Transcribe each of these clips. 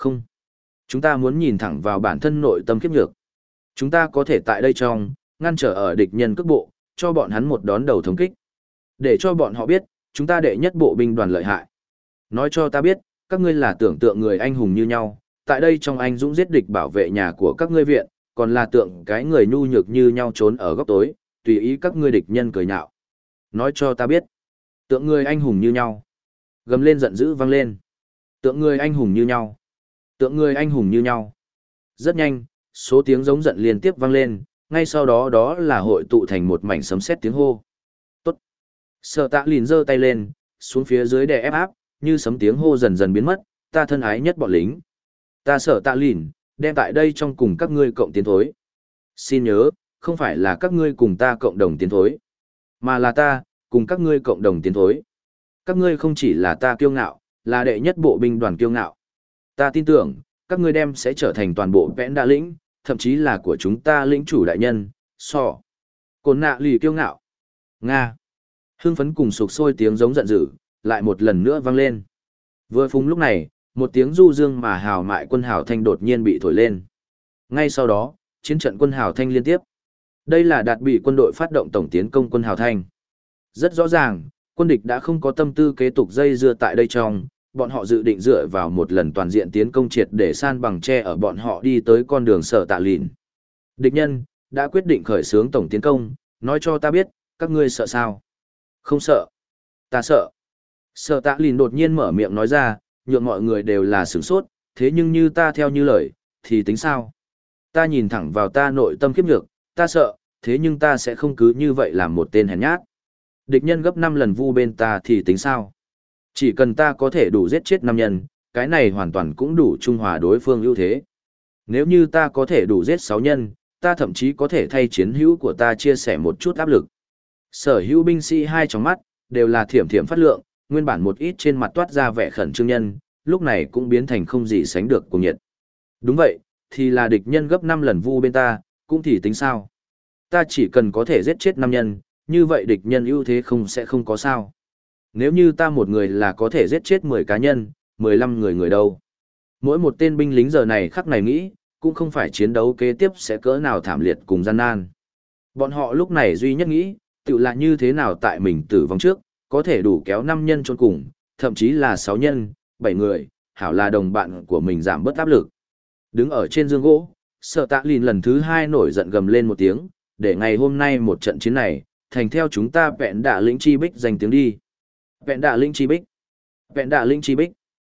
Không. Chúng ta muốn nhìn thẳng vào bản thân nội tâm kiếp nhược. Chúng ta có thể tại đây trong, ngăn trở ở địch nhân cước bộ, cho bọn hắn một đón đầu thống kích. Để cho bọn họ biết, chúng ta đệ nhất bộ binh đoàn lợi hại. Nói cho ta biết, các ngươi là tưởng tượng người anh hùng như nhau, tại đây trong anh dũng giết địch bảo vệ nhà của các ngươi viện, còn là tượng cái người nhu nhược như nhau trốn ở góc tối, tùy ý các ngươi địch nhân cười nhạo. Nói cho ta biết, tượng người anh hùng như nhau. Gầm lên giận dữ vang lên. Tượng người anh hùng như nhau. Tượng người anh hùng như nhau. Rất nhanh, số tiếng giống giận liên tiếp vang lên, ngay sau đó đó là hội tụ thành một mảnh sấm sét tiếng hô. Tốt. Sở Tạ Lìn giơ tay lên, xuống phía dưới đè ép áp, như sấm tiếng hô dần dần biến mất, ta thân ái nhất bọn lính. Ta Sở Tạ Lìn, đem tại đây trong cùng các ngươi cộng tiến thối. Xin nhớ, không phải là các ngươi cùng ta cộng đồng tiến thối, mà là ta, cùng các ngươi cộng đồng tiến thối. Các ngươi không chỉ là ta kiêu ngạo, là đệ nhất bộ binh đoàn kiêu ngạo. Ta tin tưởng, các ngươi đem sẽ trở thành toàn bộ vẽn đa lĩnh, thậm chí là của chúng ta lĩnh chủ đại nhân, so. Cồn nạ lì kiêu ngạo. Nga. Hưng phấn cùng sục sôi tiếng giống giận dữ, lại một lần nữa vang lên. Vừa phúng lúc này, một tiếng du dương mà hào mại quân hào thanh đột nhiên bị thổi lên. Ngay sau đó, chiến trận quân hào thanh liên tiếp. Đây là đạt bị quân đội phát động tổng tiến công quân hào thanh. Rất rõ ràng, quân địch đã không có tâm tư kế tục dây dưa tại đây trong, bọn họ dự định dựa vào một lần toàn diện tiến công triệt để san bằng che ở bọn họ đi tới con đường Sở Tạ Lìn. Địch nhân đã quyết định khởi xướng tổng tiến công, nói cho ta biết, các ngươi sợ sao? Không sợ. Ta sợ. Sở Tạ Lìn đột nhiên mở miệng nói ra, nhượng mọi người đều là sửng sốt, thế nhưng như ta theo như lời, thì tính sao? Ta nhìn thẳng vào ta nội tâm khiếp nhược, ta sợ, thế nhưng ta sẽ không cứ như vậy làm một tên hèn nhát. Địch nhân gấp 5 lần vu bên ta thì tính sao? Chỉ cần ta có thể đủ giết chết 5 nhân, cái này hoàn toàn cũng đủ trung hòa đối phương ưu thế. Nếu như ta có thể đủ giết 6 nhân, ta thậm chí có thể thay chiến hữu của ta chia sẻ một chút áp lực. Sở hữu binh sĩ hai trong mắt, đều là thiểm thiểm phát lượng, nguyên bản một ít trên mặt toát ra vẻ khẩn trương nhân, lúc này cũng biến thành không gì sánh được cuồng nhiệt. Đúng vậy, thì là địch nhân gấp 5 lần vu bên ta, cũng thì tính sao? Ta chỉ cần có thể giết chết 5 nhân, như vậy địch nhân ưu thế sẽ không có sao. Nếu như ta một người là có thể giết chết 10 cá nhân, 15 người đâu. Mỗi một tên binh lính giờ này khắc này nghĩ, cũng không phải chiến đấu kế tiếp sẽ cỡ nào thảm liệt cùng gian nan. Bọn họ lúc này duy nhất nghĩ, tự là như thế nào tại mình tử vong trước, có thể đủ kéo 5 nhân chôn cùng, thậm chí là 6 nhân, 7 người, hảo là đồng bạn của mình giảm bớt áp lực. Đứng ở trên giường gỗ, Sở Tạ Lìn lần thứ 2 nổi giận gầm lên một tiếng, để ngày hôm nay một trận chiến này, thành theo chúng ta vẹn đạ lĩnh chi bích giành tiếng đi. Vẹn đạ lĩnh chi bích. Vẹn đạ lĩnh chi bích.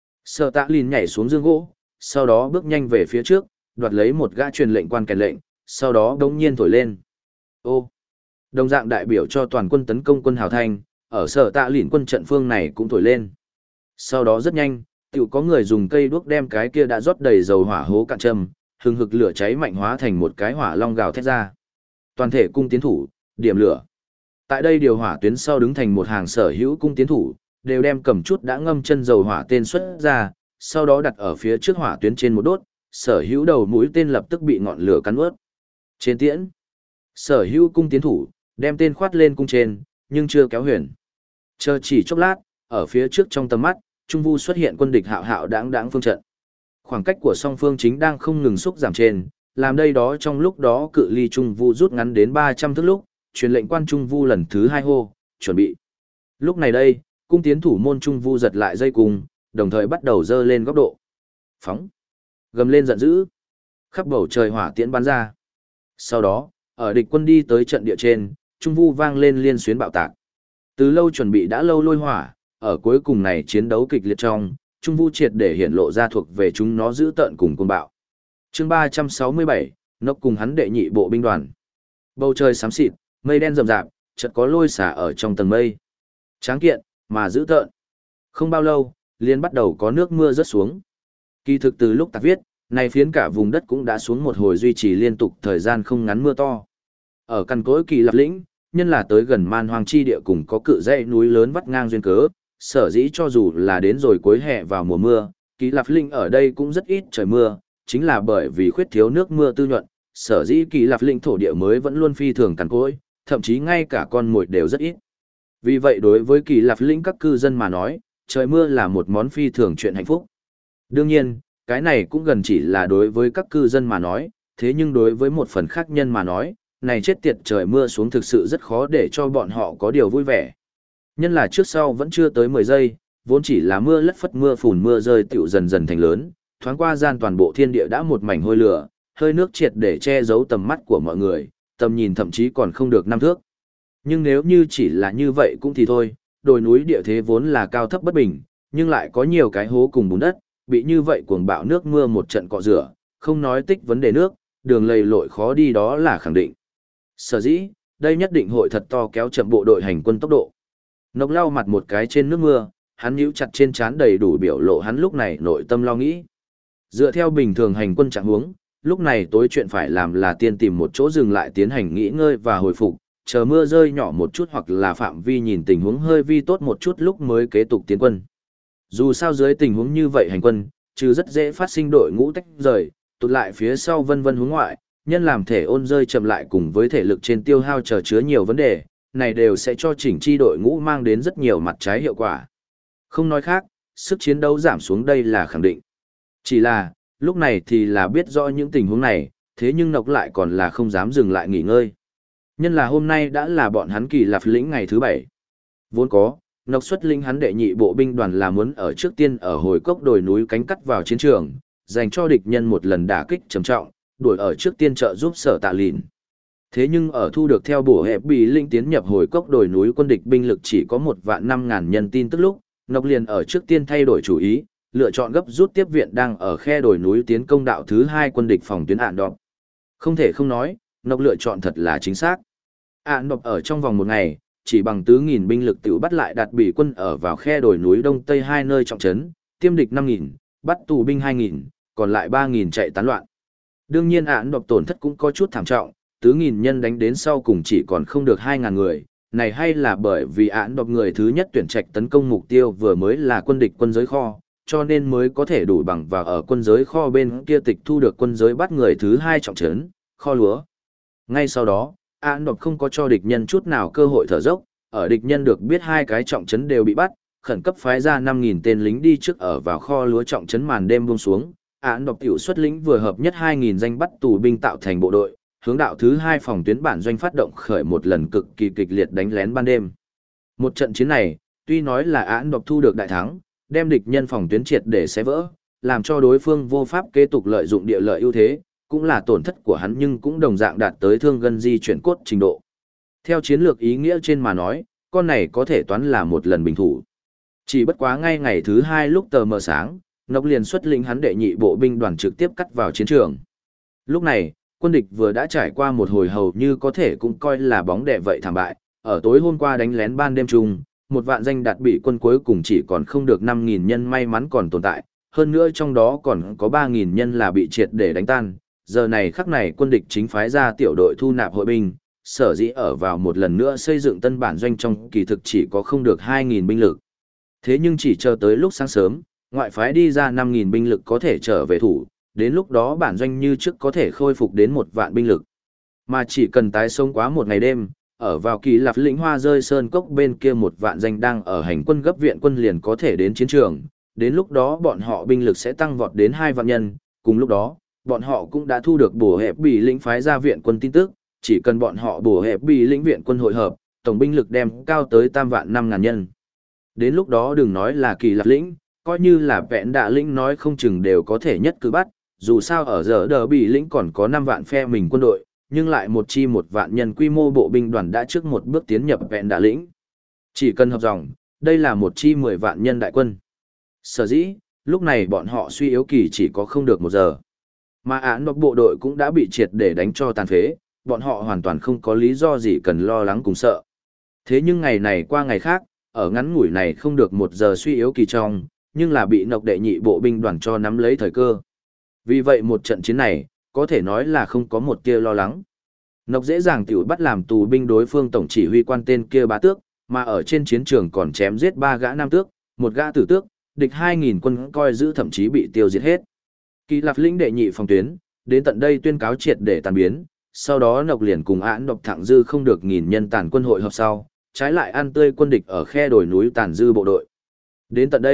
Sở Tạ Lìn nhảy xuống giường gỗ, sau đó bước nhanh về phía trước, đoạt lấy một gã truyền lệnh quan kèn lệnh, sau đó đống nhiên thổi lên. Ô. Đồng dạng đại biểu cho toàn quân tấn công quân Hào Thanh, ở Sở Tạ Lìn quân trận phương này cũng thổi lên. Sau đó rất nhanh, tiểu có người dùng cây đuốc đem cái kia đã rót đầy dầu hỏa hố cạn châm, hừng hực lửa cháy mạnh hóa thành một cái hỏa long gào thét ra. Toàn thể cung tiến thủ, điểm lửa. Tại đây điều hỏa tuyến sau đứng thành một hàng sở hữu cung tiến thủ, đều đem cầm chút đã ngâm chân dầu hỏa tên xuất ra, sau đó đặt ở phía trước hỏa tuyến trên một đốt, sở hữu đầu mũi tên lập tức bị ngọn lửa cắn ướt. Trên tiễn, sở hữu cung tiến thủ, đem tên khoát lên cung trên, nhưng chưa kéo huyền. Chờ chỉ chốc lát, ở phía trước trong tầm mắt, trung vu xuất hiện quân địch hạo hạo đáng đáng phương trận. Khoảng cách của song phương chính đang không ngừng xúc giảm trên, làm đây đó trong lúc đó cự ly trung vu rút ngắn đến 300 thước lúc, truyền lệnh quan trung vu lần thứ 2 hô, chuẩn bị. Lúc này đây, cung tiến thủ môn trung vu giật lại dây cung, đồng thời bắt đầu dơ lên góc độ. Phóng. Gầm lên giận dữ. Khắp bầu trời hỏa tiễn bắn ra. Sau đó, ở địch quân đi tới trận địa trên, trung vu vang lên liên xuyến bạo tạc. Từ lâu chuẩn bị đã lâu lôi hỏa, ở cuối cùng này chiến đấu kịch liệt trong, trung vu triệt để hiển lộ ra thuộc về chúng nó giữ tợn cùng côn bạo. Chương 367, Nốc cùng hắn đệ nhị bộ binh đoàn. Bầu trời xám xịt, mây đen rậm rạp, chợt có lôi xả ở trong tầng mây. Tráng kiện, mà dữ tợn. Không bao lâu, liền bắt đầu có nước mưa rớt xuống. Kỳ thực từ lúc tạc viết, này phiến cả vùng đất cũng đã xuống một hồi duy trì liên tục thời gian không ngắn mưa to. Ở căn cối Kỳ Lạp lĩnh, nhân là tới gần man hoang chi địa cùng có cự dãy núi lớn vắt ngang duyên cớ, sở dĩ cho dù là đến rồi cuối hè vào mùa mưa, Kỳ Lạp lĩnh ở đây cũng rất ít trời mưa, chính là bởi vì khuyết thiếu nước mưa tư nhuận, sở dĩ Kỳ Lạp lĩnh thổ địa mới vẫn luôn phi thường cằn cỗi, thậm chí ngay cả con mồi đều rất ít. Vì vậy đối với Kỳ Lạp lĩnh các cư dân mà nói, trời mưa là một món phi thường chuyện hạnh phúc. Đương nhiên, Cái này cũng gần chỉ là đối với các cư dân mà nói, thế nhưng đối với một phần khác nhân mà nói, này chết tiệt trời mưa xuống thực sự rất khó để cho bọn họ có điều vui vẻ. Nhân là trước sau vẫn chưa tới 10 giây, vốn chỉ là mưa lất phất mưa phùn mưa rơi tiểu dần dần thành lớn, thoáng qua gian toàn bộ thiên địa đã một mảnh hôi lửa, hơi nước triệt để che giấu tầm mắt của mọi người, tầm nhìn thậm chí còn không được 5 thước. Nhưng nếu như chỉ là như vậy cũng thì thôi, đồi núi địa thế vốn là cao thấp bất bình, nhưng lại có nhiều cái hố cùng bùn đất, bị như vậy cuồng bạo nước mưa một trận cọ rửa, không nói tích vấn đề nước, đường lầy lội khó đi đó là khẳng định. Sở dĩ, đây nhất định hội thật to kéo chậm bộ đội hành quân tốc độ. Nộc lau mặt một cái trên nước mưa, hắn nhíu chặt trên trán đầy đủ biểu lộ hắn lúc này nội tâm lo nghĩ. Dựa theo bình thường hành quân trạng huống, lúc này tối chuyện phải làm là tiên tìm một chỗ dừng lại tiến hành nghỉ ngơi và hồi phục, chờ mưa rơi nhỏ một chút hoặc là phạm vi nhìn tình huống hơi vi tốt một chút lúc mới kế tục tiến quân. Dù sao dưới tình huống như vậy hành quân, trừ rất dễ phát sinh đội ngũ tách rời, tụt lại phía sau vân vân hướng ngoại, nhân làm thể ôn rơi chậm lại cùng với thể lực trên tiêu hao chờ chứa nhiều vấn đề, này đều sẽ cho chỉnh chi đội ngũ mang đến rất nhiều mặt trái hiệu quả. Không nói khác, sức chiến đấu giảm xuống đây là khẳng định. Chỉ là, lúc này thì là biết rõ những tình huống này, thế nhưng Nộc lại còn là không dám dừng lại nghỉ ngơi. Nhân là hôm nay đã là bọn hắn kỳ lạp lĩnh ngày thứ 7. Vốn có, Nộc xuất lĩnh hắn đệ nhị bộ binh đoàn là muốn ở trước tiên ở hồi cốc đồi núi cánh cắt vào chiến trường, dành cho địch nhân một lần đả kích trầm trọng, đuổi ở trước tiên trợ giúp Sở Tạ Lìn. Thế nhưng ở thu được theo bổ hẹp bị linh tiến nhập hồi cốc đồi núi quân địch binh lực chỉ có 1.500.000 nhân tin tức lúc, Nộc liền ở trước tiên thay đổi chủ ý, lựa chọn gấp rút tiếp viện đang ở khe đồi núi tiến công đạo thứ 2 quân địch phòng tuyến ạn đọc. Không thể không nói, Nộc lựa chọn thật là chính xác. Ạn đọc ở trong vòng một ngày, chỉ bằng 4.000 binh lực tiểu bắt lại đạt bị quân ở vào khe đồi núi đông tây hai nơi trọng trấn, tiêm địch 5.000, bắt tù binh 2.000, còn lại 3.000 chạy tán loạn. Đương nhiên Ạn đọc tổn thất cũng có chút thảm trọng, 4.000 nhân đánh đến sau cùng chỉ còn không được 2.000 người, này hay là bởi vì Ạn đọc người thứ nhất tuyển trạch tấn công mục tiêu vừa mới là quân địch quân giới kho, cho nên mới có thể đủ bằng vào ở quân giới kho bên kia tịch thu được quân giới bắt người thứ 2 trọng trấn, kho lúa. Ngay sau đó, Ạn đọc không có cho địch nhân chút nào cơ hội thở dốc, ở địch nhân được biết 2 cái trọng trấn đều bị bắt, khẩn cấp phái ra 5.000 tên lính đi trước ở vào kho lúa trọng trấn màn đêm buông xuống. Ạn đọc tiểu xuất lĩnh vừa hợp nhất 2.000 danh bắt tù binh tạo thành bộ đội, hướng đạo thứ 2 phòng tuyến bản doanh phát động khởi một lần cực kỳ kịch liệt đánh lén ban đêm. Một trận chiến này, tuy nói là Ạn đọc thu được đại thắng, đem địch nhân phòng tuyến triệt để xé vỡ, làm cho đối phương vô pháp kế tục lợi dụng địa lợi ưu thế, cũng là tổn thất của hắn nhưng cũng đồng dạng đạt tới thương gân di chuyển cốt trình độ. Theo chiến lược ý nghĩa trên mà nói, con này có thể toán là một lần bình thủ. Chỉ bất quá ngay ngày thứ 2 lúc tờ mờ sáng, Nộc liền xuất lĩnh hắn đệ nhị bộ binh đoàn trực tiếp cắt vào chiến trường. Lúc này, quân địch vừa đã trải qua một hồi hầu như có thể cũng coi là bóng đè vậy thảm bại, ở tối hôm qua đánh lén ban đêm chung, một vạn danh đạt bị quân cuối cùng chỉ còn không được 5.000 nhân may mắn còn tồn tại, hơn nữa trong đó còn có 3.000 nhân là bị triệt để đánh tan. Giờ này khắc này quân địch chính phái ra tiểu đội thu nạp hội binh, sở dĩ ở vào một lần nữa xây dựng tân bản doanh trong kỳ thực chỉ có không được 2.000 binh lực. Thế nhưng chỉ chờ tới lúc sáng sớm, ngoại phái đi ra 5.000 binh lực có thể trở về thủ, đến lúc đó bản doanh như trước có thể khôi phục đến 1 vạn binh lực. Mà chỉ cần tái sống quá một ngày đêm, ở vào kỳ lạp lĩnh hoa rơi sơn cốc bên kia 1 vạn danh đang ở hành quân gấp viện quân liền có thể đến chiến trường, đến lúc đó bọn họ binh lực sẽ tăng vọt đến 2 vạn nhân, cùng lúc đó, bọn họ cũng đã thu được bổ hẹp bị lĩnh phái ra viện quân tin tức, chỉ cần bọn họ bổ hẹp bị lĩnh viện quân hội hợp, tổng binh lực đem cao tới tam vạn 5.000 nhân. Đến lúc đó đừng nói là kỳ lạp lĩnh, coi như là vẹn đạ lĩnh nói không chừng đều có thể nhất cử bắt, dù sao ở giờ đờ bị lĩnh còn có 5 vạn phe mình quân đội, nhưng lại một chi 1 vạn nhân quy mô bộ binh đoàn đã trước một bước tiến nhập vẹn đạ lĩnh. Chỉ cần hợp dòng, đây là một chi 10 vạn nhân đại quân. Sở dĩ, lúc này bọn họ suy yếu kỳ chỉ có không được 1 giờ. Mà án độc bộ đội cũng đã bị triệt để đánh cho tàn phế, bọn họ hoàn toàn không có lý do gì cần lo lắng cùng sợ. Thế nhưng ngày này qua ngày khác, ở ngắn ngủi này không được 1 giờ suy yếu kỳ trong, nhưng là bị Nộc đệ nhị bộ binh đoàn cho nắm lấy thời cơ. Vì vậy một trận chiến này, có thể nói là không có một tia lo lắng. Nộc dễ dàng tiểu bắt làm tù binh đối phương tổng chỉ huy quan tên kia bá tước, mà ở trên chiến trường còn chém giết 3 gã nam tước, 1 gã tử tước, địch 2.000 quân coi giữ thậm chí bị tiêu diệt hết. Kỳ Lạp lĩnh đệ nhị phòng tuyến, đến tận đây tuyên cáo triệt để tàn biến, sau đó Nộc liền cùng Án độc thẳng dư không được 1.000 nhân tàn quân hội hợp sau, trái lại ăn tươi quân địch ở khe đồi núi tàn dư bộ đội. Đến tận đây,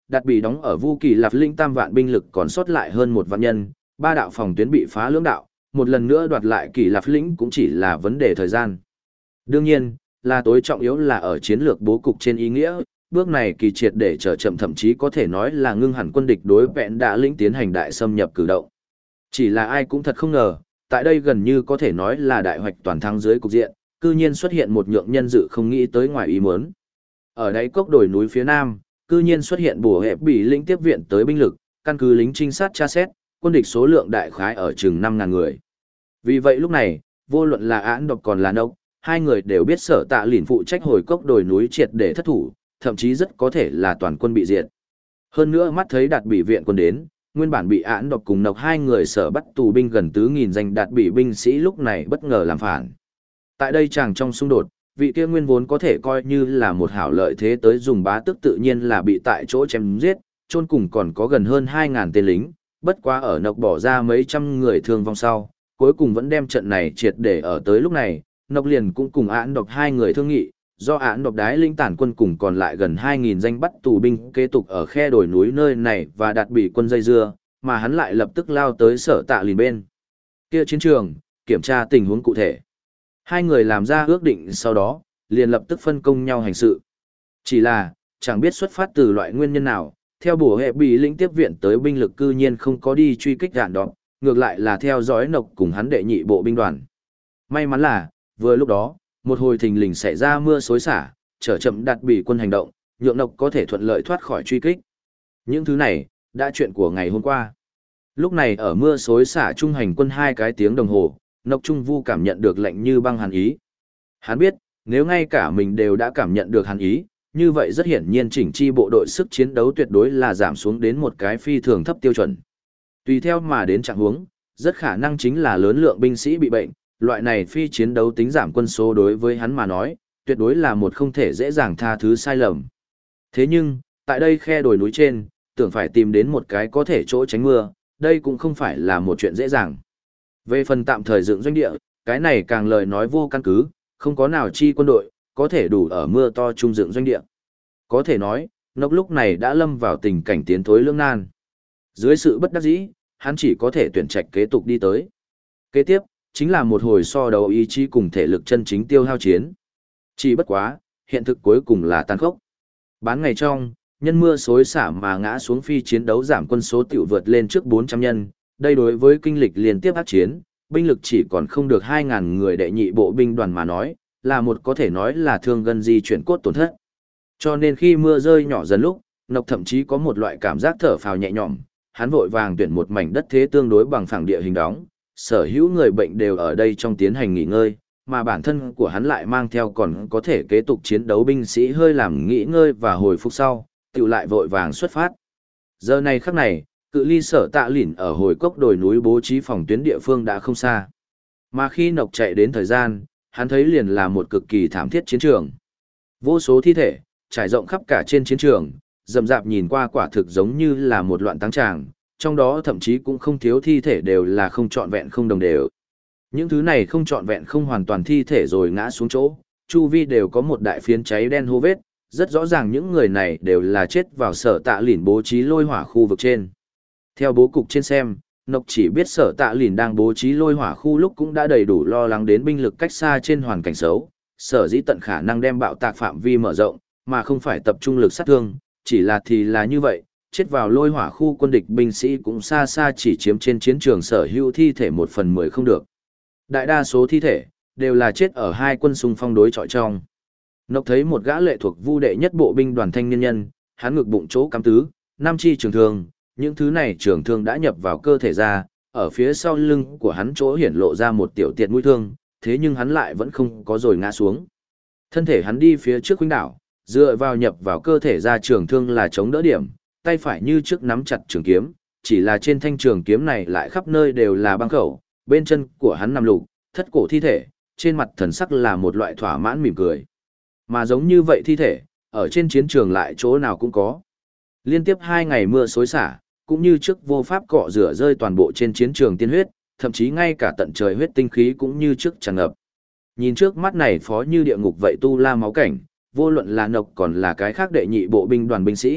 Đạt bị đóng ở Vu Kỳ Lạp Linh tam vạn binh lực còn sót lại hơn một vạn nhân, ba đạo phòng tuyến bị phá lưỡng đạo, một lần nữa đoạt lại Kỳ Lạp Lĩnh cũng chỉ là vấn đề thời gian. Đương nhiên, là tối trọng yếu là ở chiến lược bố cục trên ý nghĩa, bước này kỳ triệt để trở chậm thậm chí có thể nói là ngưng hẳn quân địch đối vẹn đã lĩnh tiến hành đại xâm nhập cử động. Chỉ là ai cũng thật không ngờ, tại đây gần như có thể nói là đại hoạch toàn thắng dưới cục diện, cư nhiên xuất hiện một nhượng nhân dự không nghĩ tới ngoài ý muốn. Ở đáy cốc đồi núi phía nam, cư nhiên xuất hiện bùa hẹp bị lĩnh tiếp viện tới binh lực, căn cứ lính trinh sát tra xét, quân địch số lượng đại khái ở chừng 5.000 người. Vì vậy lúc này, vô luận là Án Độc còn là Nốc, hai người đều biết Sở Tạ Lìn phụ trách hồi cốc đồi núi triệt để thất thủ, thậm chí rất có thể là toàn quân bị diệt. Hơn nữa mắt thấy Đạt bị viện quân đến, nguyên bản bị Án Độc cùng Nộc hai người sở bắt tù binh gần 4.000 danh Đạt bị binh sĩ lúc này bất ngờ làm phản. Tại đây chàng trong xung đột, vị kia nguyên vốn có thể coi như là một hảo lợi thế tới dùng bá tức tự nhiên là bị tại chỗ chém giết, chôn cùng còn có gần hơn 2.000 tên lính, bất quá ở Nộc bỏ ra mấy trăm người thương vong sau, cuối cùng vẫn đem trận này triệt để ở tới lúc này, Nộc liền cũng cùng Án Độc hai người thương nghị, do Án Độc đái linh tản quân cùng còn lại gần 2.000 danh bắt tù binh kế tục ở khe đồi núi nơi này và đạt bị quân dây dưa, mà hắn lại lập tức lao tới Sở Tạ Lìn bên kia chiến trường, kiểm tra tình huống cụ thể. Hai người làm ra ước định sau đó, liền lập tức phân công nhau hành sự. Chỉ là, chẳng biết xuất phát từ loại nguyên nhân nào, theo bổ hệ bị lĩnh tiếp viện tới binh lực cư nhiên không có đi truy kích đạn đó, ngược lại là theo dõi Nộc cùng hắn đệ nhị bộ binh đoàn. May mắn là, vừa lúc đó, một hồi thình lình xảy ra mưa xối xả, trở chậm Đạt bị quân hành động, nhượng Nộc có thể thuận lợi thoát khỏi truy kích. Những thứ này, đã chuyện của ngày hôm qua. Lúc này ở mưa xối xả trung hành quân 2 cái tiếng đồng hồ, Nộc Trung Vu cảm nhận được lạnh như băng hàn ý. Hắn biết, nếu ngay cả mình đều đã cảm nhận được hàn ý, như vậy rất hiển nhiên chỉnh chi bộ đội sức chiến đấu tuyệt đối là giảm xuống đến một cái phi thường thấp tiêu chuẩn. Tùy theo mà đến trạng huống, rất khả năng chính là lớn lượng binh sĩ bị bệnh, loại này phi chiến đấu tính giảm quân số đối với hắn mà nói, tuyệt đối là một không thể dễ dàng tha thứ sai lầm. Thế nhưng, tại đây khe đồi núi trên, tưởng phải tìm đến một cái có thể chỗ tránh mưa, đây cũng không phải là một chuyện dễ dàng. Về phần tạm thời dựng doanh địa, cái này càng lời nói vô căn cứ, không có nào chi quân đội, có thể đủ ở mưa to trung dựng doanh địa. Có thể nói, Nộc lúc này đã lâm vào tình cảnh tiến thối lưỡng nan. Dưới sự bất đắc dĩ, hắn chỉ có thể tuyển trạch kế tục đi tới. Kế tiếp, chính là một hồi so đấu ý chí cùng thể lực chân chính tiêu hao chiến. Chỉ bất quá, hiện thực cuối cùng là tàn khốc. Bán ngày trong, nhân mưa xối xả mà ngã xuống phi chiến đấu giảm quân số tiểu vượt lên trước 400 nhân, đây đối với kinh lịch liên tiếp ác chiến, binh lực chỉ còn không được 2.000 người đệ nhị bộ binh đoàn mà nói, là một có thể nói là thương gần di chuyển cốt tổn thất. Cho nên khi mưa rơi nhỏ dần lúc, Nộc thậm chí có một loại cảm giác thở phào nhẹ nhõm, hắn vội vàng tuyển một mảnh đất thế tương đối bằng phẳng địa hình đóng, sở hữu người bệnh đều ở đây trong tiến hành nghỉ ngơi, mà bản thân của hắn lại mang theo còn có thể kế tục chiến đấu binh sĩ hơi làm nghỉ ngơi và hồi phục sau, tự lại vội vàng xuất phát. Giờ này khắc này, cự ly Sở Tạ Lìn ở hồi cốc đồi núi bố trí phòng tuyến địa phương đã không xa. Mà khi Nộc chạy đến thời gian, hắn thấy liền là một cực kỳ thảm thiết chiến trường. Vô số thi thể, trải rộng khắp cả trên chiến trường, rậm rạp nhìn qua quả thực giống như là một loạn táng tràng, trong đó thậm chí cũng không thiếu thi thể đều là không trọn vẹn không đồng đều. Những thứ này không trọn vẹn không hoàn toàn thi thể rồi ngã xuống chỗ, chu vi đều có một đại phiến cháy đen hô vết, rất rõ ràng những người này đều là chết vào Sở Tạ Lìn bố trí lôi hỏa khu vực trên. Theo bố cục trên xem, Nộc chỉ biết Sở Tạ Lìn đang bố trí lôi hỏa khu lúc cũng đã đầy đủ lo lắng đến binh lực cách xa trên hoàn cảnh xấu, sở dĩ tận khả năng đem bạo tạc phạm vi mở rộng, mà không phải tập trung lực sát thương, chỉ là thì là như vậy, chết vào lôi hỏa khu quân địch binh sĩ cũng xa xa chỉ chiếm trên chiến trường sở hữu thi thể 1/10 không được. Đại đa số thi thể đều là chết ở hai quân xung phong đối chọi trong. Nộc thấy một gã lệ thuộc Vu đệ nhất bộ binh đoàn thanh niên nhân, hắn ngực bụng chỗ cắm tứ, 5 chi trường thương, những thứ này trường thương đã nhập vào cơ thể ra, ở phía sau lưng của hắn chỗ hiển lộ ra một tiểu tiệt mũi thương, thế nhưng hắn lại vẫn không có rồi ngã xuống. Thân thể hắn đi phía trước huynh đảo, dựa vào nhập vào cơ thể ra trường thương là chống đỡ điểm, tay phải như trước nắm chặt trường kiếm, chỉ là trên thanh trường kiếm này lại khắp nơi đều là băng khẩu, bên chân của hắn nằm lục, thất cổ thi thể, trên mặt thần sắc là một loại thỏa mãn mỉm cười. Mà giống như vậy thi thể, ở trên chiến trường lại chỗ nào cũng có. Liên tiếp 2 ngày mưa xối xả, cũng như trước vô pháp cọ rửa rơi toàn bộ trên chiến trường tiên huyết, thậm chí ngay cả tận trời huyết tinh khí cũng như trước tràn ngập. Nhìn trước mắt này phó như địa ngục vậy tu la máu cảnh, vô luận là Nộc còn là cái khác đệ nhị bộ binh đoàn binh sĩ,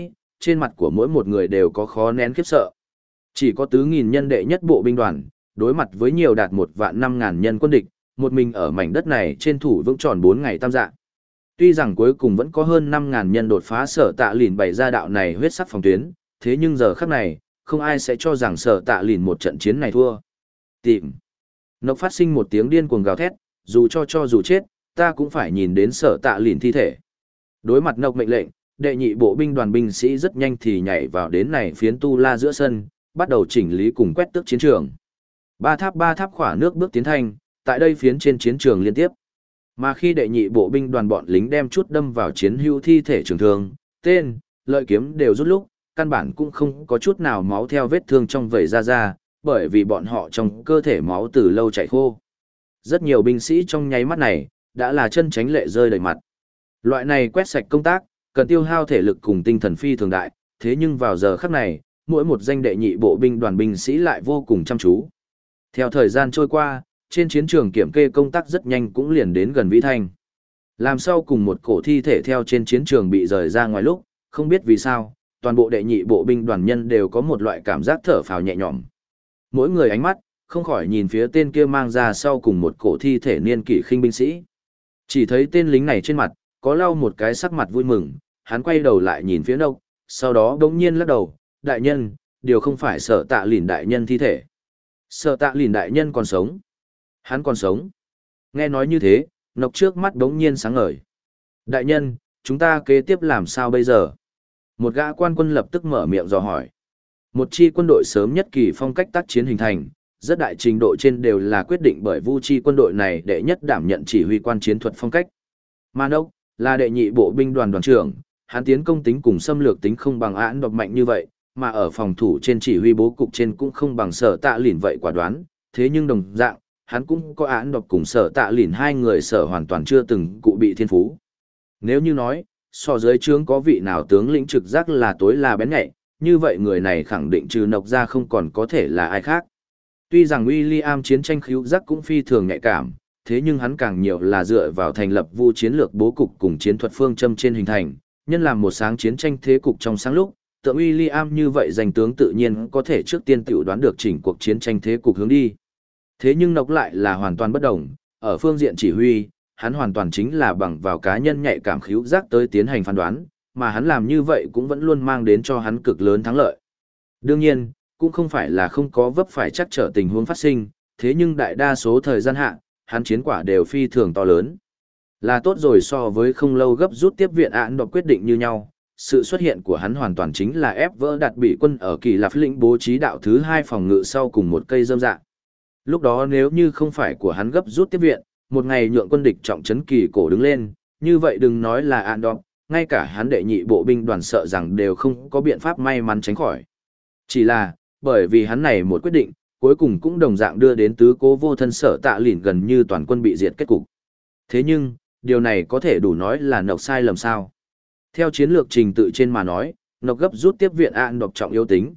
trên mặt của mỗi một người đều có khó nén khiếp sợ. Chỉ có tứ nghìn nhân đệ nhất bộ binh đoàn, đối mặt với nhiều đạt 1.500.000 nhân quân địch, một mình ở mảnh đất này trên thủ vững tròn 4 ngày tam dạ. Tuy rằng cuối cùng vẫn có hơn 5.000 nhân đột phá Sở Tạ Lìn bày ra đạo này huyết sắc phòng tuyến, thế nhưng giờ khắc này, không ai sẽ cho rằng Sở Tạ Lìn một trận chiến này thua. Tìm. Nọc phát sinh một tiếng điên cuồng gào thét, cho dù chết, ta cũng phải nhìn đến Sở Tạ Lìn thi thể. Đối mặt Nọc mệnh lệnh, đệ nhị bộ binh đoàn binh sĩ rất nhanh thì nhảy vào đến này phiến tu la giữa sân, bắt đầu chỉnh lý cùng quét tước chiến trường. Ba tháp khỏa nước bước tiến thanh, tại đây phiến trên chiến trường liên tiếp. Mà khi đệ nhị bộ binh đoàn bọn lính đem chút đâm vào chiến hữu thi thể trường thương, tên, lợi kiếm đều rút lúc, căn bản cũng không có chút nào máu theo vết thương trong vẩy ra, bởi vì bọn họ trong cơ thể máu từ lâu chảy khô. Rất nhiều binh sĩ trong nháy mắt này, đã là chân tránh lệ rơi đầy mặt. Loại này quét sạch công tác, cần tiêu hao thể lực cùng tinh thần phi thường đại, thế nhưng vào giờ khắc này, mỗi một danh đệ nhị bộ binh đoàn binh sĩ lại vô cùng chăm chú. Theo thời gian trôi qua, trên chiến trường kiểm kê công tác rất nhanh cũng liền đến gần Vĩ Thanh. Làm sau cùng một cổ thi thể theo trên chiến trường bị rời ra ngoài lúc, không biết vì sao, toàn bộ đệ nhị bộ binh đoàn nhân đều có một loại cảm giác thở phào nhẹ nhõm. Mỗi người ánh mắt, không khỏi nhìn phía tên kia mang ra sau cùng một cổ thi thể niên kỷ khinh binh sĩ. Chỉ thấy tên lính này trên mặt, có lau một cái sắc mặt vui mừng, hắn quay đầu lại nhìn phía Nộc, sau đó đống nhiên lắc đầu, đại nhân, điều không phải Sở Tạ Lìn đại nhân thi thể. Sở Tạ Lìn đại nhân còn sống. Hắn còn sống. Nghe nói như thế, Nộc trước mắt đống nhiên sáng ngời. Đại nhân, chúng ta kế tiếp làm sao bây giờ? Một gã quan quân lập tức mở miệng dò hỏi. Một chi quân đội sớm nhất kỳ phong cách tác chiến hình thành, rất đại trình độ trên đều là quyết định bởi Vu chi quân đội này đệ nhất đảm nhận chỉ huy quan chiến thuật phong cách. Mà Nộc là đệ nhị bộ binh đoàn đoàn trưởng, hắn tiến công tính cùng xâm lược tính không bằng Án Độc mạnh như vậy, mà ở phòng thủ trên chỉ huy bố cục trên cũng không bằng Sở Tạ Lìn vậy quả đoán, thế nhưng đồng dạng, hắn cũng có Án Độc cùng Sở Tạ Lìn hai người sở hoàn toàn chưa từng cụ bị thiên phú. Nếu như nói, so dưới trướng có vị nào tướng lĩnh trực giác là tối là bén nhạy, như vậy người này khẳng định trừ Nộc ra không còn có thể là ai khác. Tuy rằng William chiến tranh khứu giác cũng phi thường nhạy cảm, thế nhưng hắn càng nhiều là dựa vào thành lập Vu chiến lược bố cục cùng chiến thuật phương châm trên hình thành, nhân làm một sáng chiến tranh thế cục trong sáng lúc, tượng William như vậy danh tướng tự nhiên có thể trước tiên tự đoán được chỉnh cuộc chiến tranh thế cục hướng đi. Thế nhưng Nộc lại là hoàn toàn bất đồng, ở phương diện chỉ huy, hắn hoàn toàn chính là bằng vào cá nhân nhạy cảm khứu giác tới tiến hành phán đoán, mà hắn làm như vậy cũng vẫn luôn mang đến cho hắn cực lớn thắng lợi. Đương nhiên, cũng không phải là không có vấp phải chắc trở tình huống phát sinh, thế nhưng đại đa số thời gian hạ, hắn chiến quả đều phi thường to lớn. Là tốt rồi so với không lâu gấp rút tiếp viện Án Độc quyết định như nhau, sự xuất hiện của hắn hoàn toàn chính là ép vỡ đặt bị quân ở Kỳ Lạp lĩnh bố trí đạo thứ 2 phòng ngự sau cùng một cây rơm dạ. Lúc đó nếu như không phải của hắn gấp rút tiếp viện, một ngày nhượng quân địch trọng trấn Kỳ cổ đứng lên, như vậy đừng nói là Án Độc, ngay cả hắn đệ nhị bộ binh đoàn sợ rằng đều không có biện pháp may mắn tránh khỏi. Chỉ là, bởi vì hắn này một quyết định, cuối cùng cũng đồng dạng đưa đến tứ cố vô thân Sở Tạ Lìn gần như toàn quân bị diệt kết cục. Thế nhưng, điều này có thể đủ nói là Nộc sai lầm sao? Theo chiến lược trình tự trên mà nói, Nộc gấp rút tiếp viện Án Độc trọng yếu tính,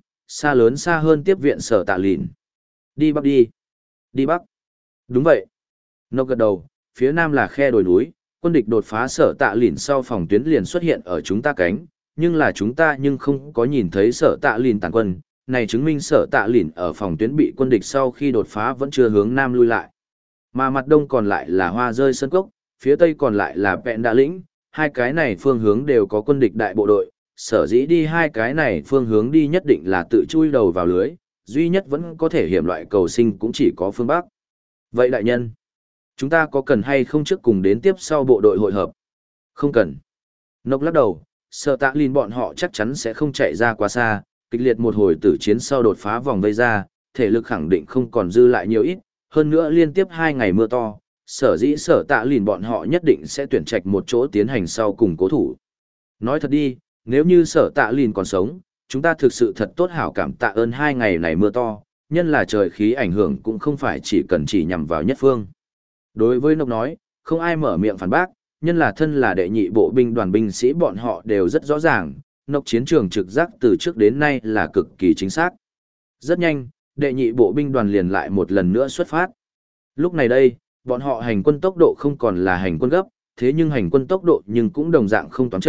xa hơn tiếp viện Sở Tạ Lìn. Đi Bắc đi. Đi Bắc. Đúng vậy. Nộc gật đầu, phía nam là khe đồi núi, quân địch đột phá Sở Tạ Lìn sau phòng tuyến liền xuất hiện ở chúng ta cánh, nhưng là chúng ta nhưng không có nhìn thấy Sở Tạ Lìn tàn quân. Này chứng minh Sở Tạ Lìn ở phòng tuyến bị quân địch sau khi đột phá vẫn chưa hướng nam lui lại. Mà mặt đông còn lại là Hoa Rơi Sơn Cốc, phía tây còn lại là Vẹn Đạ Lĩnh, hai cái này phương hướng đều có quân địch đại bộ đội, sở dĩ đi hai cái này phương hướng đi nhất định là tự chui đầu vào lưới, duy nhất vẫn có thể hiểm loại cầu sinh cũng chỉ có phương Bắc. Vậy đại nhân, chúng ta có cần hay không trước cùng đến tiếp sau bộ đội hội hợp? Không cần. Nộc lắc đầu, Sở Tạ Lìn bọn họ chắc chắn sẽ không chạy ra quá xa, kịch liệt một hồi tử chiến sau đột phá vòng vây ra, thể lực khẳng định không còn dư lại nhiều ít, hơn nữa liên tiếp 2 ngày mưa to, sở dĩ Sở Tạ Lìn bọn họ nhất định sẽ tuyển trạch một chỗ tiến hành sau cùng cố thủ. Nói thật đi, nếu như Sở Tạ Lìn còn sống, chúng ta thực sự thật tốt hảo cảm tạ ơn 2 ngày này mưa to, nhân là trời khí ảnh hưởng cũng không phải chỉ nhằm vào nhất phương. Đối với Nộc nói, không ai mở miệng phản bác, nhân là thân là đệ nhị bộ binh đoàn binh sĩ bọn họ đều rất rõ ràng, Nộc chiến trường trực giác từ trước đến nay là cực kỳ chính xác. Rất nhanh, đệ nhị bộ binh đoàn liền lại một lần nữa xuất phát. Lúc này đây, bọn họ hành quân tốc độ không còn là hành quân gấp, thế nhưng hành quân tốc độ nhưng cũng đồng dạng không toán chậm,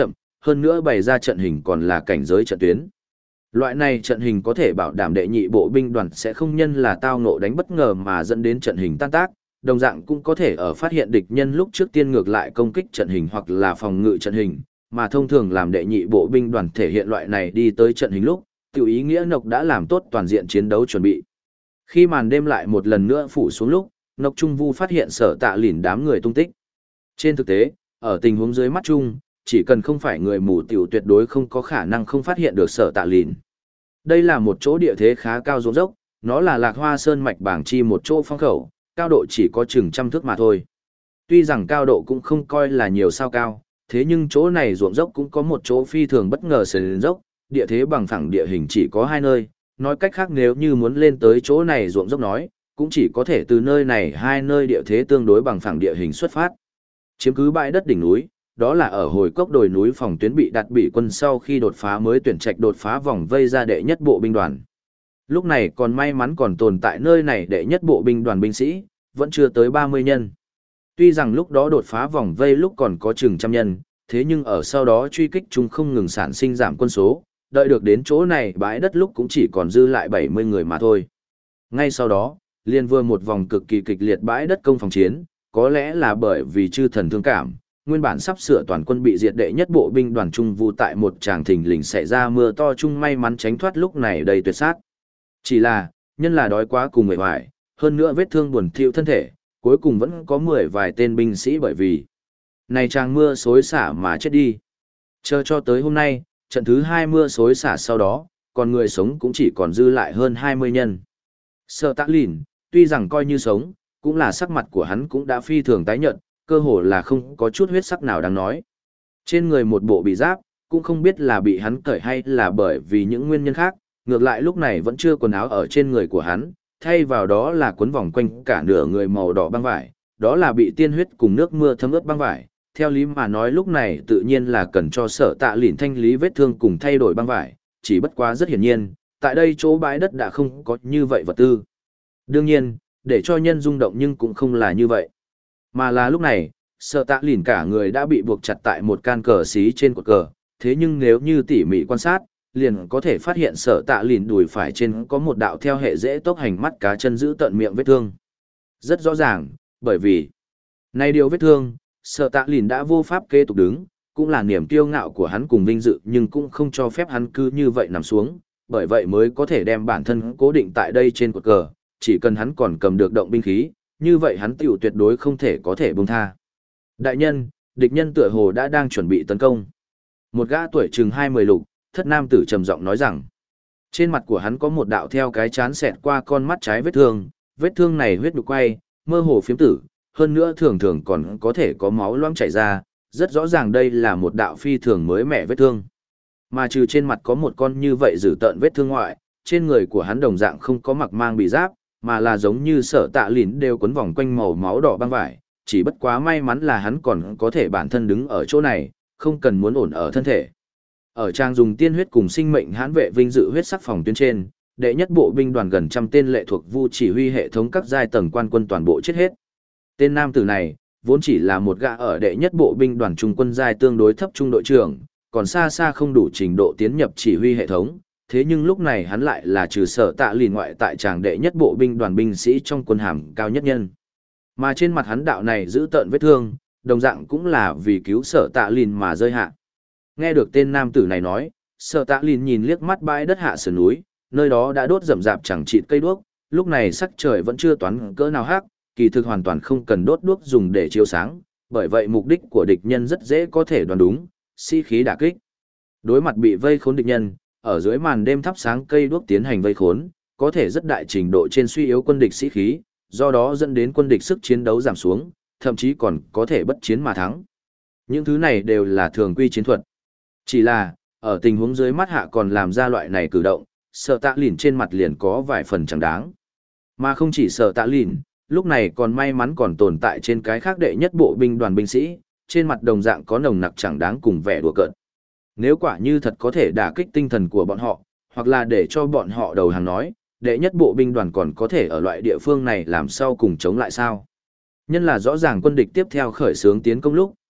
hơn nữa bày ra trận hình còn là cảnh giới trận tuyến. Loại này trận hình có thể bảo đảm đệ nhị bộ binh đoàn sẽ không nhân là tao ngộ đánh bất ngờ mà dẫn đến trận hình tan tác, đồng dạng cũng có thể ở phát hiện địch nhân lúc trước tiên ngược lại công kích trận hình hoặc là phòng ngự trận hình, mà thông thường làm đệ nhị bộ binh đoàn thể hiện loại này đi tới trận hình lúc, tiểu ý nghĩa Nộc đã làm tốt toàn diện chiến đấu chuẩn bị. Khi màn đêm lại một lần nữa phủ xuống lúc, Nộc Trung Vu phát hiện Sở Tạ Lìn đám người tung tích. Trên thực tế, ở tình huống dưới mắt chung, chỉ cần không phải người mù tiểu tuyệt đối không có khả năng không phát hiện được Sở Tạ Lìn. Đây là một chỗ địa thế khá cao rộng dốc, nó là Lạc Hoa Sơn mạch bảng chi một chỗ phong khẩu, cao độ chỉ có chừng 100 thước mà thôi. Tuy rằng cao độ cũng không coi là nhiều sao cao, thế nhưng chỗ này ruộng dốc cũng có một chỗ phi thường bất ngờ sườn dốc, địa thế bằng phẳng địa hình chỉ có 2 nơi, nói cách khác nếu như muốn lên tới chỗ này ruộng dốc nói, cũng chỉ có thể từ nơi này 2 nơi địa thế tương đối bằng phẳng địa hình xuất phát. Chiếm cứ bãi đất đỉnh núi, đó là ở hồi cốc đồi núi phòng tuyến bị đặt bị quân sau khi đột phá mới tuyển trạch đột phá vòng vây ra đệ nhất bộ binh đoàn. Lúc này còn may mắn còn tồn tại nơi này đệ nhất bộ binh đoàn binh sĩ, vẫn chưa tới 30 nhân. Tuy rằng lúc đó đột phá vòng vây lúc còn có chừng 100 nhân, thế nhưng ở sau đó truy kích chúng không ngừng sản sinh giảm quân số, đợi được đến chỗ này bãi đất lúc cũng chỉ còn dư lại 70 người mà thôi. Ngay sau đó, liên vừa một vòng cực kỳ kịch liệt bãi đất công phòng chiến, có lẽ là bởi vì chư thần thương cảm, nguyên bản sắp sửa toàn quân bị diệt đệ nhất bộ binh đoàn Trung Vu tại một tràng thình lình xảy ra mưa to chung may mắn tránh thoát lúc này đầy tuyệt sát. Chỉ là, nhân là đói quá cùng mệt mỏi, hơn nữa vết thương buồn thiu thân thể, cuối cùng vẫn có 10 vài tên binh sĩ bởi vì này tràng mưa xối xả mà chết đi. Chờ cho tới hôm nay, trận thứ 2 mưa xối xả sau đó, còn người sống cũng chỉ còn dư lại hơn 20 nhân. Sở Tạ Lìn, tuy rằng coi như sống, cũng là sắc mặt của hắn cũng đã phi thường tái nhợt, cơ hồ là không có chút huyết sắc nào đáng nói. Trên người một bộ bị giáp, cũng không biết là bị hắn cởi hay là bởi vì những nguyên nhân khác, ngược lại lúc này vẫn chưa quần áo ở trên người của hắn, thay vào đó là cuốn vòng quanh cả nửa người màu đỏ băng vải, đó là bị tiên huyết cùng nước mưa thấm ướt băng vải. Theo lý mà nói lúc này tự nhiên là cần cho Sở Tạ Lìn thanh lý vết thương cùng thay đổi băng vải, chỉ bất quá rất hiển nhiên, tại đây chỗ bãi đất đã không có như vậy vật tư. Đương nhiên, để cho nhân rung động nhưng cũng không là như vậy. Mà là lúc này, Sở Tạ Lìn cả người đã bị buộc chặt tại một can cờ xí trên cột cờ, thế nhưng nếu như tỉ mỉ quan sát, liền có thể phát hiện Sở Tạ Lìn đùi phải trên có một đạo theo hệ dễ tốc hành mắt cá chân giữ tận miệng vết thương. Rất rõ ràng, bởi vì này điều vết thương, Sở Tạ Lìn đã vô pháp kế tục đứng, cũng là niềm kiêu ngạo của hắn cùng vinh dự nhưng cũng không cho phép hắn cứ như vậy nằm xuống, bởi vậy mới có thể đem bản thân cố định tại đây trên cột cờ, chỉ cần hắn còn cầm được động binh khí, như vậy hắn tiểu tuyệt đối không thể có thể buông tha. Đại nhân, địch nhân tựa hồ đã đang chuẩn bị tấn công. Một gã tuổi chừng 20 lục, thất nam tử trầm giọng nói rằng, trên mặt của hắn có một đạo theo cái chán xẹt qua con mắt trái vết thương này huyết nhục quay, mơ hồ phiếm tử, hơn nữa thường thường còn có thể có máu loãng chảy ra, rất rõ ràng đây là một đạo phi thường mới mẻ vết thương. Mà trừ trên mặt có một con như vậy dữ tợn vết thương ngoại, trên người của hắn đồng dạng không có mặc mang bị giáp, mà là giống như Sở Tạ Lìn đều quấn vòng quanh màu máu đỏ băng vải, chỉ bất quá may mắn là hắn còn có thể bản thân đứng ở chỗ này, không cần muốn ổn ở thân thể. Ở trang dùng tiên huyết cùng sinh mệnh hãn vệ vinh dự huyết sắc phòng tuyến trên, đệ nhất bộ binh đoàn gần 100 tên lệ thuộc Vu chỉ huy hệ thống các giai tầng quan quân toàn bộ chết hết. Tên nam tử này, vốn chỉ là một gã ở đệ nhất bộ binh đoàn trung quân giai tương đối thấp trung đội trưởng, còn xa xa không đủ trình độ tiến nhập chỉ huy hệ thống, thế nhưng lúc này hắn lại là trừ Sở Tạ Lìn ngoại tại tràng đệ nhất bộ binh đoàn binh sĩ trong quân hàm cao nhất nhân. Mà trên mặt hắn đạo này giữ tợn vết thương, đồng dạng cũng là vì cứu Sở Tạ Lìn mà rơi hạ. Nghe được tên nam tử này nói, Sở Tạ Lìn nhìn liếc mắt bãi đất hạ sườn núi, nơi đó đã đốt rậm rạp chẳng chịt cây đuốc, lúc này sắc trời vẫn chưa toán cỡ nào hắc, kỳ thực hoàn toàn không cần đốt đuốc dùng để chiếu sáng, bởi vậy mục đích của địch nhân rất dễ có thể đoán đúng, sĩ khí đả kích. Đối mặt bị vây khốn địch nhân, ở dưới màn đêm thắp sáng cây đuốc tiến hành vây khốn, có thể rất đại trình độ trên suy yếu quân địch sĩ khí, do đó dẫn đến quân địch sức chiến đấu giảm xuống, thậm chí còn có thể bất chiến mà thắng. Những thứ này đều là thường quy chiến thuật. Chỉ là, ở tình huống dưới mắt hạ còn làm ra loại này cử động, Sở Tạ Lìn trên mặt liền có vài phần chẳng đáng. Mà không chỉ Sở Tạ Lìn, lúc này còn may mắn còn tồn tại trên cái khác đệ nhất bộ binh đoàn binh sĩ, trên mặt đồng dạng có nồng nặc chẳng đáng cùng vẻ đùa cợt. Nếu quả như thật có thể đả kích tinh thần của bọn họ, hoặc là để cho bọn họ đầu hàng nói, đệ nhất bộ binh đoàn còn có thể ở loại địa phương này làm sao cùng chống lại sao? Nhân là rõ ràng quân địch tiếp theo khởi xướng tiến công lúc,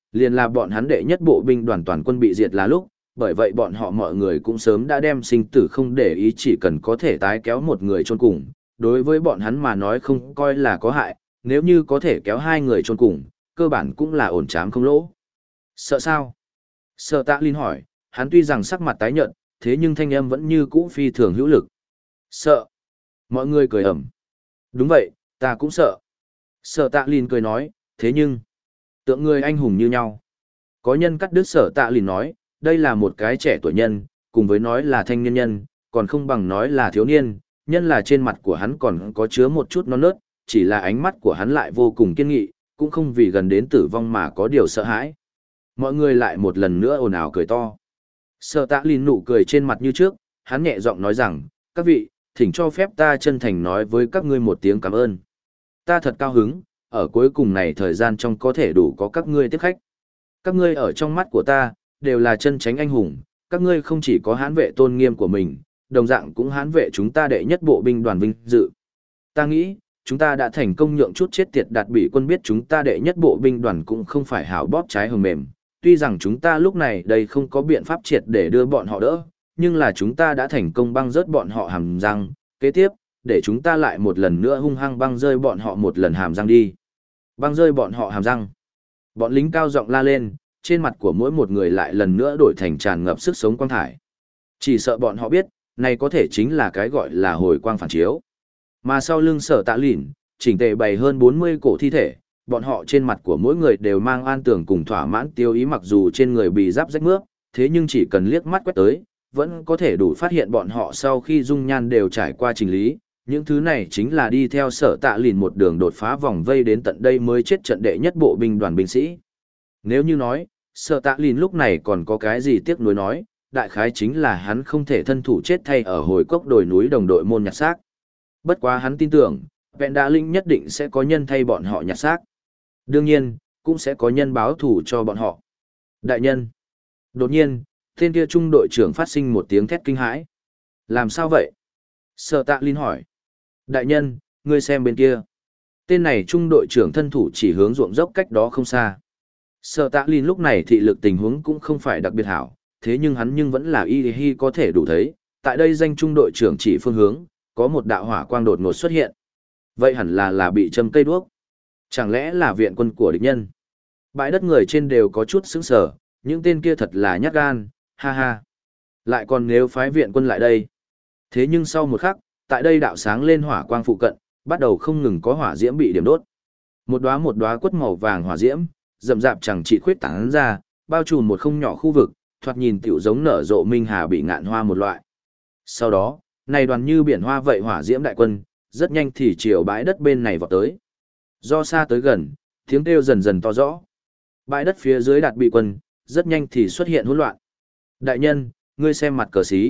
liền là bọn hắn đệ nhất bộ binh đoàn toàn quân bị diệt là lúc, bởi vậy bọn họ mọi người cũng sớm đã đem sinh tử không để ý, chỉ cần có thể tái kéo một người chôn cùng, đối với bọn hắn mà nói không coi là có hại, nếu như có thể kéo hai người chôn cùng, cơ bản cũng là ổn chám không lỗ. Sợ sao? Sợ Tạ Linh hỏi, hắn tuy rằng sắc mặt tái nhợt, thế nhưng thanh âm vẫn như cũ phi thường hữu lực. Sợ. Mọi người cười ẩm. Đúng vậy, ta cũng sợ. Sợ Tạ Linh cười nói, thế nhưng, tượng người anh hùng như nhau. Có nhân cắt đứt Sợ Tạ Linh nói, đây là một cái trẻ tuổi nhân, cùng với nói là thanh niên nhân, còn không bằng nói là thiếu niên, nhân là trên mặt của hắn còn có chứa một chút non nớt, chỉ là ánh mắt của hắn lại vô cùng kiên nghị, cũng không vì gần đến tử vong mà có điều sợ hãi. Mọi người lại một lần nữa ồn ào cười to. Sợ Tạ Linh nụ cười trên mặt như trước, hắn nhẹ giọng nói rằng, các vị, thỉnh cho phép ta chân thành nói với các ngươi một tiếng cảm ơn. Ta thật cao hứng, ở cuối cùng này thời gian trong có thể đủ có các ngươi tiếp khách. Các ngươi ở trong mắt của ta, đều là chân chánh anh hùng, các ngươi không chỉ có hãn vệ tôn nghiêm của mình, đồng dạng cũng hãn vệ chúng ta đệ nhất bộ binh đoàn vinh dự. Ta nghĩ, chúng ta đã thành công nhượng chút chết tiệt đạt bị quân biết chúng ta đệ nhất bộ binh đoàn cũng không phải hảo bóp trái hồng mềm. Tuy rằng chúng ta lúc này đây không có biện pháp triệt để đưa bọn họ đỡ, nhưng là chúng ta đã thành công băng rớt bọn họ hàm răng. Kế tiếp, để chúng ta lại một lần nữa hung hăng băng rơi bọn họ một lần hàm răng đi. Băng rơi bọn họ hàm răng. Bọn lính cao giọng la lên, trên mặt của mỗi một người lại lần nữa đổi thành tràn ngập sức sống quang thải. Chỉ sợ bọn họ biết, này có thể chính là cái gọi là hồi quang phản chiếu. Mà sau lưng Sở Tạ Lìn, chỉnh tề bày hơn 40 cổ thi thể, bọn họ trên mặt của mỗi người đều mang an tưởng cùng thỏa mãn tiêu ý, mặc dù trên người bị giáp rách mướp, thế nhưng chỉ cần liếc mắt quét tới, vẫn có thể đủ phát hiện bọn họ sau khi dung nhan đều trải qua trình lý. Những thứ này chính là đi theo Sở Tạ Lìn một đường đột phá vòng vây đến tận đây mới chết trận đệ nhất bộ binh đoàn binh sĩ. Nếu như nói, Sở Tạ Lìn lúc này còn có cái gì tiếc nuối nói, đại khái chính là hắn không thể thân thủ chết thay ở hồi cốc đồi núi đồng đội môn nhặt xác. Bất quá hắn tin tưởng, Vẹn Đạ Linh nhất định sẽ có nhân thay bọn họ nhặt xác. Đương nhiên, cũng sẽ có nhân báo thù cho bọn họ. Đại nhân. Đột nhiên, tên kia trung đội trưởng phát sinh một tiếng thét kinh hãi. Làm sao vậy? Sở Tạ Linh hỏi. Đại nhân, ngươi xem bên kia. Tên này trung đội trưởng thân thủ chỉ hướng ruộng dốc cách đó không xa. Sở Tạ Linh lúc này thị lực tình huống cũng không phải đặc biệt hảo, thế nhưng hắn nhưng vẫn là y có thể đủ thấy, tại đây danh trung đội trưởng chỉ phương hướng, có một đạo hỏa quang đột ngột xuất hiện. Vậy hẳn là bị châm cây đuốc. Chẳng lẽ là viện quân của địch nhân? Bãi đất người trên đều có chút sững sờ, những tên kia thật là nhát gan, ha ha. Lại còn nếu phái viện quân lại đây. Thế nhưng sau một khắc, tại đây đạo sáng lên hỏa quang phụ cận, bắt đầu không ngừng có hỏa diễm bị điểm đốt. Một đóa quất màu vàng hỏa diễm, rậm rạp chẳng chỉ khuyết tán ra, bao trùm một không nhỏ khu vực, thoạt nhìn tiểu giống nở rộ minh hà bị ngạn hoa một loại. Sau đó, này đoàn như biển hoa vậy hỏa diễm đại quân, rất nhanh thì chiều bãi đất bên này vọt tới. Do xa tới gần, tiếng kêu dần dần to rõ. Bãi đất phía dưới Đạt Bị quân, rất nhanh thì xuất hiện hỗn loạn. Đại nhân, ngươi xem mặt cờ xí.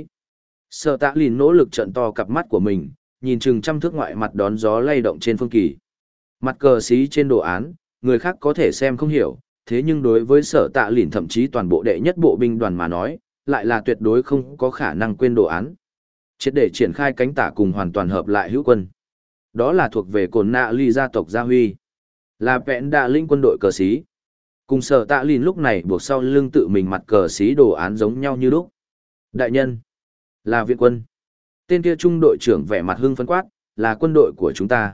Sở Tạ Lìn nỗ lực trợn to cặp mắt của mình, nhìn chừng trăm thước ngoại mặt đón gió lay động trên phương kỳ. Mặt cờ xí trên đồ án, người khác có thể xem không hiểu, thế nhưng đối với Sở Tạ Lìn thậm chí toàn bộ đệ nhất bộ binh đoàn mà nói, lại là tuyệt đối không có khả năng quên đồ án. Triệt để triển khai cánh tả cùng hoàn toàn hợp lại hữu quân. Đó là thuộc về Cổn Nạ Ly gia tộc Gia Huy, là Vẹn Đạ Linh quân đội cờ xí. Cùng Sở Tạ Lìn lúc này buộc sau lưng tự mình mặt cờ xí đồ án giống nhau như lúc. Đại nhân, là viện quân. Tên kia trung đội trưởng vẻ mặt hưng phấn quát, là quân đội của chúng ta.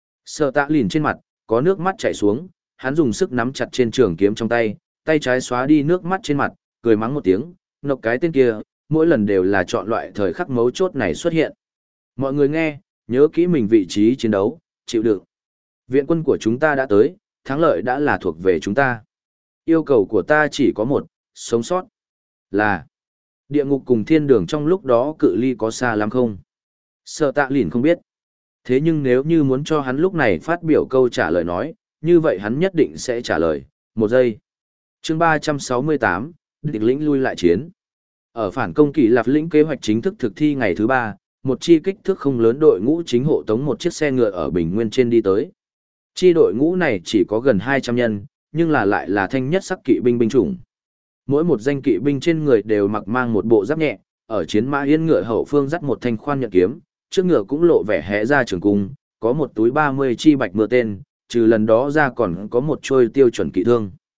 Sở Tạ Lìn trên mặt, có nước mắt chảy xuống, hắn dùng sức nắm chặt trên trường kiếm trong tay, tay trái xóa đi nước mắt trên mặt, cười mắng một tiếng, nộp cái tên kia, mỗi lần đều là chọn loại thời khắc mấu chốt này xuất hiện. Mọi người nghe, nhớ kỹ mình vị trí chiến đấu, chịu đựng. Viện quân của chúng ta đã tới, thắng lợi đã là thuộc về chúng ta. Yêu cầu của ta chỉ có một, sống sót. Là, địa ngục cùng thiên đường trong lúc đó cự ly có xa lắm không? Sở Tạ Lìn không biết. Thế nhưng nếu như muốn cho hắn lúc này phát biểu câu trả lời nói, như vậy hắn nhất định sẽ trả lời. Một giây. Chương 368, địch lĩnh lui lại chiến. Ở phản công kỳ Lạp lĩnh kế hoạch chính thức thực thi ngày thứ 3, một chi kích thước không lớn đội ngũ chính hộ tống một chiếc xe ngựa ở Bình Nguyên trên đi tới. Chi đội ngũ này chỉ có gần 200 nhân, nhưng lại là thanh nhất sắc kỵ binh binh chủng. Mỗi một danh kỵ binh trên người đều mặc mang một bộ giáp nhẹ, ở chiến mã yên ngựa hậu phương dắt một thanh khoan nhận kiếm, trước ngựa cũng lộ vẻ hé ra trường cung, có một túi 30 chi bạch mưa tên, trừ lần đó ra còn có một trôi tiêu chuẩn kỵ thương.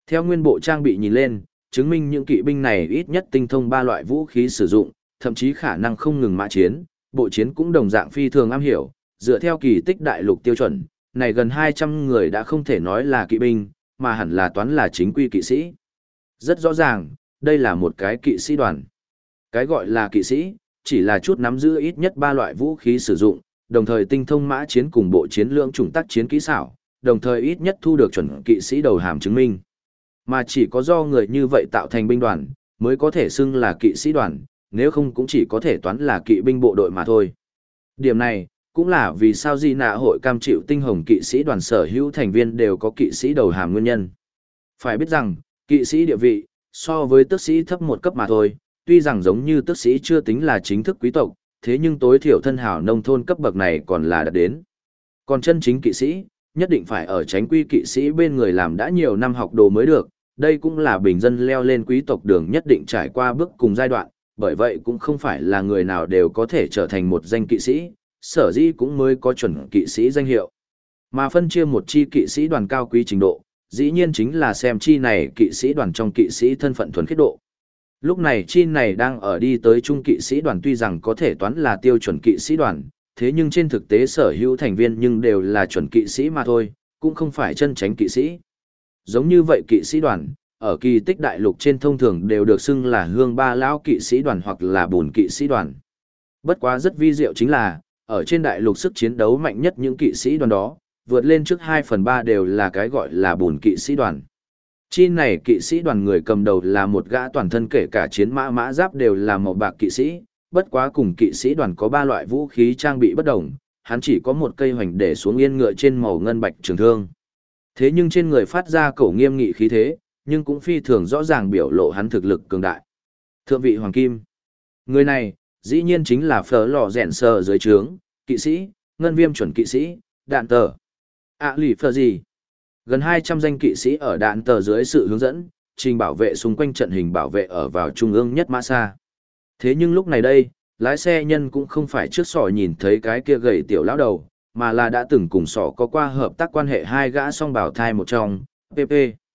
Theo nguyên bộ trang bị nhìn lên, chứng minh những kỵ binh này ít nhất tinh thông 3 loại vũ khí sử dụng, thậm chí khả năng không ngừng mã chiến, bộ chiến cũng đồng dạng phi thường am hiểu, dựa theo kỳ tích đại lục tiêu chuẩn, này gần 200 người đã không thể nói là kỵ binh, mà hẳn là toán là chính quy kỵ sĩ. Rất rõ ràng, đây là một cái kỵ sĩ đoàn. Cái gọi là kỵ sĩ, chỉ là chút nắm giữ ít nhất 3 loại vũ khí sử dụng, đồng thời tinh thông mã chiến cùng bộ chiến lưỡng chủng tác chiến kỹ xảo, đồng thời ít nhất thu được chuẩn kỵ sĩ đầu hàm chứng minh. Mà chỉ có do người như vậy tạo thành binh đoàn, mới có thể xưng là kỵ sĩ đoàn, nếu không cũng chỉ có thể toán là kỵ binh bộ đội mà thôi. Điểm này, cũng là vì sao Di Nạ hội cam chịu tinh hồng kỵ sĩ đoàn sở hữu thành viên đều có kỵ sĩ đầu hàm nguyên nhân. Phải biết rằng, kỵ sĩ địa vị, so với tước sĩ thấp một cấp mà thôi, tuy rằng giống như tước sĩ chưa tính là chính thức quý tộc, thế nhưng tối thiểu thân hảo nông thôn cấp bậc này còn là đạt đến. Còn chân chính kỵ sĩ, nhất định phải ở tránh quy kỵ sĩ bên người làm đã nhiều năm học đồ mới được, đây cũng là bình dân leo lên quý tộc đường nhất định trải qua bước cùng giai đoạn, bởi vậy cũng không phải là người nào đều có thể trở thành một danh kỵ sĩ, sở dĩ cũng mới có chuẩn kỵ sĩ danh hiệu. Mà phân chia một chi kỵ sĩ đoàn cao quý trình độ, dĩ nhiên chính là xem chi này kỵ sĩ đoàn trong kỵ sĩ thân phận thuần khiết độ. Lúc này chi này đang ở đi tới trung kỵ sĩ đoàn tuy rằng có thể toán là tiêu chuẩn kỵ sĩ đoàn, thế nhưng trên thực tế sở hữu thành viên nhưng đều là chuẩn kỵ sĩ mà thôi, cũng không phải chân chánh kỵ sĩ. Giống như vậy kỵ sĩ đoàn, ở kỳ tích đại lục trên thông thường đều được xưng là hương ba lão kỵ sĩ đoàn hoặc là bùn kỵ sĩ đoàn. Bất quá rất vi diệu chính là, ở trên đại lục sức chiến đấu mạnh nhất những kỵ sĩ đoàn đó, vượt lên trước 2/3 đều là cái gọi là bùn kỵ sĩ đoàn. Chi này kỵ sĩ đoàn người cầm đầu là một gã toàn thân kể cả chiến mã mã giáp đều là màu bạc kỵ sĩ, bất quá cùng kỵ sĩ đoàn có 3 loại vũ khí trang bị bất đồng, hắn chỉ có một cây hoành để xuống yên ngựa trên màu ngân bạch trường thương. Thế nhưng trên người phát ra cổ nghiêm nghị khí thế, nhưng cũng phi thường rõ ràng biểu lộ hắn thực lực cường đại. Thượng vị hoàng kim. Người này, dĩ nhiên chính là phở lò rèn sờ dưới trướng, kỵ sĩ, ngân viêm chuẩn kỵ sĩ, đạn tờ. Lì phở gì? Gần 200 danh kỵ sĩ ở đạn tờ dưới sự hướng dẫn, trình bảo vệ xung quanh trận hình bảo vệ ở vào trung ương nhất mã xa. Thế nhưng lúc này đây, lái xe nhân cũng không phải trước sỏ nhìn thấy cái kia gầy tiểu lão đầu, mà là đã từng cùng sỏ có qua hợp tác quan hệ hai gã song bảo thai một trong, PP.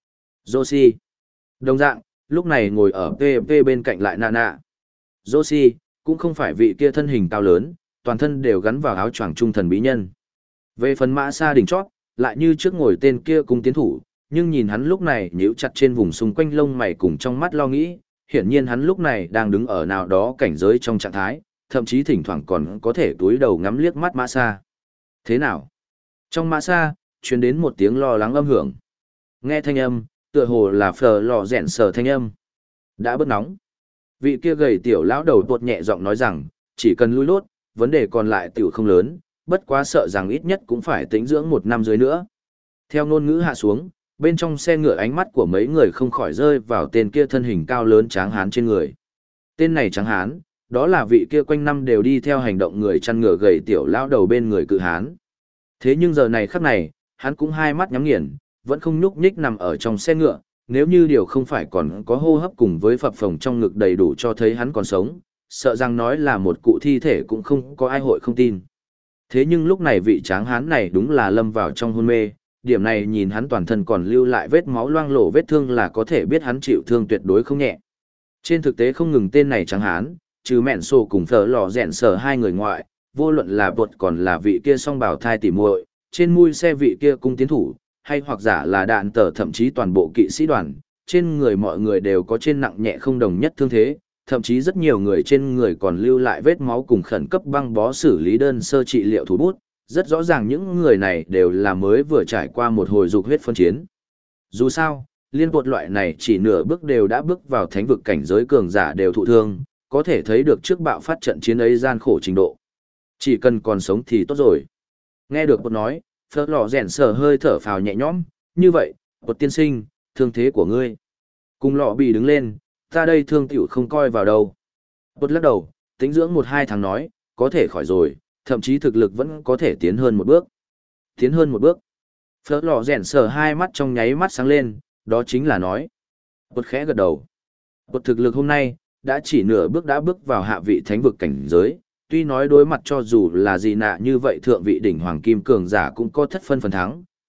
Joshi. Đồng dạng, lúc này ngồi ở PP bên cạnh lại Nana. Joshi, cũng không phải vị kia thân hình cao lớn, toàn thân đều gắn vào áo choàng trung thần bí nhân. Về phần mã xa đỉnh chót, lại như trước ngồi tên kia cung tiến thủ, nhưng nhìn hắn lúc này nhíu chặt trên vùng xung quanh lông mày cùng trong mắt lo nghĩ, hiển nhiên hắn lúc này đang đứng ở nào đó cảnh giới trong trạng thái, thậm chí thỉnh thoảng còn có thể túi đầu ngắm liếc mắt mã xa. Thế nào? Trong mã xa, truyền đến một tiếng lo lắng âm hưởng. Nghe thanh âm, tựa hồ là phờ lò rèn sờ thanh âm. Đã bớt nóng. Vị kia gầy tiểu lão đầu tuột nhẹ giọng nói rằng, chỉ cần lui lốt, vấn đề còn lại tiểu không lớn, bất quá sợ rằng ít nhất cũng phải tĩnh dưỡng 1 năm dưới nữa. Theo ngôn ngữ hạ xuống, bên trong xe ngựa ánh mắt của mấy người không khỏi rơi vào tên kia thân hình cao lớn tráng hán trên người. Tên này tráng hán, đó là vị kia quanh năm đều đi theo hành động người chăn ngựa gầy tiểu lão đầu bên người cự hán. Thế nhưng giờ này khắc này, hắn cũng hai mắt nhắm nghiền, vẫn không nhúc nhích nằm ở trong xe ngựa, nếu như điều không phải còn có hô hấp cùng với phập phồng trong ngực đầy đủ cho thấy hắn còn sống, sợ rằng nói là một cụ thi thể cũng không có ai hội không tin. Thế nhưng lúc này vị tráng hán này đúng là lâm vào trong hôn mê, điểm này nhìn hắn toàn thân còn lưu lại vết máu loang lổ vết thương là có thể biết hắn chịu thương tuyệt đối không nhẹ. Trên thực tế không ngừng tên này tráng hán, trừ mẹn sổ cùng phở lò rèn sở hai người ngoại, vô luận là bột còn là vị kia song bảo thai tỉ muội, trên mui xe vị kia cung tiến thủ, hay hoặc giả là đạn tờ thậm chí toàn bộ kỵ sĩ đoàn, trên người mọi người đều có trên nặng nhẹ không đồng nhất thương thế, thậm chí rất nhiều người trên người còn lưu lại vết máu cùng khẩn cấp băng bó xử lý đơn sơ trị liệu thủ bút, rất rõ ràng những người này đều là mới vừa trải qua một hồi dục huyết phân chiến. Dù sao, liên bột loại này chỉ nửa bước đều đã bước vào thánh vực cảnh giới cường giả đều thụ thương, có thể thấy được trước bạo phát trận chiến ấy gian khổ trình độ. Chỉ cần còn sống thì tốt rồi. Nghe được bột nói, Phớt lò rèn sờ hơi thở phào nhẹ nhõm, như vậy, bột tiên sinh, thương thế của ngươi. Cùng lọ bị đứng lên, ta đây thương tiểu không coi vào đâu. Bột lắc đầu, tính dưỡng 1-2 tháng nói, có thể khỏi rồi, thậm chí thực lực vẫn có thể tiến hơn một bước. Tiến hơn một bước. Phớt lò rèn sờ hai mắt trong nháy mắt sáng lên, đó chính là nói. Bột khẽ gật đầu. Bột thực lực hôm nay, đã chỉ nửa bước đã bước vào hạ vị thánh vực cảnh giới, tuy nói đối mặt cho dù là gì nạ như vậy thượng vị đỉnh hoàng kim cường giả cũng có thất phân phần thắng,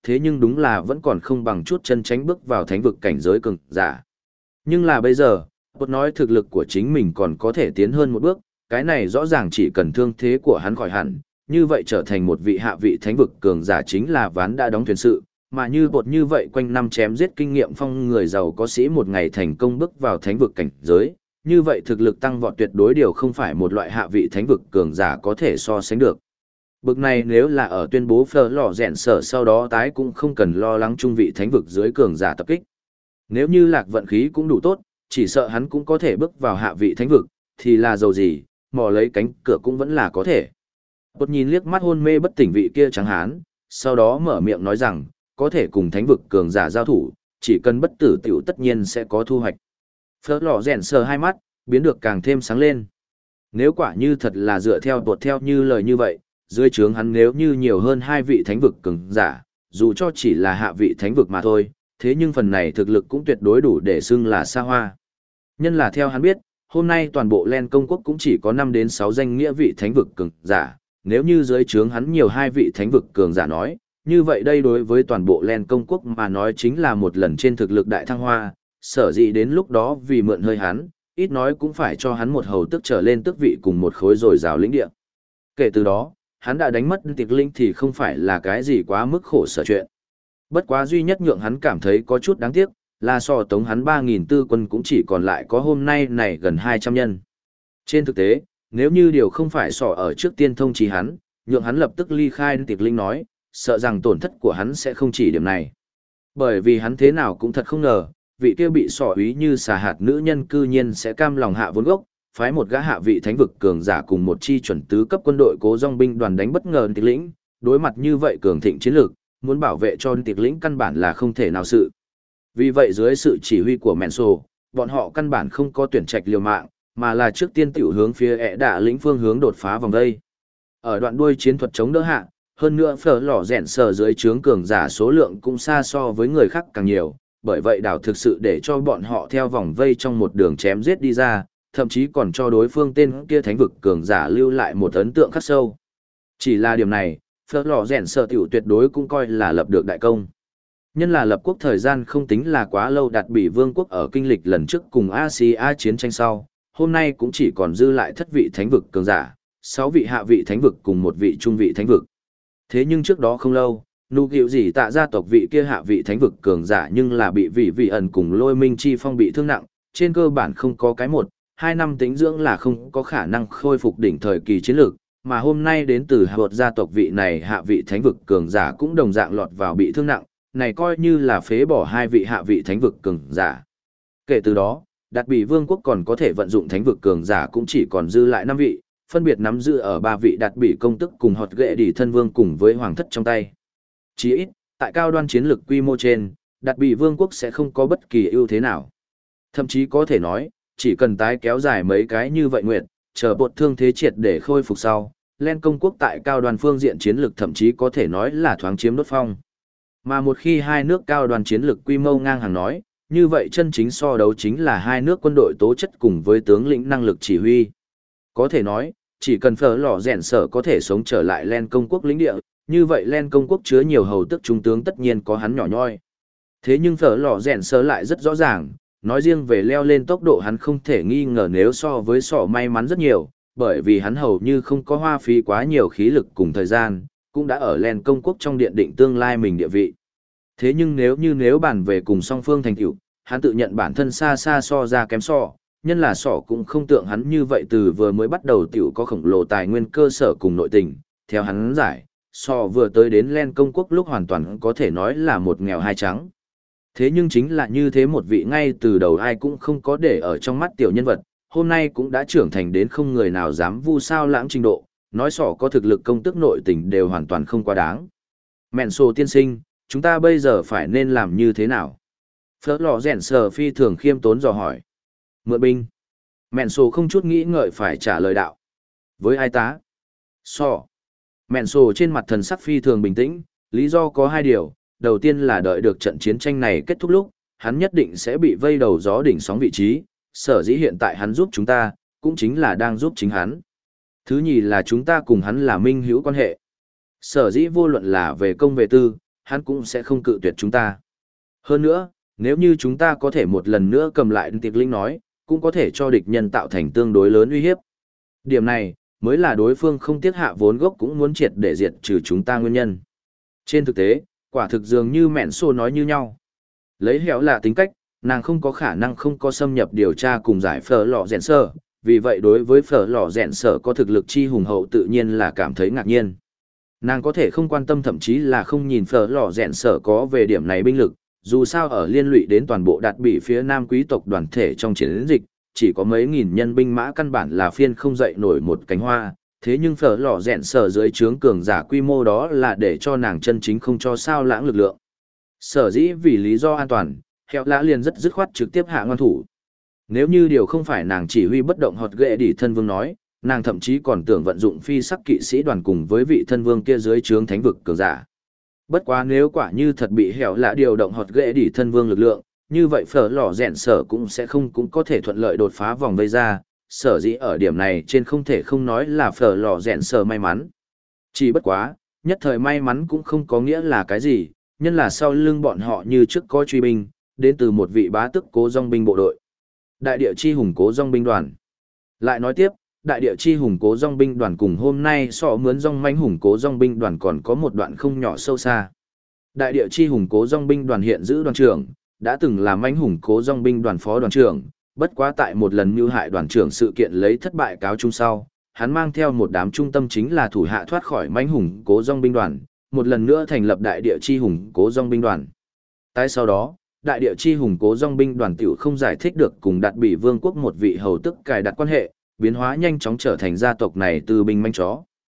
thế nhưng đúng là vẫn còn không bằng chút chân tránh bước vào thánh vực cảnh giới cường giả. Nhưng là bây giờ, Bột nói thực lực của chính mình còn có thể tiến hơn một bước, cái này rõ ràng chỉ cần thương thế của hắn khỏi hẳn, như vậy trở thành một vị hạ vị thánh vực cường giả chính là ván đã đóng thuyền sự, mà như Bột như vậy quanh năm chém giết kinh nghiệm phong người giàu có sĩ một ngày thành công bước vào thánh vực cảnh giới, như vậy thực lực tăng vọt tuyệt đối điều không phải một loại hạ vị thánh vực cường giả có thể so sánh được. Bực này nếu là ở tuyên bố phở lò rèn sở sau đó tái cũng không cần lo lắng trung vị thánh vực dưới cường giả tập kích. Nếu như lạc vận khí cũng đủ tốt, chỉ sợ hắn cũng có thể bước vào hạ vị thánh vực, thì là dầu gì, mò lấy cánh cửa cũng vẫn là có thể. Bột nhìn liếc mắt hôn mê bất tỉnh vị kia trắng hán, sau đó mở miệng nói rằng, có thể cùng thánh vực cường giả giao thủ, chỉ cần bất tử tiểu tất nhiên sẽ có thu hoạch. Phở lò rèn sờ hai mắt, biến được càng thêm sáng lên. Nếu quả như thật là dựa theo Bột theo như lời như vậy, dưới trướng hắn nếu như nhiều hơn hai vị thánh vực cường giả, dù cho chỉ là hạ vị thánh vực mà thôi, thế nhưng phần này thực lực cũng tuyệt đối đủ để xưng là xa hoa. Nhân là theo hắn biết, hôm nay toàn bộ Len công quốc cũng chỉ có 5 đến 6 danh nghĩa vị thánh vực cường giả, nếu như dưới trướng hắn nhiều hai vị thánh vực cường giả nói, như vậy đây đối với toàn bộ Len công quốc mà nói chính là một lần trên thực lực đại thăng hoa, sở dĩ đến lúc đó vì mượn hơi hắn, ít nói cũng phải cho hắn một hầu tức trở lên tước vị cùng một khối rồi rào lĩnh địa. Kể từ đó, hắn đã đánh mất tiệc linh thì không phải là cái gì quá mức khổ sở chuyện. Bất quá duy nhất nhượng hắn cảm thấy có chút đáng tiếc, là so tống hắn 3.000 tư quân cũng chỉ còn lại có hôm nay này gần 200 nhân. Trên thực tế, nếu như điều không phải sỏ ở trước tiên thông chí hắn, nhượng hắn lập tức ly khai tiệc linh nói, sợ rằng tổn thất của hắn sẽ không chỉ điểm này. Bởi vì hắn thế nào cũng thật không ngờ, vị kia bị sỏ úy như xà hạt nữ nhân cư nhiên sẽ cam lòng hạ vốn gốc, phái một gã hạ vị thánh vực cường giả cùng một chi chuẩn tứ cấp quân đội cố dòng binh đoàn đánh bất ngờ tiệc lĩnh, đối mặt như vậy cường thịnh chiến lược, muốn bảo vệ cho tiệc lĩnh căn bản là không thể nào sự. Vì vậy dưới sự chỉ huy của Menso, bọn họ căn bản không có tuyển trạch liều mạng, mà là trước tiên tiểu hướng phía ẻ đạ lĩnh phương hướng đột phá vòng đây. Ở đoạn đuôi chiến thuật chống đỡ hạ, hơn nữa phở lò rèn sờ dưới trướng cường giả số lượng cũng xa so với người khác càng nhiều, bởi vậy đảo thực sự để cho bọn họ theo vòng vây trong một đường chém giết đi ra, thậm chí còn cho đối phương tên kia thánh vực cường giả lưu lại một ấn tượng khắc sâu. Chỉ là điểm này, phở lò rèn sờ tiểu tuyệt đối cũng coi là lập được đại công. Nhân là lập quốc thời gian không tính là quá lâu, đạt bị vương quốc ở kinh lịch lần trước cùng Asia chiến tranh sau, hôm nay cũng chỉ còn dư lại thất vị thánh vực cường giả, 6 vị hạ vị thánh vực cùng một vị trung vị thánh vực. Thế nhưng trước đó không lâu, nụ gịu gì tạ gia tộc vị kia hạ vị thánh vực cường giả nhưng là bị vị ẩn cùng Lôi Minh Chi Phong bị thương nặng, trên cơ bản không có cái 1-2 năm tính dưỡng là không có khả năng khôi phục đỉnh thời kỳ chiến lược, mà hôm nay đến từ hạ gia tộc vị này hạ vị thánh vực cường giả cũng đồng dạng lọt vào bị thương nặng, này coi như là phế bỏ 2 vị hạ vị thánh vực cường giả. Kể từ đó, Đạt Bỉ Vương quốc còn có thể vận dụng thánh vực cường giả cũng chỉ còn dư lại 5 vị, phân biệt nắm giữ ở 3 vị Đạt Bỉ công tức cùng hột ghệ đỉ thân vương cùng với hoàng thất trong tay. Chỉ ít, tại cao đoan chiến lược quy mô trên, Đạt Bỉ Vương quốc sẽ không có bất kỳ ưu thế nào. Thậm chí có thể nói, chỉ cần tái kéo dài mấy cái như vậy nguyệt, chờ bột thương thế triệt để khôi phục sau, Len công quốc tại cao đoan phương diện chiến lược thậm chí có thể nói là thoáng chiếm đốt phong. Mà một khi hai nước cao đoàn chiến lược quy mô ngang hàng nói, như vậy chân chính so đấu chính là hai nước quân đội tố chất cùng với tướng lĩnh năng lực chỉ huy. Có thể nói, chỉ cần phở lò rèn sở có thể sống trở lại Len công quốc lĩnh địa, như vậy Len công quốc chứa nhiều hầu tức trung tướng tất nhiên có hắn nhỏ nhoi. Thế nhưng phở lò rèn sở lại rất rõ ràng, nói riêng về leo lên tốc độ hắn không thể nghi ngờ nếu so với sọ may mắn rất nhiều, bởi vì hắn hầu như không có hoa phí quá nhiều khí lực cùng thời gian, cũng đã ở Len công quốc trong điện định tương lai mình địa vị. Thế nhưng nếu bàn về cùng song phương thành tựu, hắn tự nhận bản thân xa xa so ra kém sọ, nhân là sọ cũng không tượng hắn như vậy từ vừa mới bắt đầu tiểu có khổng lồ tài nguyên cơ sở cùng nội tình, theo hắn giải, sọ vừa tới đến Len công quốc lúc hoàn toàn có thể nói là một nghèo hai trắng. Thế nhưng chính là như thế một vị ngay từ đầu ai cũng không có để ở trong mắt tiểu nhân vật, hôm nay cũng đã trưởng thành đến không người nào dám vu sao lãng trình độ, nói sỏ có thực lực công tức nội tình đều hoàn toàn không quá đáng. Mẹn sổ tiên sinh, chúng ta bây giờ phải nên làm như thế nào? Phớt lò rèn sờ phi thường khiêm tốn dò hỏi. Mượn binh. Mẹn sổ không chút nghĩ ngợi phải trả lời đạo. Với ai tá? Sọ. Mẹn sổ trên mặt thần sắc phi thường bình tĩnh, lý do có 2 điều. Đầu tiên là đợi được trận chiến tranh này kết thúc lúc, hắn nhất định sẽ bị vây đầu gió đỉnh sóng vị trí, sở dĩ hiện tại hắn giúp chúng ta, cũng chính là đang giúp chính hắn. Thứ nhì là chúng ta cùng hắn là minh hữu quan hệ. Sở dĩ vô luận là về công về tư, hắn cũng sẽ không cự tuyệt chúng ta. Hơn nữa, nếu như chúng ta có thể một lần nữa cầm lại tiệc linh nói, cũng có thể cho địch nhân tạo thành tương đối lớn uy hiếp. Điểm này, mới là đối phương không tiếc hạ vốn gốc cũng muốn triệt để diệt trừ chúng ta nguyên nhân. Trên thực tế, quả thực dường như mẹn xô nói như nhau. Lấy hẻo là tính cách, nàng không có khả năng không có xâm nhập điều tra cùng giải phở lò rèn sở, vì vậy đối với phở lò rèn sở có thực lực chi hùng hậu tự nhiên là cảm thấy ngạc nhiên. Nàng có thể không quan tâm thậm chí là không nhìn phở lò rèn sở có về điểm này binh lực, dù sao ở liên lụy đến toàn bộ đạt bị phía nam quý tộc đoàn thể trong chiến dịch, chỉ có mấy nghìn nhân binh mã căn bản là phiên không dậy nổi một cánh hoa, thế nhưng phở lò rèn sở dưới trướng cường giả quy mô đó là để cho nàng chân chính không cho sao lãng lực lượng. Sở dĩ vì lý do an toàn, Hẹo Lã liền rất dứt khoát trực tiếp hạ ngoan thủ. Nếu như điều không phải nàng chỉ huy bất động họt ghệ đỉ thân vương nói, nàng thậm chí còn tưởng vận dụng phi sắc kỵ sĩ đoàn cùng với vị thân vương kia dưới trướng thánh vực cường giả. Bất quá nếu quả như thật bị Hẹo Lã điều động họt ghệ đỉ thân vương lực lượng, như vậy phở lò rèn sở cũng sẽ không cũng có thể thuận lợi đột phá vòng vây ra, sở dĩ ở điểm này trên không thể không nói là phở lò rèn sở may mắn. Chỉ bất quá, nhất thời may mắn cũng không có nghĩa là cái gì, nhân là sau lưng bọn họ như trước có truy binh, đến từ một vị bá tức cố dòng binh bộ đội. Đại địa chi hùng cố dòng binh đoàn. Lại nói tiếp, đại địa chi hùng cố dòng binh đoàn cùng hôm nay so mướn dòng manh hùng cố dòng binh đoàn còn có một đoạn không nhỏ sâu xa. Đại địa chi hùng cố dòng binh đoàn hiện giữ đoàn trưởng, đã từng là manh hùng cố dòng binh đoàn phó đoàn trưởng, bất quá tại một lần mưu hại đoàn trưởng sự kiện lấy thất bại cáo chung sau, hắn mang theo một đám trung tâm chính là thủ hạ thoát khỏi manh hùng cố dòng binh đoàn, một lần nữa thành lập đại địa chi hùng cố dòng binh đoàn. Tại sau đó, đại địa chi hùng cố dòng binh đoàn tiểu không giải thích được cùng đạt bị vương quốc một vị hầu tức cài đặt quan hệ, biến hóa nhanh chóng trở thành gia tộc này từ binh manh chó.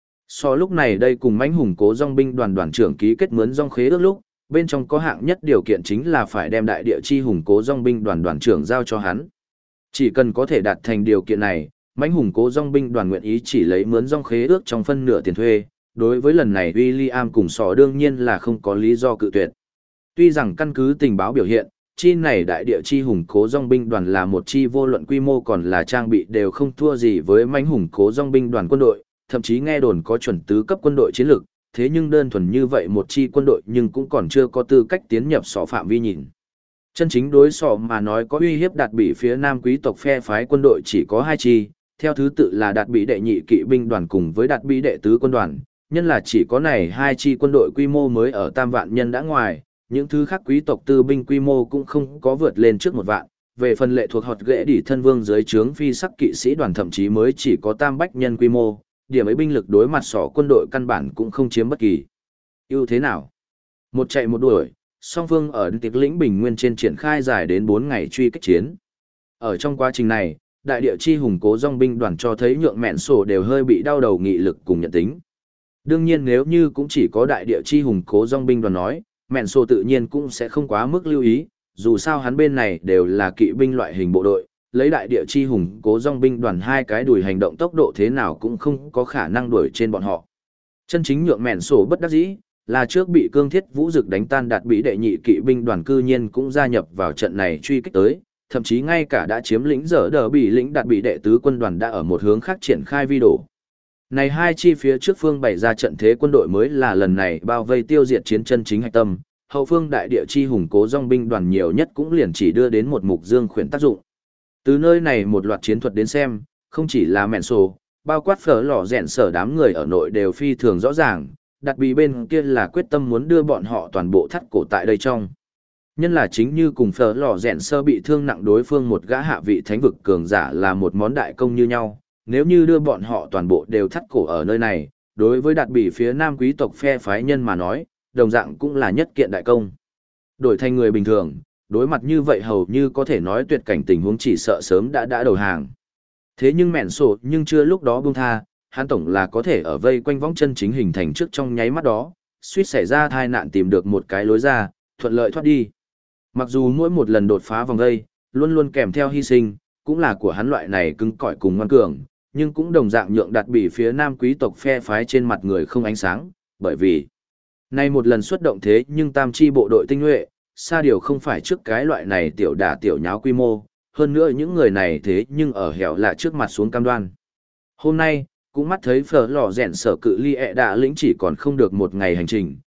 So lúc này đây cùng mãnh hùng cố dòng binh đoàn đoàn trưởng ký kết mướn dòng khế ước lúc, bên trong có hạng nhất điều kiện chính là phải đem đại địa chi hùng cố dòng binh đoàn đoàn trưởng giao cho hắn. Chỉ cần có thể đạt thành điều kiện này, mãnh hùng cố dòng binh đoàn nguyện ý chỉ lấy mướn dòng khế ước trong phân nửa tiền thuê. Đối với lần này William cùng sò đương nhiên là không có lý do cự tuyệt. Tuy rằng căn cứ tình báo biểu hiện, chi này đại địa chi hùng cố dòng binh đoàn là một chi vô luận quy mô còn là trang bị đều không thua gì với mãnh hùng cố dòng binh đoàn quân đội, thậm chí nghe đồn có chuẩn tứ cấp quân đội chiến lược, thế nhưng đơn thuần như vậy một chi quân đội nhưng cũng còn chưa có tư cách tiến nhập sọ phạm vi nhìn. Chân chính đối sọ mà nói có uy hiếp đạt bị phía nam quý tộc phe phái quân đội chỉ có hai chi, theo thứ tự là đạt bị đệ nhị kỵ binh đoàn cùng với đạt bị đệ tứ quân đoàn. Nhân là chỉ có này hai chi quân đội quy mô mới ở tam vạn nhân đã ngoài, những thứ khác quý tộc tư binh quy mô cũng không có vượt lên trước một vạn. Về phần lệ thuộc họt ghệ đỉ thân vương dưới trướng phi sắc kỵ sĩ đoàn thậm chí mới chỉ có tam bách nhân quy mô, điểm ấy binh lực đối mặt sỏ quân đội căn bản cũng không chiếm bất kỳ ưu thế nào. Một chạy một đuổi, song phương ở tiệc lĩnh bình nguyên trên triển khai dài đến 4 ngày truy kích chiến. Ở trong quá trình này, đại địa chi hùng cố dòng binh đoàn cho thấy nhượng mẹn sổ đều hơi bị đau đầu nghị lực cùng nhận tính. Đương nhiên nếu như cũng chỉ có đại địa chi hùng cố dòng binh đoàn nói, mẹn sổ tự nhiên cũng sẽ không quá mức lưu ý, dù sao hắn bên này đều là kỵ binh loại hình bộ đội, lấy đại địa chi hùng cố dòng binh đoàn hai cái đuổi hành động tốc độ thế nào cũng không có khả năng đuổi trên bọn họ. Chân chính nhượng mẹn sổ bất đắc dĩ, là trước bị cương thiết vũ dực đánh tan đạt bị đệ nhị kỵ binh đoàn cư nhiên cũng gia nhập vào trận này truy kích tới, thậm chí ngay cả đã chiếm lĩnh dở đờ bị lĩnh đạt bị đệ tứ quân đoàn đã ở một hướng khác triển khai vi đổ. Này hai chi phía trước phương bày ra trận thế quân đội mới là lần này bao vây tiêu diệt chiến chân chính hạch tâm, hậu phương đại địa chi hùng cố dòng binh đoàn nhiều nhất cũng liền chỉ đưa đến một mục dương khuyển tác dụng. Từ nơi này một loạt chiến thuật đến xem, không chỉ là mẹn sổ, bao quát phở lò rèn sở đám người ở nội đều phi thường rõ ràng, đặt bị bên kia là quyết tâm muốn đưa bọn họ toàn bộ thắt cổ tại đây trong. Nhân là chính như cùng phở lò rèn sơ bị thương nặng đối phương một gã hạ vị thánh vực cường giả là một món đại công như nhau, nếu như đưa bọn họ toàn bộ đều thắt cổ ở nơi này, đối với đạt bị phía nam quý tộc phe phái nhân mà nói, đồng dạng cũng là nhất kiện đại công. Đổi thành người bình thường, đối mặt như vậy hầu như có thể nói tuyệt cảnh tình huống chỉ sợ sớm đã đầu hàng. Thế nhưng mẹn sổ nhưng chưa lúc đó buông tha, hắn tổng là có thể ở vây quanh võng chân chính hình thành trước trong nháy mắt đó, suýt xảy ra tai nạn tìm được một cái lối ra, thuận lợi thoát đi. Mặc dù mỗi một lần đột phá vòng vây, luôn luôn kèm theo hy sinh, cũng là của hắn loại này cứng cỏi cùng ngoan cường, nhưng cũng đồng dạng nhượng đạt bị phía nam quý tộc phe phái trên mặt người không ánh sáng, bởi vì nay một lần xuất động thế nhưng tam chi bộ đội tinh nhuệ, xa điều không phải trước cái loại này tiểu đả tiểu nháo quy mô, hơn nữa những người này thế nhưng ở hẻo lạ trước mặt xuống cam đoan. Hôm nay, cũng mắt thấy phở lò rèn sở cự ly đã lĩnh chỉ còn không được một ngày hành trình,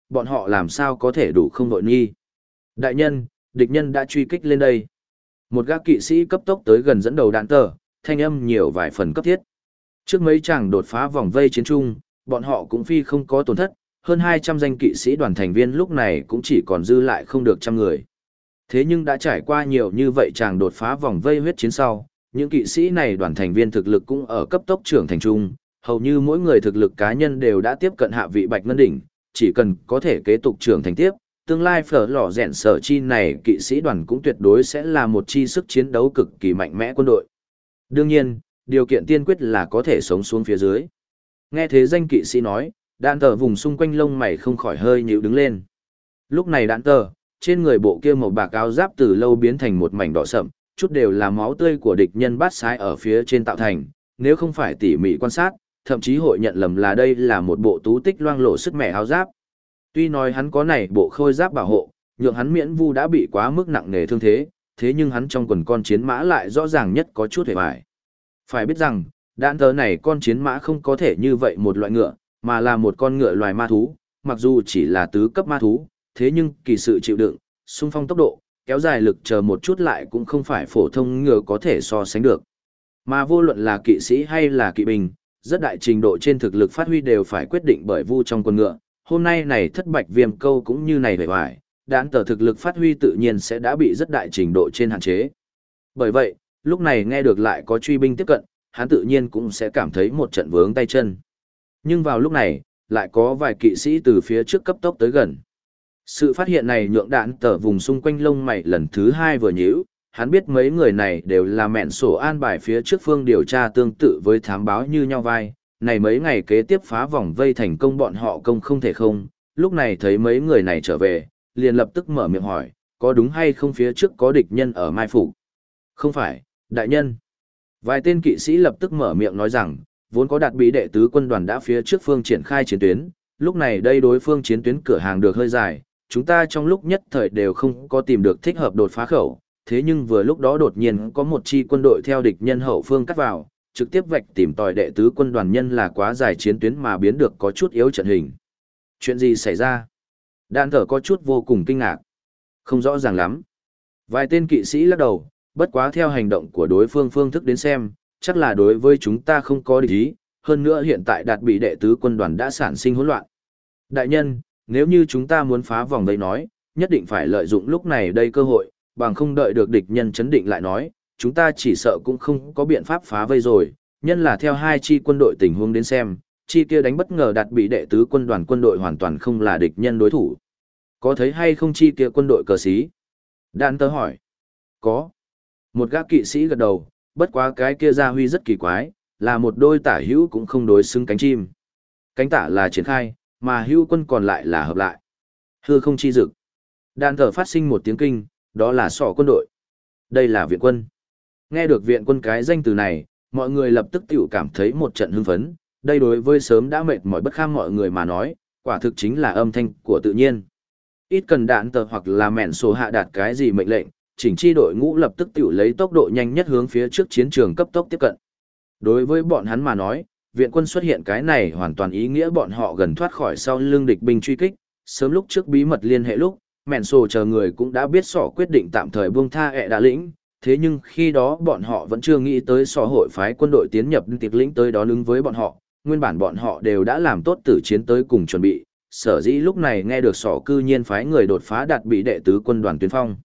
bọn họ làm sao có thể đủ không vội nghi. Đại nhân, địch nhân đã truy kích lên đây. Một gã kỵ sĩ cấp tốc tới gần dẫn đầu đạn tờ, thanh âm nhiều vài phần cấp thiết. Trước mấy chàng đột phá vòng vây chiến trung, bọn họ cũng phi không có tổn thất, hơn 200 danh kỵ sĩ đoàn thành viên lúc này cũng chỉ còn dư lại không được trăm người. Thế nhưng đã trải qua nhiều như vậy chàng đột phá vòng vây huyết chiến sau, những kỵ sĩ này đoàn thành viên thực lực cũng ở cấp tốc trưởng thành trung, hầu như mỗi người thực lực cá nhân đều đã tiếp cận hạ vị bạch ngân đỉnh, chỉ cần có thể kế tục trưởng thành tiếp, tương lai phở lò rèn sở chi này kỵ sĩ đoàn cũng tuyệt đối sẽ là một chi sức chiến đấu cực kỳ mạnh mẽ quân đội. Đương nhiên, điều kiện tiên quyết là có thể sống xuống phía dưới. Nghe thế danh kỵ sĩ nói, đạn tờ vùng xung quanh lông mày không khỏi hơi nhíu đứng lên. Lúc này đạn tờ, trên người bộ kia màu bạc áo giáp từ lâu biến thành một mảnh đỏ sậm, chút đều là máu tươi của địch nhân bát sái ở phía trên tạo thành, nếu không phải tỉ mỉ quan sát, thậm chí hội nhận lầm là đây là một bộ tú tích loang lổ sức mẻ áo giáp. Tuy nói hắn có này bộ khôi giáp bảo hộ, nhượng hắn miễn vu đã bị quá mức nặng nề thương thế, thế nhưng hắn trong quần con chiến mã lại rõ ràng nhất có chút hề bại. Phải biết rằng, đạn tờ này con chiến mã không có thể như vậy một loại ngựa, mà là một con ngựa loài ma thú, mặc dù chỉ là tứ cấp ma thú, thế nhưng kỳ sự chịu đựng, xung phong tốc độ, kéo dài lực chờ một chút lại cũng không phải phổ thông ngựa có thể so sánh được. Mà vô luận là kỵ sĩ hay là kỵ binh, rất đại trình độ trên thực lực phát huy đều phải quyết định bởi vu trong quân ngựa. Hôm nay này thất bạch viêm câu cũng như này vẻ vải, đạn tờ thực lực phát huy tự nhiên sẽ đã bị rất đại trình độ trên hạn chế. Bởi vậy, lúc này nghe được lại có truy binh tiếp cận, hắn tự nhiên cũng sẽ cảm thấy một trận vướng tay chân. Nhưng vào lúc này, lại có vài kỵ sĩ từ phía trước cấp tốc tới gần. Sự phát hiện này nhượng đạn tờ vùng xung quanh lông mày lần thứ hai vừa nhíu, hắn biết mấy người này đều là mẹn sổ an bài phía trước phương điều tra tương tự với thám báo như nhau vai, này mấy ngày kế tiếp phá vòng vây thành công bọn họ công không thể không, lúc này thấy mấy người này trở về, liền lập tức mở miệng hỏi, có đúng hay không phía trước có địch nhân ở mai phục? Không phải, đại nhân. Vài tên kỵ sĩ lập tức mở miệng nói rằng, vốn có đạt bí đệ tứ quân đoàn đã phía trước phương triển khai chiến tuyến, lúc này đây đối phương chiến tuyến cửa hàng được hơi dài, chúng ta trong lúc nhất thời đều không có tìm được thích hợp đột phá khẩu, thế nhưng vừa lúc đó đột nhiên có một chi quân đội theo địch nhân hậu phương cắt vào, trực tiếp vạch tìm tòi đệ tứ quân đoàn nhân là quá dài chiến tuyến mà biến được có chút yếu trận hình. Chuyện gì xảy ra? Đạn thở có chút vô cùng kinh ngạc. Không rõ ràng lắm. Vài tên kỵ sĩ lắc đầu, bất quá theo hành động của đối phương phương thức đến xem, chắc là đối với chúng ta không có địch ý, hơn nữa hiện tại đạt bị đệ tứ quân đoàn đã sản sinh hỗn loạn. Đại nhân, nếu như chúng ta muốn phá vòng vây nói, nhất định phải lợi dụng lúc này đây cơ hội, bằng không đợi được địch nhân chấn định lại nói, chúng ta chỉ sợ cũng không có biện pháp phá vây rồi, nhân là theo hai chi quân đội tình huống đến xem, chi kia đánh bất ngờ đạt bị đệ tứ quân đội hoàn toàn không là địch nhân đối thủ. Có thấy hay không chi kia quân đội cờ xí? Đạn tớ hỏi. Có. Một gã kỵ sĩ gật đầu, bất quá cái kia gia huy rất kỳ quái, là một đôi tả hữu cũng không đối xứng cánh chim. Cánh tả là triển khai, mà hữu quân còn lại là hợp lại. Hư không chi dực. Đạn thở phát sinh một tiếng kinh, đó là sọ quân đội. Đây là viện quân. Nghe được viện quân cái danh từ này, mọi người lập tức tiểu cảm thấy một trận hưng phấn. Đây đối với sớm đã mệt mỏi bất kham mọi người mà nói, quả thực chính là âm thanh của tự nhiên. Ít cần đạn tờ hoặc là mẹn số hạ đạt cái gì mệnh lệnh, chỉnh chi đội ngũ lập tức tiểu lấy tốc độ nhanh nhất hướng phía trước chiến trường cấp tốc tiếp cận. Đối với bọn hắn mà nói, viện quân xuất hiện cái này hoàn toàn ý nghĩa bọn họ gần thoát khỏi sau lưng địch binh truy kích, sớm lúc trước bí mật liên hệ lúc, mẹn sổ chờ người cũng đã biết sỏ quyết định tạm thời buông tha ẹ đà lĩnh, thế nhưng khi đó bọn họ vẫn chưa nghĩ tới sỏ hội phái quân đội tiến nhập tiệp lĩnh tới đó ứng với bọn họ, nguyên bản bọn họ đều đã làm tốt tử chiến tới cùng chuẩn bị, sở dĩ lúc này nghe được sỏ cư nhiên phái người đột phá đạt bị đệ tứ quân đoàn tuyến phong.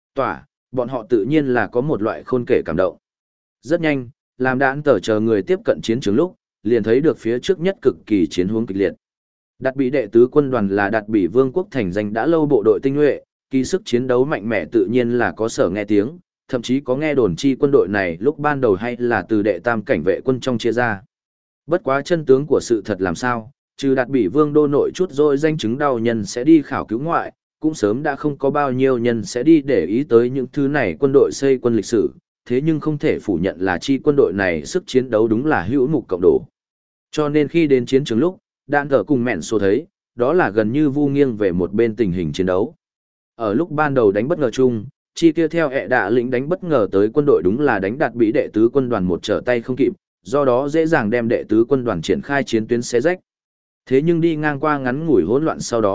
Bọn họ tự nhiên là có một loại khôn kể cảm động. Rất nhanh, làm đạn tờ chờ người tiếp cận chiến trường lúc, liền thấy được phía trước nhất cực kỳ chiến hướng kịch liệt. Đạt bị đệ tứ quân đoàn là đạt bị vương quốc thành danh đã lâu bộ đội tinh nhuệ, kỳ sức chiến đấu mạnh mẽ tự nhiên là có sở nghe tiếng, thậm chí có nghe đồn chi quân đội này lúc ban đầu hay là từ đệ tam cảnh vệ quân trong chia ra. Bất quá chân tướng của sự thật làm sao, trừ đạt bị vương đô nội chút rồi danh chứng đau nhân sẽ đi khảo cứu ngoại, cũng sớm đã không có bao nhiêu nhân sẽ đi để ý tới những thứ này quân đội xây quân lịch sử, thế nhưng không thể phủ nhận là chi quân đội này sức chiến đấu đúng là hữu mục cộng đồ. Cho nên khi đến chiến trường lúc, đạn thở cùng mẹn số thấy, đó là gần như vu nghiêng về một bên tình hình chiến đấu. Ở lúc ban đầu đánh bất ngờ chung, chi kia theo ẹ đạ lĩnh đánh bất ngờ tới quân đội đúng là đánh đạt bị đệ tứ quân đoàn một trở tay không kịp, do đó dễ dàng đem đệ tứ quân đoàn triển khai chiến tuyến xé rách. Thế nhưng đi ngang qua ngắn ngủi hỗn loạn sau đó,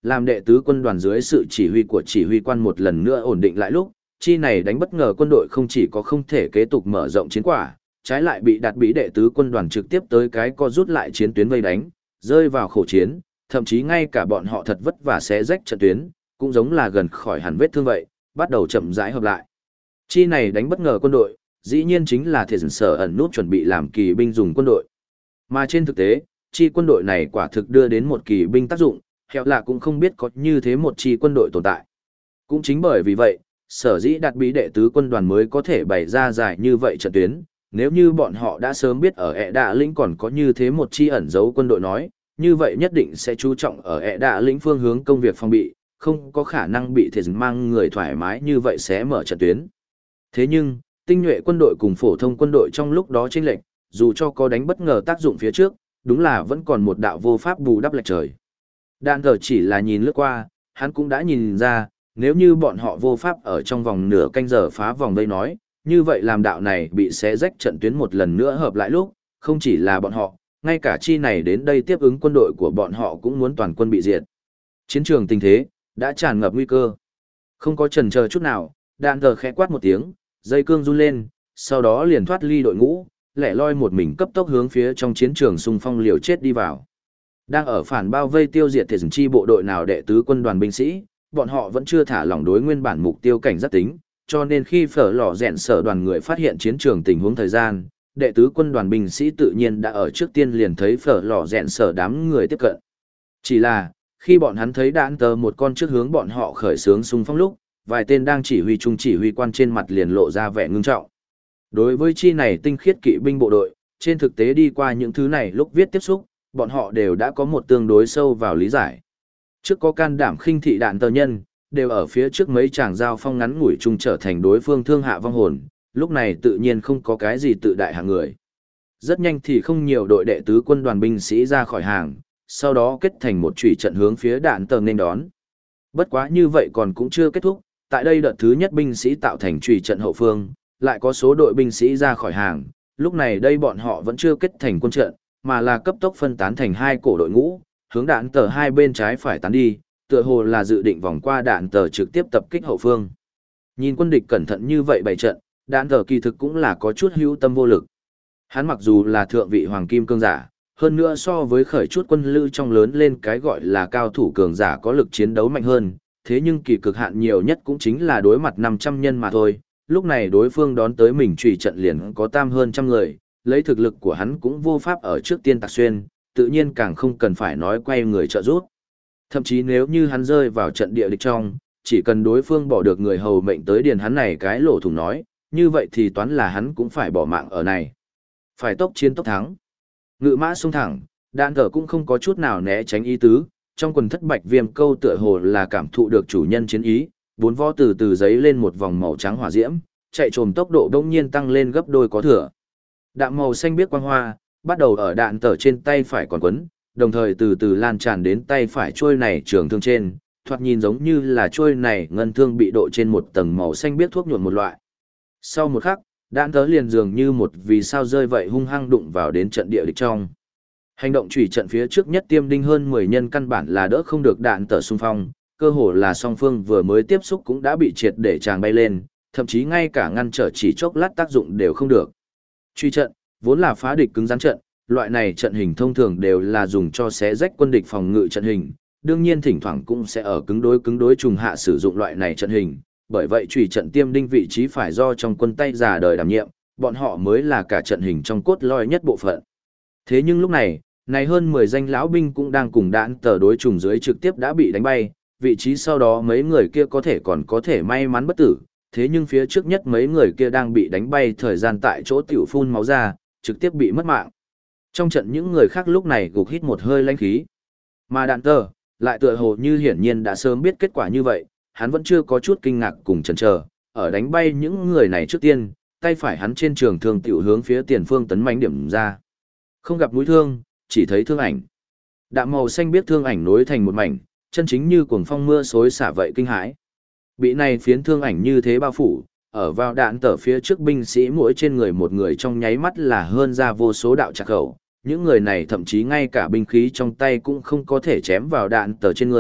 làm đệ tứ quân đoàn dưới sự chỉ huy của chỉ huy quan một lần nữa ổn định lại lúc, chi này đánh bất ngờ quân đội không chỉ có không thể kế tục mở rộng chiến quả, trái lại bị đạt bí đệ tứ quân đoàn trực tiếp tới cái co rút lại chiến tuyến vây đánh, rơi vào khổ chiến, thậm chí ngay cả bọn họ thật vất vả xé rách trận tuyến, cũng giống là gần khỏi hẳn vết thương vậy, bắt đầu chậm rãi hợp lại. Chi này đánh bất ngờ quân đội, dĩ nhiên chính là Thiệt Sở ẩn nút chuẩn bị làm kỳ binh dùng quân đội. Mà trên thực tế, chi quân đội này quả thực đưa đến một kỳ binh tác dụng, hẹo là cũng không biết có như thế một chi quân đội tồn tại. Cũng chính bởi vì vậy, sở dĩ đạt bí đệ tứ quân đoàn mới có thể bày ra dài như vậy trận tuyến, nếu như bọn họ đã sớm biết ở ẹ đạ lĩnh còn có như thế một chi ẩn giấu quân đội nói, như vậy nhất định sẽ chú trọng ở ẹ đạ lĩnh phương hướng công việc phòng bị, không có khả năng bị Thiệt mang người thoải mái như vậy sẽ mở trận tuyến. Thế nhưng, tinh nhuệ quân đội cùng phổ thông quân đội trong lúc đó chênh lệch, dù cho có đánh bất ngờ tác dụng phía trước, đúng là vẫn còn một đạo vô pháp bù đắp lệch trời. Đạn thờ chỉ là nhìn lướt qua, hắn cũng đã nhìn ra, nếu như bọn họ vô pháp ở trong vòng nửa canh giờ phá vòng vây nói, như vậy làm đạo này bị xé rách trận tuyến một lần nữa hợp lại lúc, không chỉ là bọn họ, ngay cả chi này đến đây tiếp ứng quân đội của bọn họ cũng muốn toàn quân bị diệt. Chiến trường tình thế, đã tràn ngập nguy cơ. Không có chần chờ chút nào, đạn thờ khẽ quát một tiếng, dây cương run lên, sau đó liền thoát ly đội ngũ, lẻ loi một mình cấp tốc hướng phía trong chiến trường xung phong liều chết đi vào. Đang ở phản bao vây tiêu diệt Thiệt chi bộ đội nào đệ tứ quân đoàn binh sĩ, bọn họ vẫn chưa thả lỏng đối nguyên bản mục tiêu cảnh giác tính, cho nên khi phở lò rèn sở đoàn người phát hiện chiến trường tình huống thời gian, đệ tứ quân đoàn binh sĩ tự nhiên đã ở trước tiên liền thấy phở lò rèn sở đám người tiếp cận. Chỉ là, khi bọn hắn thấy đạn tờ một con trước hướng bọn họ khởi xướng xung phong lúc, vài tên đang chỉ huy trung chỉ huy quan trên mặt liền lộ ra vẻ ngưng trọng. Đối với chi này tinh khiết kỵ binh bộ đội, trên thực tế đi qua những thứ này lúc viết tiếp xúc, bọn họ đều đã có một tương đối sâu vào lý giải. Trước có can đảm khinh thị đạn tờ nhân, đều ở phía trước mấy chàng giao phong ngắn ngủi chung trở thành đối phương thương hạ vong hồn, lúc này tự nhiên không có cái gì tự đại hạng người. Rất nhanh thì không nhiều đội đệ tứ quân đoàn binh sĩ ra khỏi hàng, sau đó kết thành một chủy trận hướng phía đạn tờ nên đón. Bất quá như vậy còn cũng chưa kết thúc, tại đây đợt thứ nhất binh sĩ tạo thành chủy trận hậu phương, lại có số đội binh sĩ ra khỏi hàng, lúc này đây bọn họ vẫn chưa kết thành quân trận, mà là cấp tốc phân tán thành hai cổ đội ngũ, hướng đạn tờ hai bên trái phải tán đi, tựa hồ là dự định vòng qua đạn tờ trực tiếp tập kích hậu phương. Nhìn quân địch cẩn thận như vậy bày trận, đạn tờ kỳ thực cũng là có chút hữu tâm vô lực. Hắn mặc dù là thượng vị hoàng kim cương giả, hơn nữa so với khởi chút quân lữ trong lớn lên cái gọi là cao thủ cường giả có lực chiến đấu mạnh hơn, thế nhưng kỳ cực hạn nhiều nhất cũng chính là đối mặt 500 nhân mà thôi. Lúc này đối phương đón tới mình trùy trận liền có tam hơn trăm người, lấy thực lực của hắn cũng vô pháp ở trước tiên tạc xuyên, tự nhiên càng không cần phải nói quay người trợ giúp. Thậm chí nếu như hắn rơi vào trận địa địch trong, chỉ cần đối phương bỏ được người hầu mệnh tới điền hắn này cái lỗ thủng nói, như vậy thì toán là hắn cũng phải bỏ mạng ở này. Phải tốc chiến tốc thắng. Ngự mã xông thẳng, đạn thở cũng không có chút nào né tránh ý tứ, trong quần thất bạch viêm câu tựa hồ là cảm thụ được chủ nhân chiến ý, bốn vó từ từ giấy lên một vòng màu trắng hỏa diễm, chạy trồm tốc độ đông nhiên tăng lên gấp đôi có thừa. Đạm màu xanh biếc quang hoa, bắt đầu ở đạn tở trên tay phải còn quấn, đồng thời từ từ lan tràn đến tay phải trôi này trường thương trên, thoạt nhìn giống như là trôi này ngân thương bị độ trên một tầng màu xanh biếc thuốc nhuộm một loại. Sau một khắc, đạn tở liền dường như một vì sao rơi vậy hung hăng đụng vào đến trận địa địch trong. Hành động chủy trận phía trước nhất tiêm đinh hơn 10 nhân căn bản là đỡ không được đạn tở xung phong, cơ hồ là song phương vừa mới tiếp xúc cũng đã bị triệt để tràng bay lên, thậm chí ngay cả ngăn trở chỉ chốc lát tác dụng đều không được. Truy trận, vốn là phá địch cứng rắn trận, loại này trận hình thông thường đều là dùng cho xé rách quân địch phòng ngự trận hình, đương nhiên thỉnh thoảng cũng sẽ ở cứng đối trùng hạ sử dụng loại này trận hình, bởi vậy truy trận tiêm đinh vị trí phải do trong quân tay già đời đảm nhiệm, bọn họ mới là cả trận hình trong cốt lõi nhất bộ phận. Thế nhưng lúc này, hơn 10 danh lão binh cũng đang cùng đạn tờ đối trùng dưới trực tiếp đã bị đánh bay, vị trí sau đó mấy người kia có thể còn có thể may mắn bất tử, thế nhưng phía trước nhất mấy người kia đang bị đánh bay thời gian tại chỗ tiểu phun máu ra, trực tiếp bị mất mạng. Trong trận những người khác lúc này gục hít một hơi lãnh khí. Mà đạn tờ, lại tựa hồ như hiển nhiên đã sớm biết kết quả như vậy, hắn vẫn chưa có chút kinh ngạc cùng chần chờ, ở đánh bay những người này trước tiên, tay phải hắn trên trường thương tiểu hướng phía tiền phương tấn mãnh điểm ra. Không gặp mũi thương, chỉ thấy thương ảnh. Đạm màu xanh biết thương ảnh nối thành một mảnh, chân chính như cuồng phong mưa xối xả vậy kinh hãi. Bị này phiến thương ảnh như thế bao phủ, ở vào đạn tở phía trước binh sĩ mỗi trên người một người trong nháy mắt là hơn ra vô số đạo chạc khẩu. Những người này thậm chí ngay cả binh khí trong tay cũng không có thể chém vào đạn tở trên người,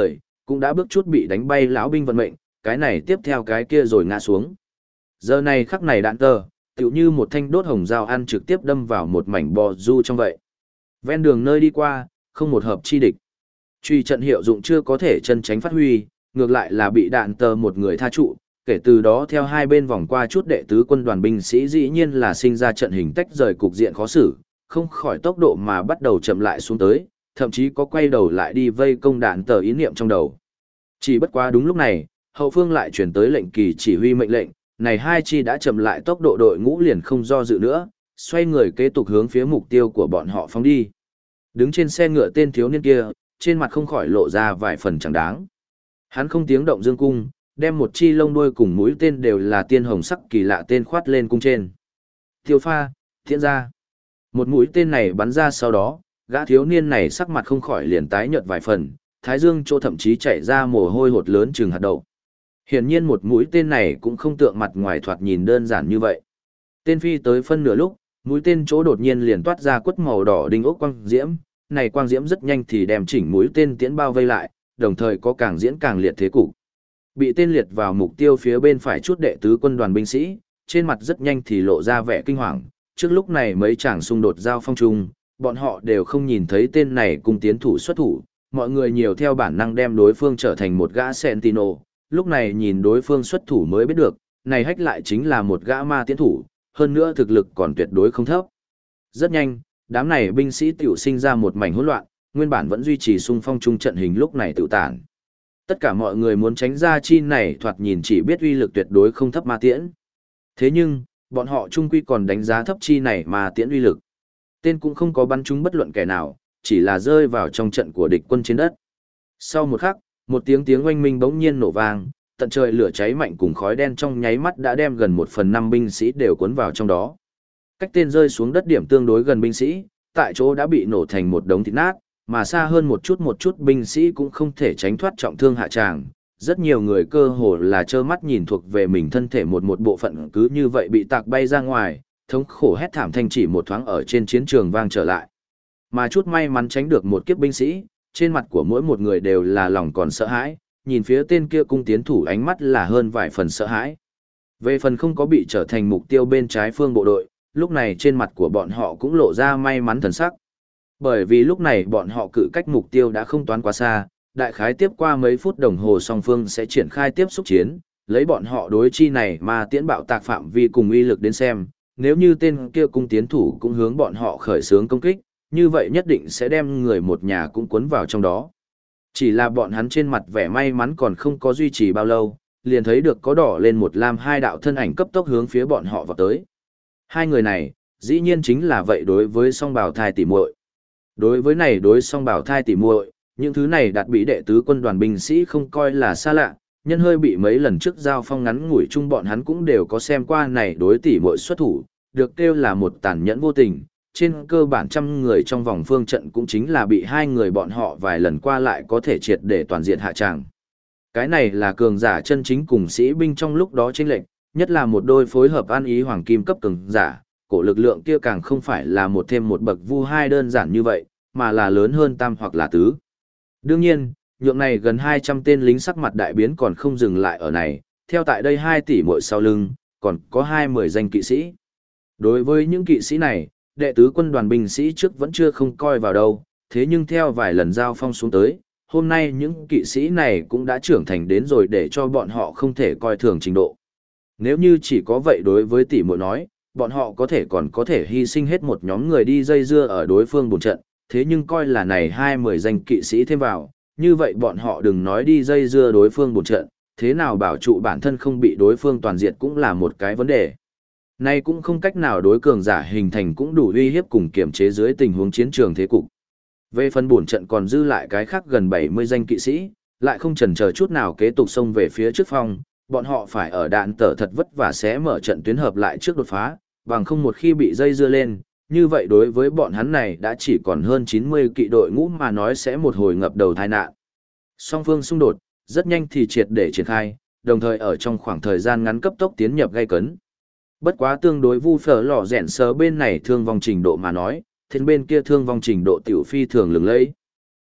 cũng đã bước chút bị đánh bay lão binh vận mệnh, cái này tiếp theo cái kia rồi ngã xuống. Giờ này khắc này đạn tờ, tựu như một thanh đốt hồng dao ăn trực tiếp đâm vào một mảnh bò du trong vậy. Ven đường nơi đi qua, không một hợp chi địch. Truy trận hiệu dụng chưa có thể chân tránh phát huy, ngược lại là bị đạn tờ một người tha trụ, kể từ đó theo hai bên vòng qua chút đệ tứ quân đoàn binh sĩ dĩ nhiên là sinh ra trận hình tách rời cục diện khó xử, không khỏi tốc độ mà bắt đầu chậm lại xuống tới, thậm chí có quay đầu lại đi vây công đạn tờ ý niệm trong đầu. Chỉ bất quá đúng lúc này, hậu phương lại chuyển tới lệnh kỳ chỉ huy mệnh lệnh, này hai chi đã chậm lại tốc độ đội ngũ liền không do dự nữa, xoay người kế tục hướng phía mục tiêu của bọn họ phóng đi. Đứng trên xe ngựa tên thiếu niên kia, trên mặt không khỏi lộ ra vài phần chẳng đáng. Hắn không tiếng động dương cung, đem một chi lông đuôi cùng mũi tên đều là tiên hồng sắc kỳ lạ tên khoát lên cung trên. Tiêu pha, thiện ra. Một mũi tên này bắn ra sau đó, gã thiếu niên này sắc mặt không khỏi liền tái nhợt vài phần, thái dương chỗ thậm chí chảy ra mồ hôi hột lớn chừng hạt đậu. Hiển nhiên một mũi tên này cũng không tượng mặt ngoài thoạt nhìn đơn giản như vậy. Tên phi tới phân nửa lúc, mũi tên chỗ đột nhiên liền toát ra quất màu đỏ đinh ốc quang diễm, này quang diễm rất nhanh thì đem chỉnh mũi tên tiễn bao vây lại, đồng thời có càng diễn càng liệt thế cục. Bị tên liệt vào mục tiêu phía bên phải chút đệ tứ quân đoàn binh sĩ, trên mặt rất nhanh thì lộ ra vẻ kinh hoàng, trước lúc này mấy chàng xung đột giao phong chung, bọn họ đều không nhìn thấy tên này cùng tiến thủ xuất thủ, mọi người nhiều theo bản năng đem đối phương trở thành một gã Sentinel, lúc này nhìn đối phương xuất thủ mới biết được, này hách lại chính là một gã ma tiến thủ, hơn nữa thực lực còn tuyệt đối không thấp. Rất nhanh, đám này binh sĩ tiểu sinh ra một mảnh hỗn loạn, nguyên bản vẫn duy trì xung phong chung trận hình lúc này tự tản. Tất cả mọi người muốn tránh ra chi này thoạt nhìn chỉ biết uy lực tuyệt đối không thấp ma tiễn. Thế nhưng, bọn họ chung quy còn đánh giá thấp chi này ma tiễn uy lực. Tên cũng không có bắn trúng bất luận kẻ nào, chỉ là rơi vào trong trận của địch quân trên đất. Sau một khắc, một tiếng oanh minh bỗng nhiên nổ vang, tận trời lửa cháy mạnh cùng khói đen trong nháy mắt đã đem gần 1/5 binh sĩ đều cuốn vào trong đó. Cách tên rơi xuống đất điểm tương đối gần binh sĩ, tại chỗ đã bị nổ thành một đống thịt nát, mà xa hơn một chút binh sĩ cũng không thể tránh thoát trọng thương hạ tràng. Rất nhiều người cơ hồ là trơ mắt nhìn thuộc về mình thân thể một bộ phận cứ như vậy bị tạc bay ra ngoài, thống khổ hét thảm thanh chỉ một thoáng ở trên chiến trường vang trở lại. Mà chút may mắn tránh được một kiếp binh sĩ, trên mặt của mỗi một người đều là lòng còn sợ hãi, nhìn phía tên kia cung tiến thủ ánh mắt là hơn vài phần sợ hãi. Về phần không có bị trở thành mục tiêu bên trái phương bộ đội, lúc này trên mặt của bọn họ cũng lộ ra may mắn thần sắc. Bởi vì lúc này bọn họ cự cách mục tiêu đã không toán quá xa, đại khái tiếp qua mấy phút đồng hồ song phương sẽ triển khai tiếp xúc chiến, lấy bọn họ đối chi này mà tiễn bạo tạc phạm vi cùng uy lực đến xem, nếu như tên kia cung tiến thủ cũng hướng bọn họ khởi xướng công kích, như vậy nhất định sẽ đem người một nhà cũng cuốn vào trong đó. Chỉ là bọn hắn trên mặt vẻ may mắn còn không có duy trì bao lâu, liền thấy được có đỏ lên một lam hai đạo thân ảnh cấp tốc hướng phía bọn họ vào tới. Hai người này, dĩ nhiên chính là vậy đối với song bào thai tỉ muội. Đối với này đối song bào thai tỉ muội, những thứ này đạt bị đệ tứ quân đoàn binh sĩ không coi là xa lạ, nhân hơi bị mấy lần trước giao phong ngắn ngủi chung bọn hắn cũng đều có xem qua này đối tỉ muội xuất thủ, được kêu là một tàn nhẫn vô tình. Trên cơ bản trăm người trong vòng phương trận cũng chính là bị hai người bọn họ vài lần qua lại có thể triệt để toàn diện hạ tràng. Cái này là cường giả chân chính cùng sĩ binh trong lúc đó chênh lệch, nhất là một đôi phối hợp ăn ý hoàng kim cấp cường giả, cổ lực lượng kia càng không phải là một thêm một bậc vu hai đơn giản như vậy, mà là lớn hơn tam hoặc là tứ. Đương nhiên, nhượng này gần 200 tên lính sắc mặt đại biến còn không dừng lại ở này, theo tại đây 2 tỷ muội sau lưng, còn có 20 danh kỵ sĩ. Đối với những kỵ sĩ này, đệ tứ quân đoàn binh sĩ trước vẫn chưa không coi vào đâu, thế nhưng theo vài lần giao phong xuống tới, hôm nay những kỵ sĩ này cũng đã trưởng thành đến rồi để cho bọn họ không thể coi thường trình độ. Nếu như chỉ có vậy đối với tỷ muội nói, bọn họ còn có thể hy sinh hết một nhóm người đi dây dưa ở đối phương bổn trận, thế nhưng coi là này 20 danh kỵ sĩ thêm vào, như vậy bọn họ đừng nói đi dây dưa đối phương bổn trận, thế nào bảo trụ bản thân không bị đối phương toàn diệt cũng là một cái vấn đề. Nay cũng không cách nào đối cường giả hình thành cũng đủ uy hiếp cùng kiểm chế dưới tình huống chiến trường thế cục. Về phần bổn trận còn dư lại cái khác gần 70 danh kỵ sĩ, lại không chần chờ chút nào kế tục xông về phía trước phong, bọn họ phải ở đạn tở thật vất vả sẽ mở trận tuyến hợp lại trước đột phá, bằng không một khi bị dây dưa lên, như vậy đối với bọn hắn này đã chỉ còn hơn 90 kỵ đội ngũ mà nói sẽ một hồi ngập đầu tai nạn. Song phương xung đột, rất nhanh thì triệt để triển khai, đồng thời ở trong khoảng thời gian ngắn cấp tốc tiến nhập gay cấn. Bất quá tương đối vu phở lò rèn sớ bên này thương vong trình độ mà nói, thế bên kia thương vong trình độ tiểu phi thường lừng lẫy.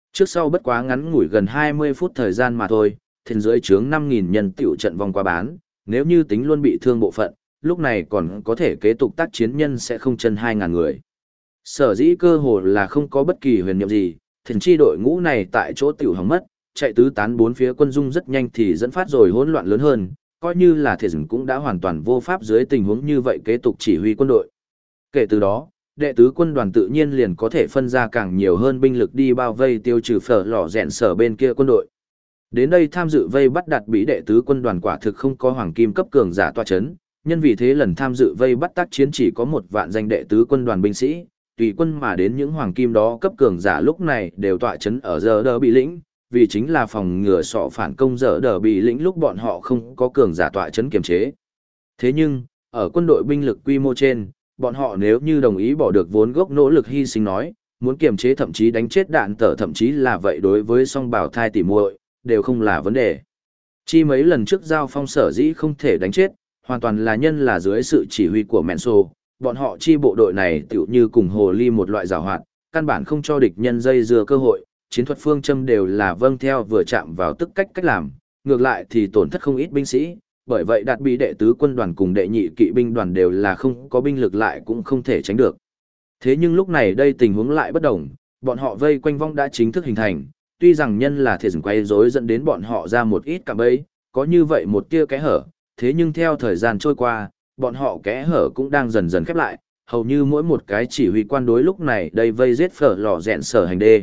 Trước sau bất quá ngắn ngủi gần 20 phút thời gian mà thôi, thiên dưới trướng 5.000 nhân tiểu trận vòng qua bán, nếu như tính luôn bị thương bộ phận, lúc này còn có thể kế tục tác chiến nhân sẽ không chân 2.000 người. Sở dĩ cơ hồ là không có bất kỳ huyền nhiệm gì, thiên chi đội ngũ này tại chỗ tiểu hỏng mất, chạy tứ tán bốn phía quân dung rất nhanh thì dẫn phát rồi hỗn loạn lớn hơn, coi như là thiên cũng đã hoàn toàn vô pháp dưới tình huống như vậy kế tục chỉ huy quân đội. Kể từ đó, đệ tứ quân đoàn tự nhiên liền có thể phân ra càng nhiều hơn binh lực đi bao vây tiêu trừ phở lò rèn sở bên kia quân đội. Đến đây tham dự vây bắt Đạt Bí đệ tứ quân đoàn quả thực không có hoàng kim cấp cường giả tọa chấn, nhân vì thế lần tham dự vây bắt tác chiến chỉ có 1 vạn danh đệ tứ quân đoàn binh sĩ, tùy quân mà đến những hoàng kim đó cấp cường giả lúc này đều tọa chấn ở giờ đờ bị lĩnh, vì chính là phòng ngừa sọ phản công giờ đờ bị lĩnh lúc bọn họ không có cường giả tọa chấn kiềm chế. Thế nhưng, ở quân đội binh lực quy mô trên, bọn họ nếu như đồng ý bỏ được vốn gốc nỗ lực hy sinh nói, muốn kiềm chế thậm chí đánh chết đạn tở thậm chí là vậy đối với song bảo thai tỉ muội đều không là vấn đề. Chi mấy lần trước giao phong sở dĩ không thể đánh chết, hoàn toàn là nhân là dưới sự chỉ huy của Menso, bọn họ chi bộ đội này tựu như cùng hồ ly một loại giảo hoạt, căn bản không cho địch nhân dây dưa cơ hội, chiến thuật phương châm đều là vâng theo vừa chạm vào tức cách làm, ngược lại thì tổn thất không ít binh sĩ, bởi vậy Đạt Bí đệ tứ quân đoàn cùng đệ nhị kỵ binh đoàn đều là không có binh lực lại cũng không thể tránh được. Thế nhưng lúc này đây tình huống lại bất đồng, bọn họ vây quanh vong đã chính thức hình thành, tuy rằng nhân là thể dừng quay rối dẫn đến bọn họ ra một ít cạm bẫy, có như vậy một tia kẽ hở, thế nhưng theo thời gian trôi qua, bọn họ kẽ hở cũng đang dần dần khép lại, hầu như mỗi một cái chỉ huy quan đối lúc này đây vây giết phở lò rèn sở hành đê.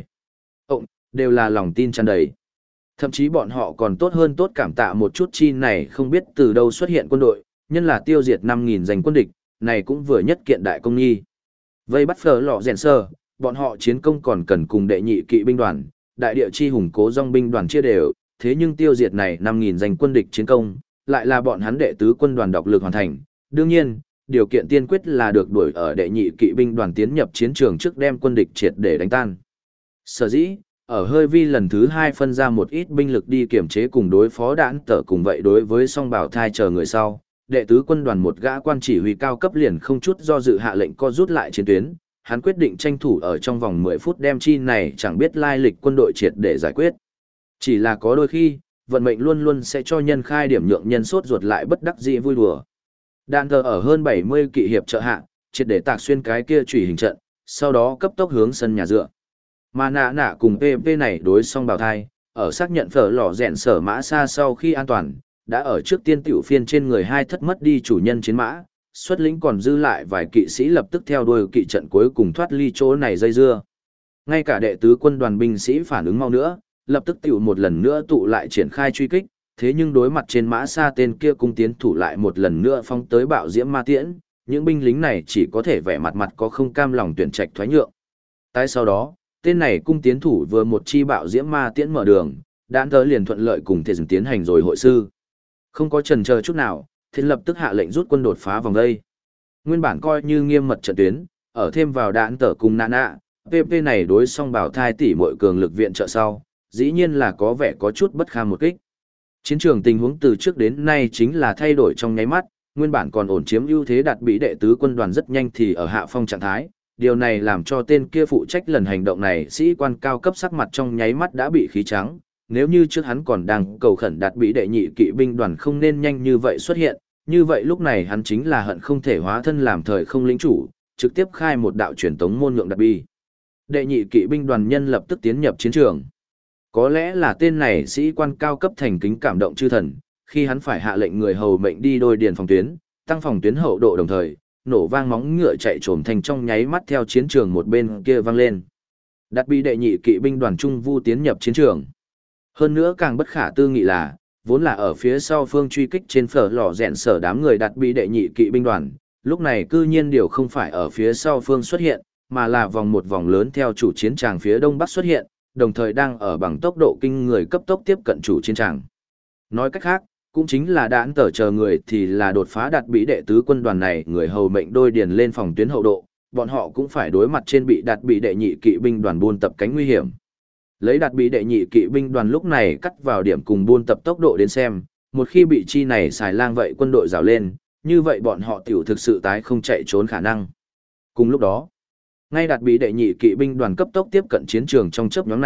Đều là lòng tin tràn đầy. Thậm chí bọn họ còn tốt hơn tốt cảm tạ một chút chi này không biết từ đâu xuất hiện quân đội, nhân là tiêu diệt 5.000 danh quân địch, này cũng vừa nhất kiện đại công nghi. Vây bắt phở lò rèn sở, bọn họ chiến công còn cần cùng đệ nhị kỵ binh đoàn, đại địa chi hùng cố dòng binh đoàn chia đều, thế nhưng tiêu diệt này 5.000 danh quân địch chiến công, lại là bọn hắn đệ tứ quân đoàn độc lực hoàn thành. Đương nhiên, điều kiện tiên quyết là được đuổi ở đệ nhị kỵ binh đoàn tiến nhập chiến trường trước đem quân địch triệt để đánh tan. Sở dĩ, ở hơi vi lần thứ 2 phân ra một ít binh lực đi kiểm chế cùng đối phó đạn tở cùng vậy đối với song bảo thai chờ người sau, đệ tứ quân đoàn một gã quan chỉ huy cao cấp liền không chút do dự hạ lệnh co rút lại chiến tuyến, hắn quyết định tranh thủ ở trong vòng 10 phút đem chi này chẳng biết lai lịch quân đội triệt để giải quyết. Chỉ là có đôi khi, vận mệnh luôn luôn sẽ cho nhân khai điểm nhượng nhân sốt ruột lại bất đắc dĩ vui đùa. Đạn tờ ở hơn 70 kỵ hiệp trợ hạ, triệt để tạc xuyên cái kia chủy hình trận, sau đó cấp tốc hướng sân nhà dựa. Mà nạ cùng PP này đối song bào thai, ở xác nhận phở lò rèn sở mã xa sau khi an toàn, đã ở trước tiên tiểu phiên trên người hai thất mất đi chủ nhân chiến mã, xuất lĩnh còn dư lại vài kỵ sĩ lập tức theo đuôi kỵ trận cuối cùng thoát ly chỗ này dây dưa. Ngay cả đệ tứ quân đoàn binh sĩ phản ứng mau nữa, lập tức tiểu một lần nữa tụ lại triển khai truy kích, thế nhưng đối mặt trên mã xa tên kia cung tiến thủ lại một lần nữa phong tới bạo diễm ma tiễn, những binh lính này chỉ có thể vẻ mặt có không cam lòng tuyển trạch thoái nhượng. Tại sau đó, tên này cung tiến thủ vừa một chi bạo diễm ma tiễn mở đường, đạn tớ liền thuận lợi cùng thể dừng tiến hành rồi hội sư. Không có chần chờ chút nào, thiên lập tức hạ lệnh rút quân đột phá vòng đây. Nguyên bản coi như nghiêm mật trận tuyến, ở thêm vào đạn tở cùng nạ, PP này đối song bảo thai tỷ muội cường lực viện trợ sau, dĩ nhiên là có vẻ có chút bất kham một kích. Chiến trường tình huống từ trước đến nay chính là thay đổi trong nháy mắt, nguyên bản còn ổn chiếm ưu thế Đạt Bí đệ tứ quân đoàn rất nhanh thì ở hạ phong trạng thái, điều này làm cho tên kia phụ trách lần hành động này sĩ quan cao cấp sắc mặt trong nháy mắt đã bị khí trắng, nếu như trước hắn còn đang cầu khẩn Đạt Bí đệ nhị kỵ binh đoàn không nên nhanh như vậy xuất hiện, như vậy lúc này hắn chính là hận không thể hóa thân làm thời không lĩnh chủ, trực tiếp khai một đạo truyền tống môn nhượng Đạt Bí. Đệ nhị kỵ binh đoàn nhân lập tức tiến nhập chiến trường. Có lẽ là tên này sĩ quan cao cấp thành kính cảm động chư thần, khi hắn phải hạ lệnh người hầu mệnh đi đôi điền phòng tuyến, tăng phòng tuyến hậu độ đồng thời, nổ vang móng ngựa chạy trồm thành trong nháy mắt theo chiến trường một bên kia vang lên. Đạt Bí đệ nhị kỵ binh đoàn trung vu tiến nhập chiến trường. Hơn nữa càng bất khả tư nghị là, vốn là ở phía sau phương truy kích trên phở lò rèn sở đám người Đạt Bí đệ nhị kỵ binh đoàn, lúc này cư nhiên điều không phải ở phía sau phương xuất hiện, mà là một vòng lớn theo chủ chiến tràng phía đông bắc xuất hiện, đồng thời đang ở bằng tốc độ kinh người cấp tốc tiếp cận chủ chiến tràng. Nói cách khác, cũng chính là đạn tở chờ người thì là đột phá Đạt Bí đệ tứ quân đoàn này người hầu mệnh đôi điền lên phòng tuyến hậu độ, bọn họ cũng phải đối mặt trên bị Đạt Bí đệ nhị kỵ binh đoàn buôn tập cánh nguy hiểm. Lấy Đạt Bí đệ nhị kỵ binh đoàn lúc này cắt vào điểm cùng buôn tập tốc độ đến xem, một khi bị chi này xài lang vậy quân đội rào lên, như vậy bọn họ tiểu thực sự tái không chạy trốn khả năng. Cùng lúc đó, ngay Đạt Bí đệ nhị kỵ binh đoàn cấp tốc tiếp cận chiến trường trong chớp nhoáng này,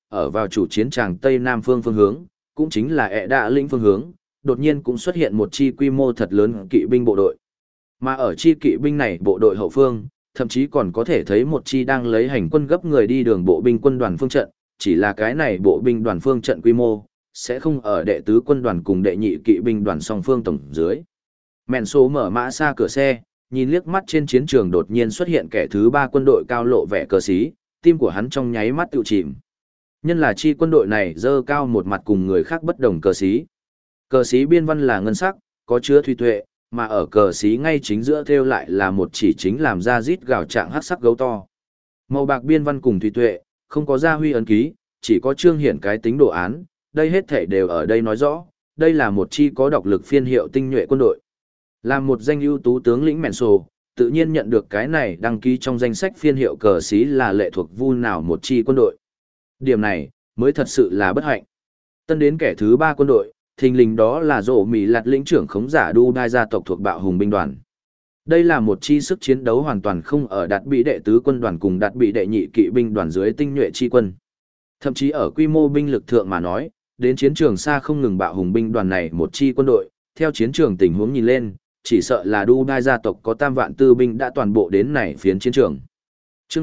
ở vào chủ chiến tràng Tây Nam phương phương hướng, cũng chính là ẹ đạ lĩnh phương hướng, đột nhiên cũng xuất hiện một chi quy mô thật lớn kỵ binh bộ đội. Mà ở chi kỵ binh này bộ đội hậu phương, thậm chí còn có thể thấy một chi đang lấy hành quân gấp người đi đường bộ binh quân đoàn phương trận, chỉ là cái này bộ binh đoàn phương trận quy mô, sẽ không ở đệ tứ quân đoàn cùng đệ nhị kỵ binh đoàn song phương tổng dưới. Mẹn số mở mã xa cửa xe, nhìn liếc mắt trên chiến trường đột nhiên xuất hiện kẻ thứ ba quân đội cao lộ vẻ cờ xí, tim của hắn trong nháy mắt tự chìm. Nhân là chi quân đội này dơ cao một mặt cùng người khác bất đồng cờ xí. Cờ xí biên văn là ngân sắc, có chứa thủy tuệ, mà ở cờ xí ngay chính giữa thêu lại là một chỉ chính làm ra rít gào trạng hắc sắc gấu to. Màu bạc biên văn cùng thủy tuệ, không có gia huy ấn ký, chỉ có trương hiển cái tính đồ án, đây hết thể đều ở đây nói rõ, đây là một chi có độc lực phiên hiệu tinh nhuệ quân đội. Là một danh ưu tú tướng lĩnh mẹn sổ, tự nhiên nhận được cái này đăng ký trong danh sách phiên hiệu cờ xí là lệ thuộc vu nào một chi quân đội. Điểm này, mới thật sự là bất hạnh. Tân đến kẻ thứ ba quân đội, thình lình đó là rổ Mỹ lạt lĩnh trưởng khống giả đu đai gia tộc thuộc bạo hùng binh đoàn. Đây là một chi sức chiến đấu hoàn toàn không ở đạt bị đệ tứ quân đoàn cùng đạt bị đệ nhị kỵ binh đoàn dưới tinh nhuệ chi quân. Thậm chí ở quy mô binh lực thượng mà nói, đến chiến trường xa không ngừng bạo hùng binh đoàn này một chi quân đội, theo chiến trường tình huống nhìn lên, chỉ sợ là đu đai gia tộc có tam vạn tư binh đã toàn bộ đến này phiến chiến trường. Chương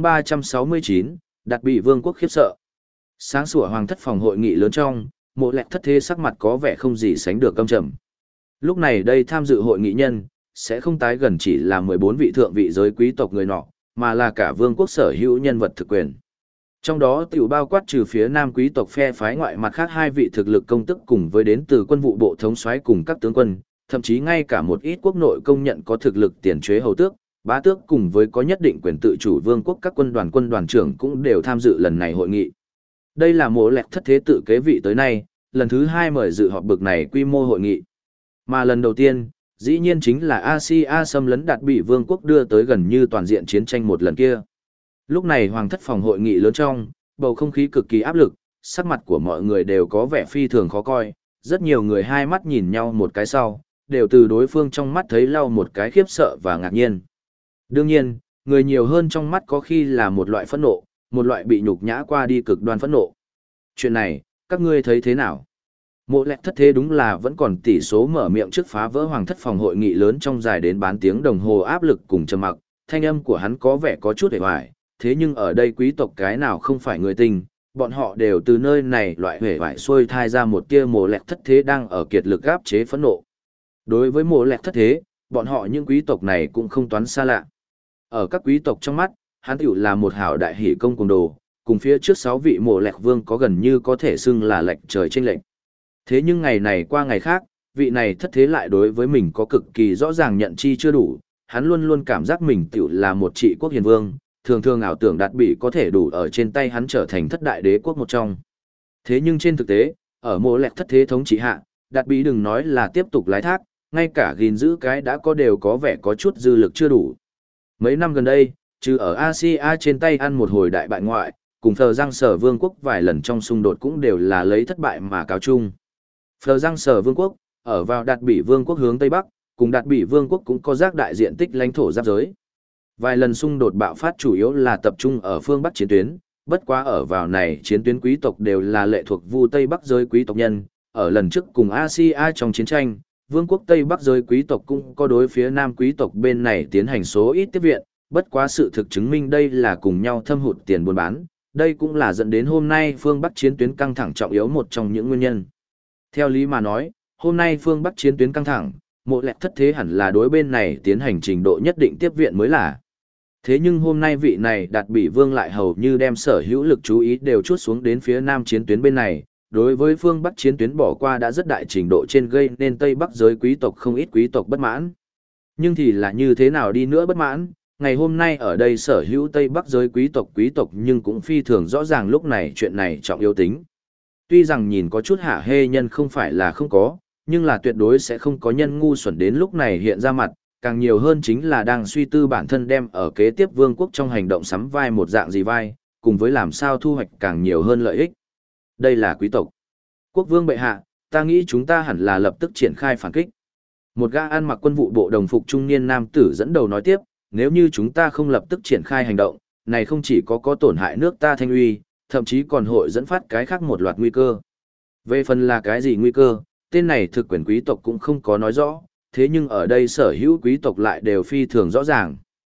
369, đạt bị vương quốc khiếp sợ. Sáng sủa hoàng thất phòng hội nghị lớn trong, Mộ Lẹt thất thế sắc mặt có vẻ không gì sánh được căm trầm. Lúc này đây tham dự hội nghị nhân, sẽ không tái gần chỉ là 14 vị thượng vị giới quý tộc người nọ, mà là cả vương quốc sở hữu nhân vật thực quyền. Trong đó tiểu bao quát trừ phía nam quý tộc phe phái ngoại mặt khác 2 vị thực lực công tức cùng với đến từ quân vụ bộ thống soái cùng các tướng quân, thậm chí ngay cả một ít quốc nội công nhận có thực lực tiền chế hầu tước, bá tước cùng với có nhất định quyền tự chủ vương quốc các quân đoàn trưởng cũng đều tham dự lần này hội nghị. Đây là Mộ Lẹt thất thế tự kế vị tới nay, lần thứ 2 mời dự họp bực này quy mô hội nghị. Mà lần đầu tiên, dĩ nhiên chính là Asia xâm lấn đạt bị vương quốc đưa tới gần như toàn diện chiến tranh một lần kia. Lúc này hoàng thất phòng hội nghị lớn trong, bầu không khí cực kỳ áp lực, sắc mặt của mọi người đều có vẻ phi thường khó coi, rất nhiều người hai mắt nhìn nhau một cái sau, đều từ đối phương trong mắt thấy lau một cái khiếp sợ và ngạc nhiên. Đương nhiên, người nhiều hơn trong mắt có khi là một loại phẫn nộ, một loại bị nhục nhã qua đi cực đoan phẫn nộ. Chuyện này, các ngươi thấy thế nào? Mộ Lẹt thất thế đúng là vẫn còn tỷ số mở miệng trước phá vỡ hoàng thất phòng hội nghị lớn trong dài đến bán tiếng đồng hồ áp lực cùng trầm mặc, thanh âm của hắn có vẻ có chút hề hoài, thế nhưng ở đây quý tộc cái nào không phải người tình, bọn họ đều từ nơi này loại hề hoài xuôi thai ra một tia Mộ Lẹt thất thế đang ở kiệt lực áp chế phẫn nộ. Đối với Mộ Lẹt thất thế, bọn họ những quý tộc này cũng không toán xa lạ. Ở các quý tộc trong mắt, hắn tiểu là một hảo đại hỷ công cùng đồ, cùng phía trước 6 vị Mộ Lẹt vương có gần như có thể xưng là lệch trời chênh lệch. Thế nhưng ngày này qua ngày khác, vị này thất thế lại đối với mình có cực kỳ rõ ràng nhận chi chưa đủ, hắn luôn luôn cảm giác mình tiểu là một trị quốc hiền vương, thường thường ảo tưởng đạt bị có thể đủ ở trên tay hắn trở thành thất đại đế quốc một trong. Thế nhưng trên thực tế, ở Mộ Lẹt thất thế thống trị hạ, đạt bị đừng nói là tiếp tục lái thác, ngay cả gìn giữ cái đã có đều có vẻ có chút dư lực chưa đủ. Mấy năm gần đây, trừ ở Asia trên tay ăn một hồi đại bại ngoại, cùng Phờ Giang Sở Vương quốc vài lần trong xung đột cũng đều là lấy thất bại mà cáo chung. Phờ Giang Sở Vương quốc, ở vào Đạt Bỉ Vương quốc hướng Tây Bắc, cùng Đạt Bỉ Vương quốc cũng có giác đại diện tích lãnh thổ giáp giới. Vài lần xung đột bạo phát chủ yếu là tập trung ở phương Bắc chiến tuyến, bất quá ở vào này chiến tuyến quý tộc đều là lệ thuộc Vu Tây Bắc giới quý tộc nhân, ở lần trước cùng Asia trong chiến tranh, Vương quốc Tây Bắc giới quý tộc cũng có đối phía Nam quý tộc bên này tiến hành số ít tiếp viện, bất quá sự thực chứng minh đây là cùng nhau thâm hụt tiền buôn bán, đây cũng là dẫn đến hôm nay phương Bắc chiến tuyến căng thẳng trọng yếu một trong những nguyên nhân. Theo lý mà nói, hôm nay phương Bắc chiến tuyến căng thẳng, Mộ Lẹt thất thế hẳn là đối bên này tiến hành trình độ nhất định tiếp viện mới là. Thế nhưng hôm nay vị này Đạt Bỉ Vương lại hầu như đem sở hữu lực chú ý đều chuốt xuống đến phía Nam chiến tuyến bên này, đối với phương Bắc chiến tuyến bỏ qua đã rất đại trình độ trên gây nên Tây Bắc giới quý tộc không ít quý tộc bất mãn. Nhưng thì là như thế nào đi nữa bất mãn, ngày hôm nay ở đây sở hữu Tây Bắc giới quý tộc nhưng cũng phi thường rõ ràng lúc này chuyện này trọng yếu tính. Tuy rằng nhìn có chút hả hê nhân không phải là không có, nhưng là tuyệt đối sẽ không có nhân ngu xuẩn đến lúc này hiện ra mặt, càng nhiều hơn chính là đang suy tư bản thân đem ở kế tiếp vương quốc trong hành động sắm vai một dạng gì vai, cùng với làm sao thu hoạch càng nhiều hơn lợi ích. Đây là quý tộc. Quốc vương bệ hạ, ta nghĩ chúng ta hẳn là lập tức triển khai phản kích. Một gã ăn mặc quân vụ bộ đồng phục trung niên nam tử dẫn đầu nói tiếp, nếu như chúng ta không lập tức triển khai hành động, này không chỉ có tổn hại nước ta thanh uy, thậm chí còn hội dẫn phát cái khác một loạt nguy cơ. Về phần là cái gì nguy cơ, tên này thực quyền quý tộc cũng không có nói rõ, thế nhưng ở đây sở hữu quý tộc lại đều phi thường rõ ràng.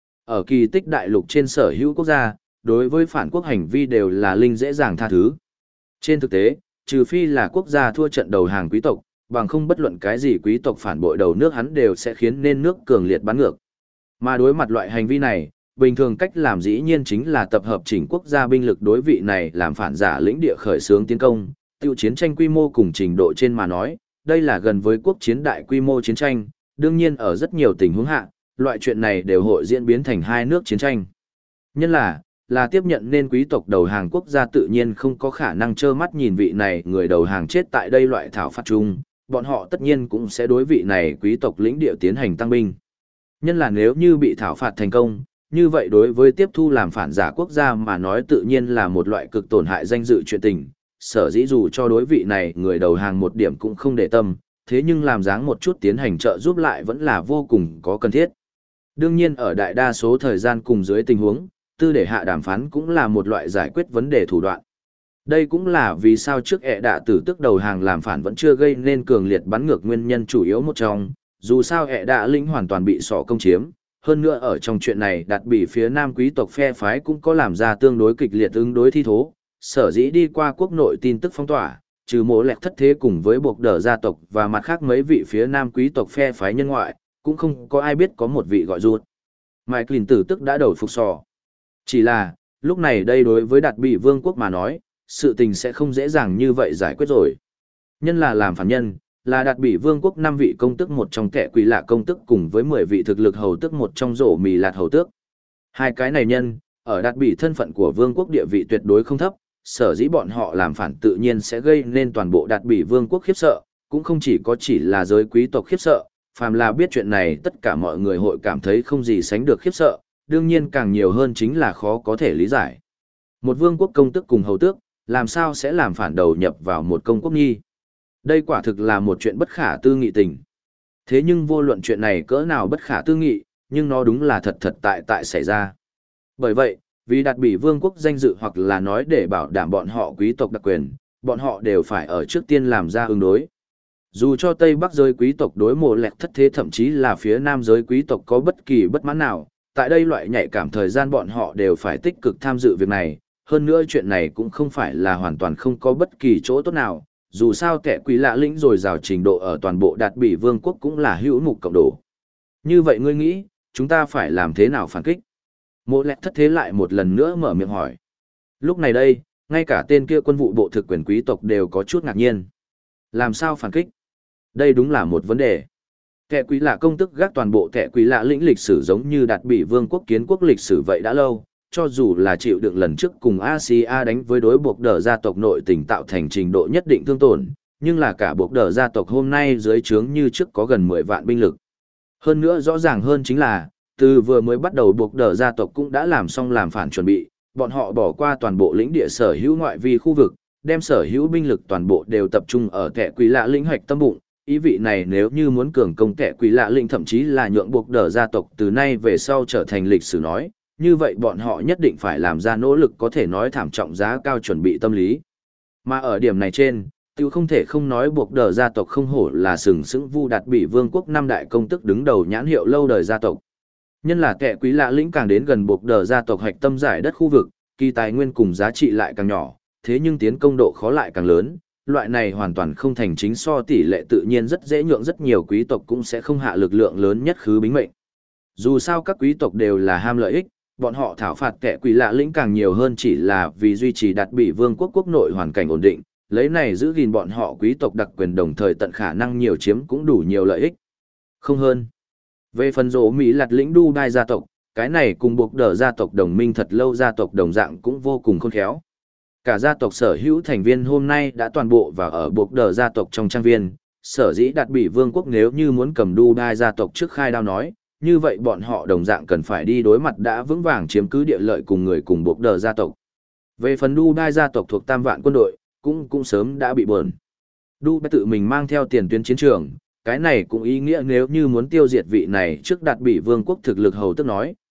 Ở kỳ tích đại lục trên sở hữu quốc gia, đối với phản quốc hành vi đều là linh dễ dàng tha thứ. Trên thực tế, trừ phi là quốc gia thua trận đầu hàng quý tộc, bằng không bất luận cái gì quý tộc phản bội đầu nước hắn đều sẽ khiến nên nước cường liệt bắn ngược. Mà đối mặt loại hành vi này, bình thường cách làm dĩ nhiên chính là tập hợp chỉnh quốc gia binh lực đối vị này làm phản giả lĩnh địa khởi xướng tiến công, tiêu chiến tranh quy mô cùng trình độ trên mà nói, đây là gần với quốc chiến đại quy mô chiến tranh, đương nhiên ở rất nhiều tình huống hạ, loại chuyện này đều hội diễn biến thành hai nước chiến tranh. Nhân là tiếp nhận nên quý tộc đầu hàng quốc gia tự nhiên không có khả năng trơ mắt nhìn vị này người đầu hàng chết tại đây loại thảo phạt chung, bọn họ tất nhiên cũng sẽ đối vị này quý tộc lĩnh địa tiến hành tăng binh. Nhân là nếu như bị thảo phạt thành công, như vậy đối với tiếp thu làm phản giả quốc gia mà nói tự nhiên là một loại cực tổn hại danh dự chuyện tình, sở dĩ dù cho đối vị này người đầu hàng một điểm cũng không để tâm, thế nhưng làm dáng một chút tiến hành trợ giúp lại vẫn là vô cùng có cần thiết. Đương nhiên ở đại đa số thời gian cùng dưới tình huống, tư để hạ đàm phán cũng là một loại giải quyết vấn đề thủ đoạn. Đây cũng là vì sao trước ẹ đạ tử tức đầu hàng làm phản vẫn chưa gây nên cường liệt bắn ngược nguyên nhân chủ yếu một trong, dù sao ẹ đạ lĩnh hoàn toàn bị sọ công chiếm, hơn nữa ở trong chuyện này đặt bị phía nam quý tộc phe phái cũng có làm ra tương đối kịch liệt ứng đối thi thố, sở dĩ đi qua quốc nội tin tức phong tỏa, trừ mộ lẹt thất thế cùng với buộc đờ gia tộc và mặt khác mấy vị phía nam quý tộc phe phái nhân ngoại, cũng không có ai biết có một vị gọi rụt. Mike Lin tử tức đã đầu phục sò. Chỉ là, lúc này đây đối với đạt bị vương quốc mà nói, sự tình sẽ không dễ dàng như vậy giải quyết rồi. Nhân là làm phản nhân, là đạt bị vương quốc 5 vị công tước một trong kẻ quỷ lạ công tước cùng với 10 vị thực lực hầu tước một trong rổ mì lạt hầu tước. Hai cái này nhân, ở đạt bị thân phận của vương quốc địa vị tuyệt đối không thấp, sở dĩ bọn họ làm phản tự nhiên sẽ gây nên toàn bộ đạt bị vương quốc khiếp sợ, cũng không chỉ là giới quý tộc khiếp sợ, phàm là biết chuyện này tất cả mọi người hội cảm thấy không gì sánh được khiếp sợ, đương nhiên càng nhiều hơn chính là khó có thể lý giải. Một vương quốc công tước cùng hầu tước, làm sao sẽ làm phản đầu nhập vào một công quốc nhi? Đây quả thực là một chuyện bất khả tư nghị tình. Thế nhưng vô luận chuyện này cỡ nào bất khả tư nghị, nhưng nó đúng là thật tại xảy ra. Bởi vậy, vì đạt bị vương quốc danh dự hoặc là nói để bảo đảm bọn họ quý tộc đặc quyền, bọn họ đều phải ở trước tiên làm ra ứng đối. Dù cho Tây Bắc giới quý tộc đối mộ lẹt thất thế thậm chí là phía Nam giới quý tộc có bất kỳ bất mãn nào, tại đây loại nhạy cảm thời gian bọn họ đều phải tích cực tham dự việc này, hơn nữa chuyện này cũng không phải là hoàn toàn không có bất kỳ chỗ tốt nào, dù sao kẻ quý lạ lĩnh rồi rào trình độ ở toàn bộ đạt bị vương quốc cũng là hữu mục cộng đồ. Như vậy ngươi nghĩ, chúng ta phải làm thế nào phản kích? Mộ lẹt thất thế lại một lần nữa mở miệng hỏi. Lúc này đây, ngay cả tên kia quân vụ bộ thực quyền quý tộc đều có chút ngạc nhiên. Làm sao phản kích? Đây đúng là một vấn đề. Kẻ quý lạ công tức gác toàn bộ kẻ quý lạ lĩnh lịch sử giống như đạt bị vương quốc kiến quốc lịch sử vậy đã lâu, cho dù là chịu đựng lần trước cùng Asia đánh với đối buộc đờ gia tộc nội tình tạo thành trình độ nhất định thương tổn, nhưng là cả buộc đờ gia tộc hôm nay dưới trướng như trước có gần 10 vạn binh lực. Hơn nữa rõ ràng hơn chính là, từ vừa mới bắt đầu buộc đờ gia tộc cũng đã làm xong làm phản chuẩn bị, bọn họ bỏ qua toàn bộ lĩnh địa sở hữu ngoại vi khu vực, đem sở hữu binh lực toàn bộ đều tập trung ở kẻ quý lạ lĩnh hoạch tâm bụng. Ý vị này nếu như muốn cường công kẻ quý lạ lĩnh thậm chí là nhượng buộc đờ gia tộc từ nay về sau trở thành lịch sử nói, như vậy bọn họ nhất định phải làm ra nỗ lực có thể nói thảm trọng giá cao chuẩn bị tâm lý. Mà ở điểm này trên, tiêu không thể không nói buộc đờ gia tộc không hổ là sừng sững vu đạt bị vương quốc 5 đại công tức đứng đầu nhãn hiệu lâu đời gia tộc. Nhân là kẻ quý lạ lĩnh càng đến gần buộc đờ gia tộc hạch tâm giải đất khu vực, kỳ tài nguyên cùng giá trị lại càng nhỏ, thế nhưng tiến công độ khó lại càng lớn. Loại này hoàn toàn không thành chính so tỷ lệ tự nhiên rất dễ nhượng rất nhiều quý tộc cũng sẽ không hạ lực lượng lớn nhất khứ bính mệnh. Dù sao các quý tộc đều là ham lợi ích, bọn họ thảo phạt kẻ quý lạ lĩnh càng nhiều hơn chỉ là vì duy trì đạt bị vương quốc quốc nội hoàn cảnh ổn định, lấy này giữ gìn bọn họ quý tộc đặc quyền đồng thời tận khả năng nhiều chiếm cũng đủ nhiều lợi ích. Không hơn. Về phần rỗ Mỹ lạt lĩnh đu đai gia tộc, cái này cùng buộc đờ gia tộc đồng minh thật lâu gia tộc đồng dạng cũng vô cùng khôn khéo. Cả gia tộc sở hữu thành viên hôm nay đã toàn bộ và ở buộc đờ gia tộc trong trang viên, sở dĩ đạt bị vương quốc nếu như muốn cầm đu đai gia tộc trước khai đao nói, như vậy bọn họ đồng dạng cần phải đi đối mặt đã vững vàng chiếm cứ địa lợi cùng người cùng buộc đờ gia tộc. Về phần đu đai gia tộc thuộc tam vạn quân đội, cũng sớm đã bị bờn. Đu đai tự mình mang theo tiền tuyến chiến trường, cái này cũng ý nghĩa nếu như muốn tiêu diệt vị này trước đạt bị vương quốc thực lực hầu tức nói,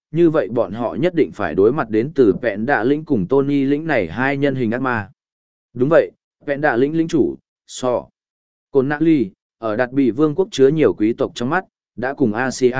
như vậy bọn họ nhất định phải đối mặt đến từ vẹn đạ lĩnh cùng Tony lĩnh này hai nhân hình ác ma. Đúng vậy, vẹn đạ lĩnh lĩnh chủ, Cồn Nạ Ly, ở Đạt Bị Vương quốc chứa nhiều quý tộc trong mắt, đã cùng Asia.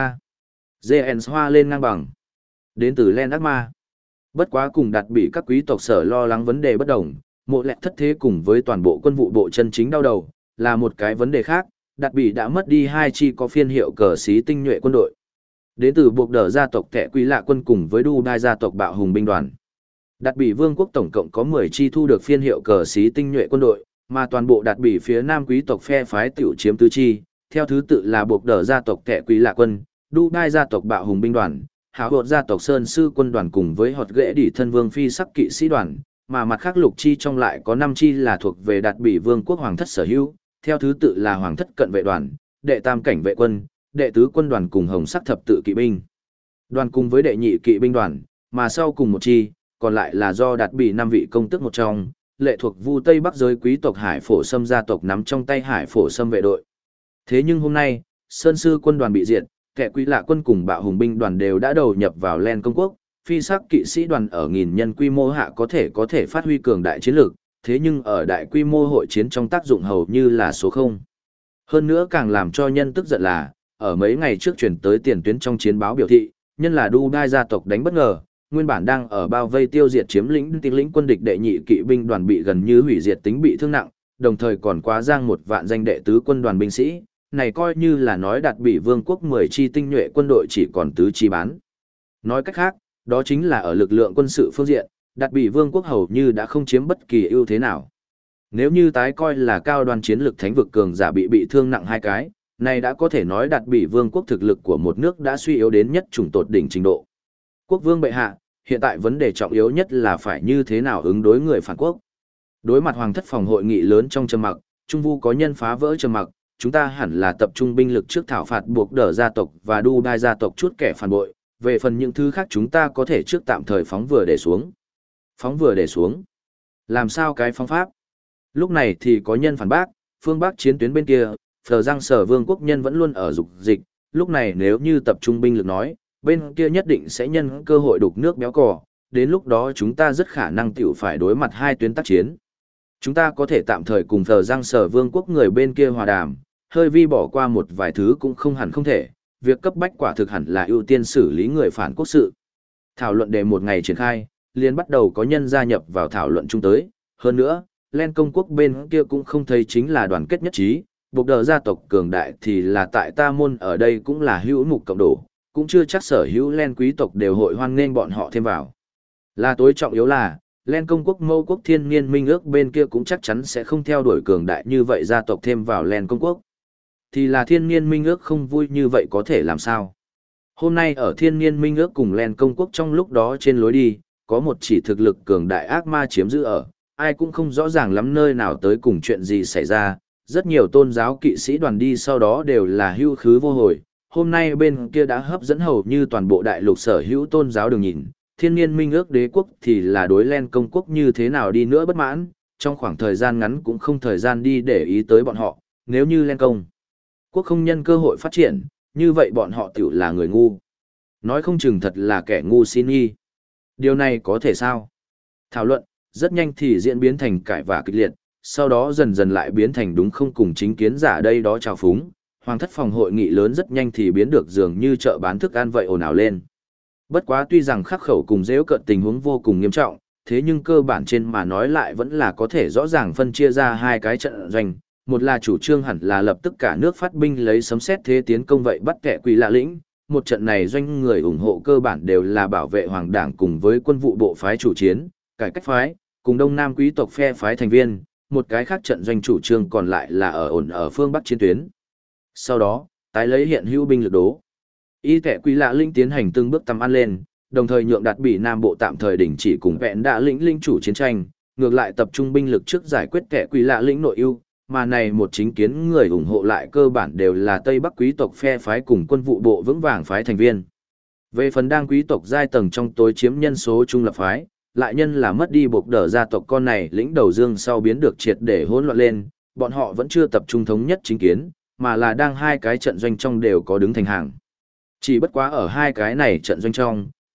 Jens hoa lên ngang bằng. Đến từ Len ác ma. Bất quá cùng Đạt Bị các quý tộc sở lo lắng vấn đề bất đồng, mộ lẹt thất thế cùng với toàn bộ quân vụ bộ chân chính đau đầu, là một cái vấn đề khác. Đạt Bị đã mất đi hai chi có phiên hiệu cờ xí tinh nhuệ quân đội. Đến từ buộc đờ gia tộc Kẻ Quỷ Lạ quân cùng với Dubai gia tộc Bạo Hùng binh đoàn. Đạt Bị Vương quốc tổng cộng có 10 chi thu được phiên hiệu cờ xí tinh nhuệ quân đội, mà toàn bộ Đạt Bị phía Nam quý tộc phe phái tiểu chiếm tứ chi, theo thứ tự là buộc đờ gia tộc Kẻ Quỷ Lạ quân, Dubai gia tộc Bạo Hùng binh đoàn, Hảo Hột gia tộc Sơn Sư quân đoàn cùng với Hột Ghệ Đỉ thân vương phi sắc kỵ sĩ đoàn, mà mặt khác lục chi trong lại có 5 chi là thuộc về Đạt Bị Vương quốc hoàng thất sở hữu, theo thứ tự là hoàng thất cận vệ đoàn, đệ tam cảnh vệ quân, đệ tứ quân đoàn cùng hồng sắc thập tự kỵ binh đoàn cùng với đệ nhị kỵ binh đoàn, mà sau cùng một chi, còn lại là do Đạt Bị 5 vị công tước một trong, lệ thuộc Vu Tây Bắc giới quý tộc Hải Phổ Sâm gia tộc nắm trong tay Hải Phổ Sâm vệ đội. Thế nhưng hôm nay, Sơn Sư quân đoàn bị diệt, Kẻ Quỷ Lạ quân cùng Bạo Hùng binh đoàn đều đã đầu nhập vào Len công quốc, phi sắc kỵ sĩ đoàn ở nghìn nhân quy mô hạ có thể phát huy cường đại chiến lược, thế nhưng ở đại quy mô hội chiến trong tác dụng hầu như là số 0. Hơn nữa càng làm cho nhân tức giận là, ở mấy ngày trước chuyển tới tiền tuyến trong chiến báo biểu thị, nhân là Dubai gia tộc đánh bất ngờ, nguyên bản đang ở bao vây tiêu diệt chiếm lĩnh quân địch đệ nhị kỵ binh đoàn bị gần như hủy diệt tính bị thương nặng, đồng thời còn quá giang một vạn danh đệ tứ quân đoàn binh sĩ, này coi như là nói Đạt Bị Vương quốc 10 chi tinh nhuệ quân đội chỉ còn tứ chi bán. Nói cách khác, đó chính là ở lực lượng quân sự phương diện, Đạt Bị Vương quốc hầu như đã không chiếm bất kỳ ưu thế nào. Nếu như tái coi là cao đoàn chiến lực thánh vực cường giả bị thương nặng hai cái, này đã có thể nói Đạt Bị Vương quốc thực lực của một nước đã suy yếu đến nhất chủng tột đỉnh trình độ. Quốc vương bệ hạ, hiện tại vấn đề trọng yếu nhất là phải như thế nào ứng đối người phản quốc. Đối mặt hoàng thất phòng hội nghị lớn trong trầm mặc, Trung Vu có nhân phá vỡ trầm mặc, chúng ta hẳn là tập trung binh lực trước thảo phạt buộc đờ gia tộc và Dubai gia tộc chút kẻ phản bội, về phần những thứ khác chúng ta có thể trước tạm thời phóng vừa để xuống. Phóng vừa để xuống. Làm sao cái phóng pháp? Lúc này thì có nhân phản bác, phương Bắc chiến tuyến bên kia, Phờ Giang Sở Vương quốc nhân vẫn luôn ở dục dịch, lúc này nếu như tập trung binh lực nói, bên kia nhất định sẽ nhân cơ hội đục nước béo cò, đến lúc đó chúng ta rất khả năng tiểu phải đối mặt hai tuyến tác chiến. Chúng ta có thể tạm thời cùng Phờ Giang Sở Vương quốc người bên kia hòa đàm, hơi vi bỏ qua một vài thứ cũng không hẳn không thể, việc cấp bách quả thực hẳn là ưu tiên xử lý người phản quốc sự. Thảo luận để một ngày triển khai, liền bắt đầu có nhân gia nhập vào thảo luận chung tới, hơn nữa, Len công quốc bên kia cũng không thấy chính là đoàn kết nhất trí, buộc đờ gia tộc cường đại thì là tại ta môn ở đây cũng là hữu mục cộng đổ, cũng chưa chắc sở hữu Len quý tộc đều hội hoan nghênh bọn họ thêm vào. Là tối trọng yếu là, Len công quốc mâu quốc thiên niên minh ước bên kia cũng chắc chắn sẽ không theo đuổi cường đại như vậy gia tộc thêm vào Len công quốc. Thì là thiên niên minh ước không vui như vậy có thể làm sao? Hôm nay ở thiên niên minh ước cùng Len công quốc trong lúc đó trên lối đi, có một chỉ thực lực cường đại ác ma chiếm giữ ở, ai cũng không rõ ràng lắm nơi nào tới cùng chuyện gì xảy ra, rất nhiều tôn giáo kỵ sĩ đoàn đi sau đó đều là hưu khứ vô hồi, hôm nay bên kia đã hấp dẫn hầu như toàn bộ đại lục sở hữu tôn giáo đường nhìn, thiên niên minh ước đế quốc thì là đối Len công quốc như thế nào đi nữa bất mãn, trong khoảng thời gian ngắn cũng không thời gian đi để ý tới bọn họ, nếu như Len công quốc không nhân cơ hội phát triển, như vậy bọn họ tiểu là người ngu. Nói không chừng thật là kẻ ngu xin nghi. Điều này có thể sao? Thảo luận, rất nhanh thì diễn biến thành cãi vã kịch liệt, sau đó dần dần lại biến thành đúng không cùng chính kiến giả đây đó trào phúng. Hoàng thất phòng hội nghị lớn rất nhanh thì biến được dường như chợ bán thức ăn vậy ồn ào lên. Bất quá tuy rằng khắc khẩu cùng dễu cợt tình huống vô cùng nghiêm trọng, thế nhưng cơ bản trên mà nói lại vẫn là có thể rõ ràng phân chia ra hai cái trận doanh. Một là chủ trương hẳn là lập tức cả nước phát binh lấy sấm sét thế tiến công vậy bắt kẻ Quỷ Lạ lĩnh. Một trận này doanh người ủng hộ cơ bản đều là bảo vệ hoàng đảng cùng với quân vụ bộ phái chủ chiến, cải cách phái, cùng đông nam quý tộc phe phái thành viên. Một cái khác trận doanh chủ trương còn lại là ở phương Bắc chiến tuyến. Sau đó, tái lấy hiện hữu binh lực đố. Y kẻ Quỷ Lạ lĩnh tiến hành từng bước tầm ăn lên, đồng thời nhượng Đạt Bị Nam bộ tạm thời đình chỉ cùng Vẹn Đạ lĩnh lĩnh chủ chiến tranh, ngược lại tập trung binh lực trước giải quyết kẻ Quỷ Lạ lĩnh nội ưu, mà này một chính kiến người ủng hộ lại cơ bản đều là Tây Bắc quý tộc phe phái cùng quân vụ bộ vững vàng phái thành viên. Về phần đang quý tộc giai tầng trong tối chiếm nhân số trung lập phái, lại nhân là mất đi buộc đỡ gia tộc con này lĩnh đầu dương sau biến được triệt để hỗn loạn lên, bọn họ vẫn chưa tập trung thống nhất chính kiến, mà là đang hai cái trận doanh trong đều có đứng thành hàng. Chỉ bất quá ở hai cái này trận doanh trong,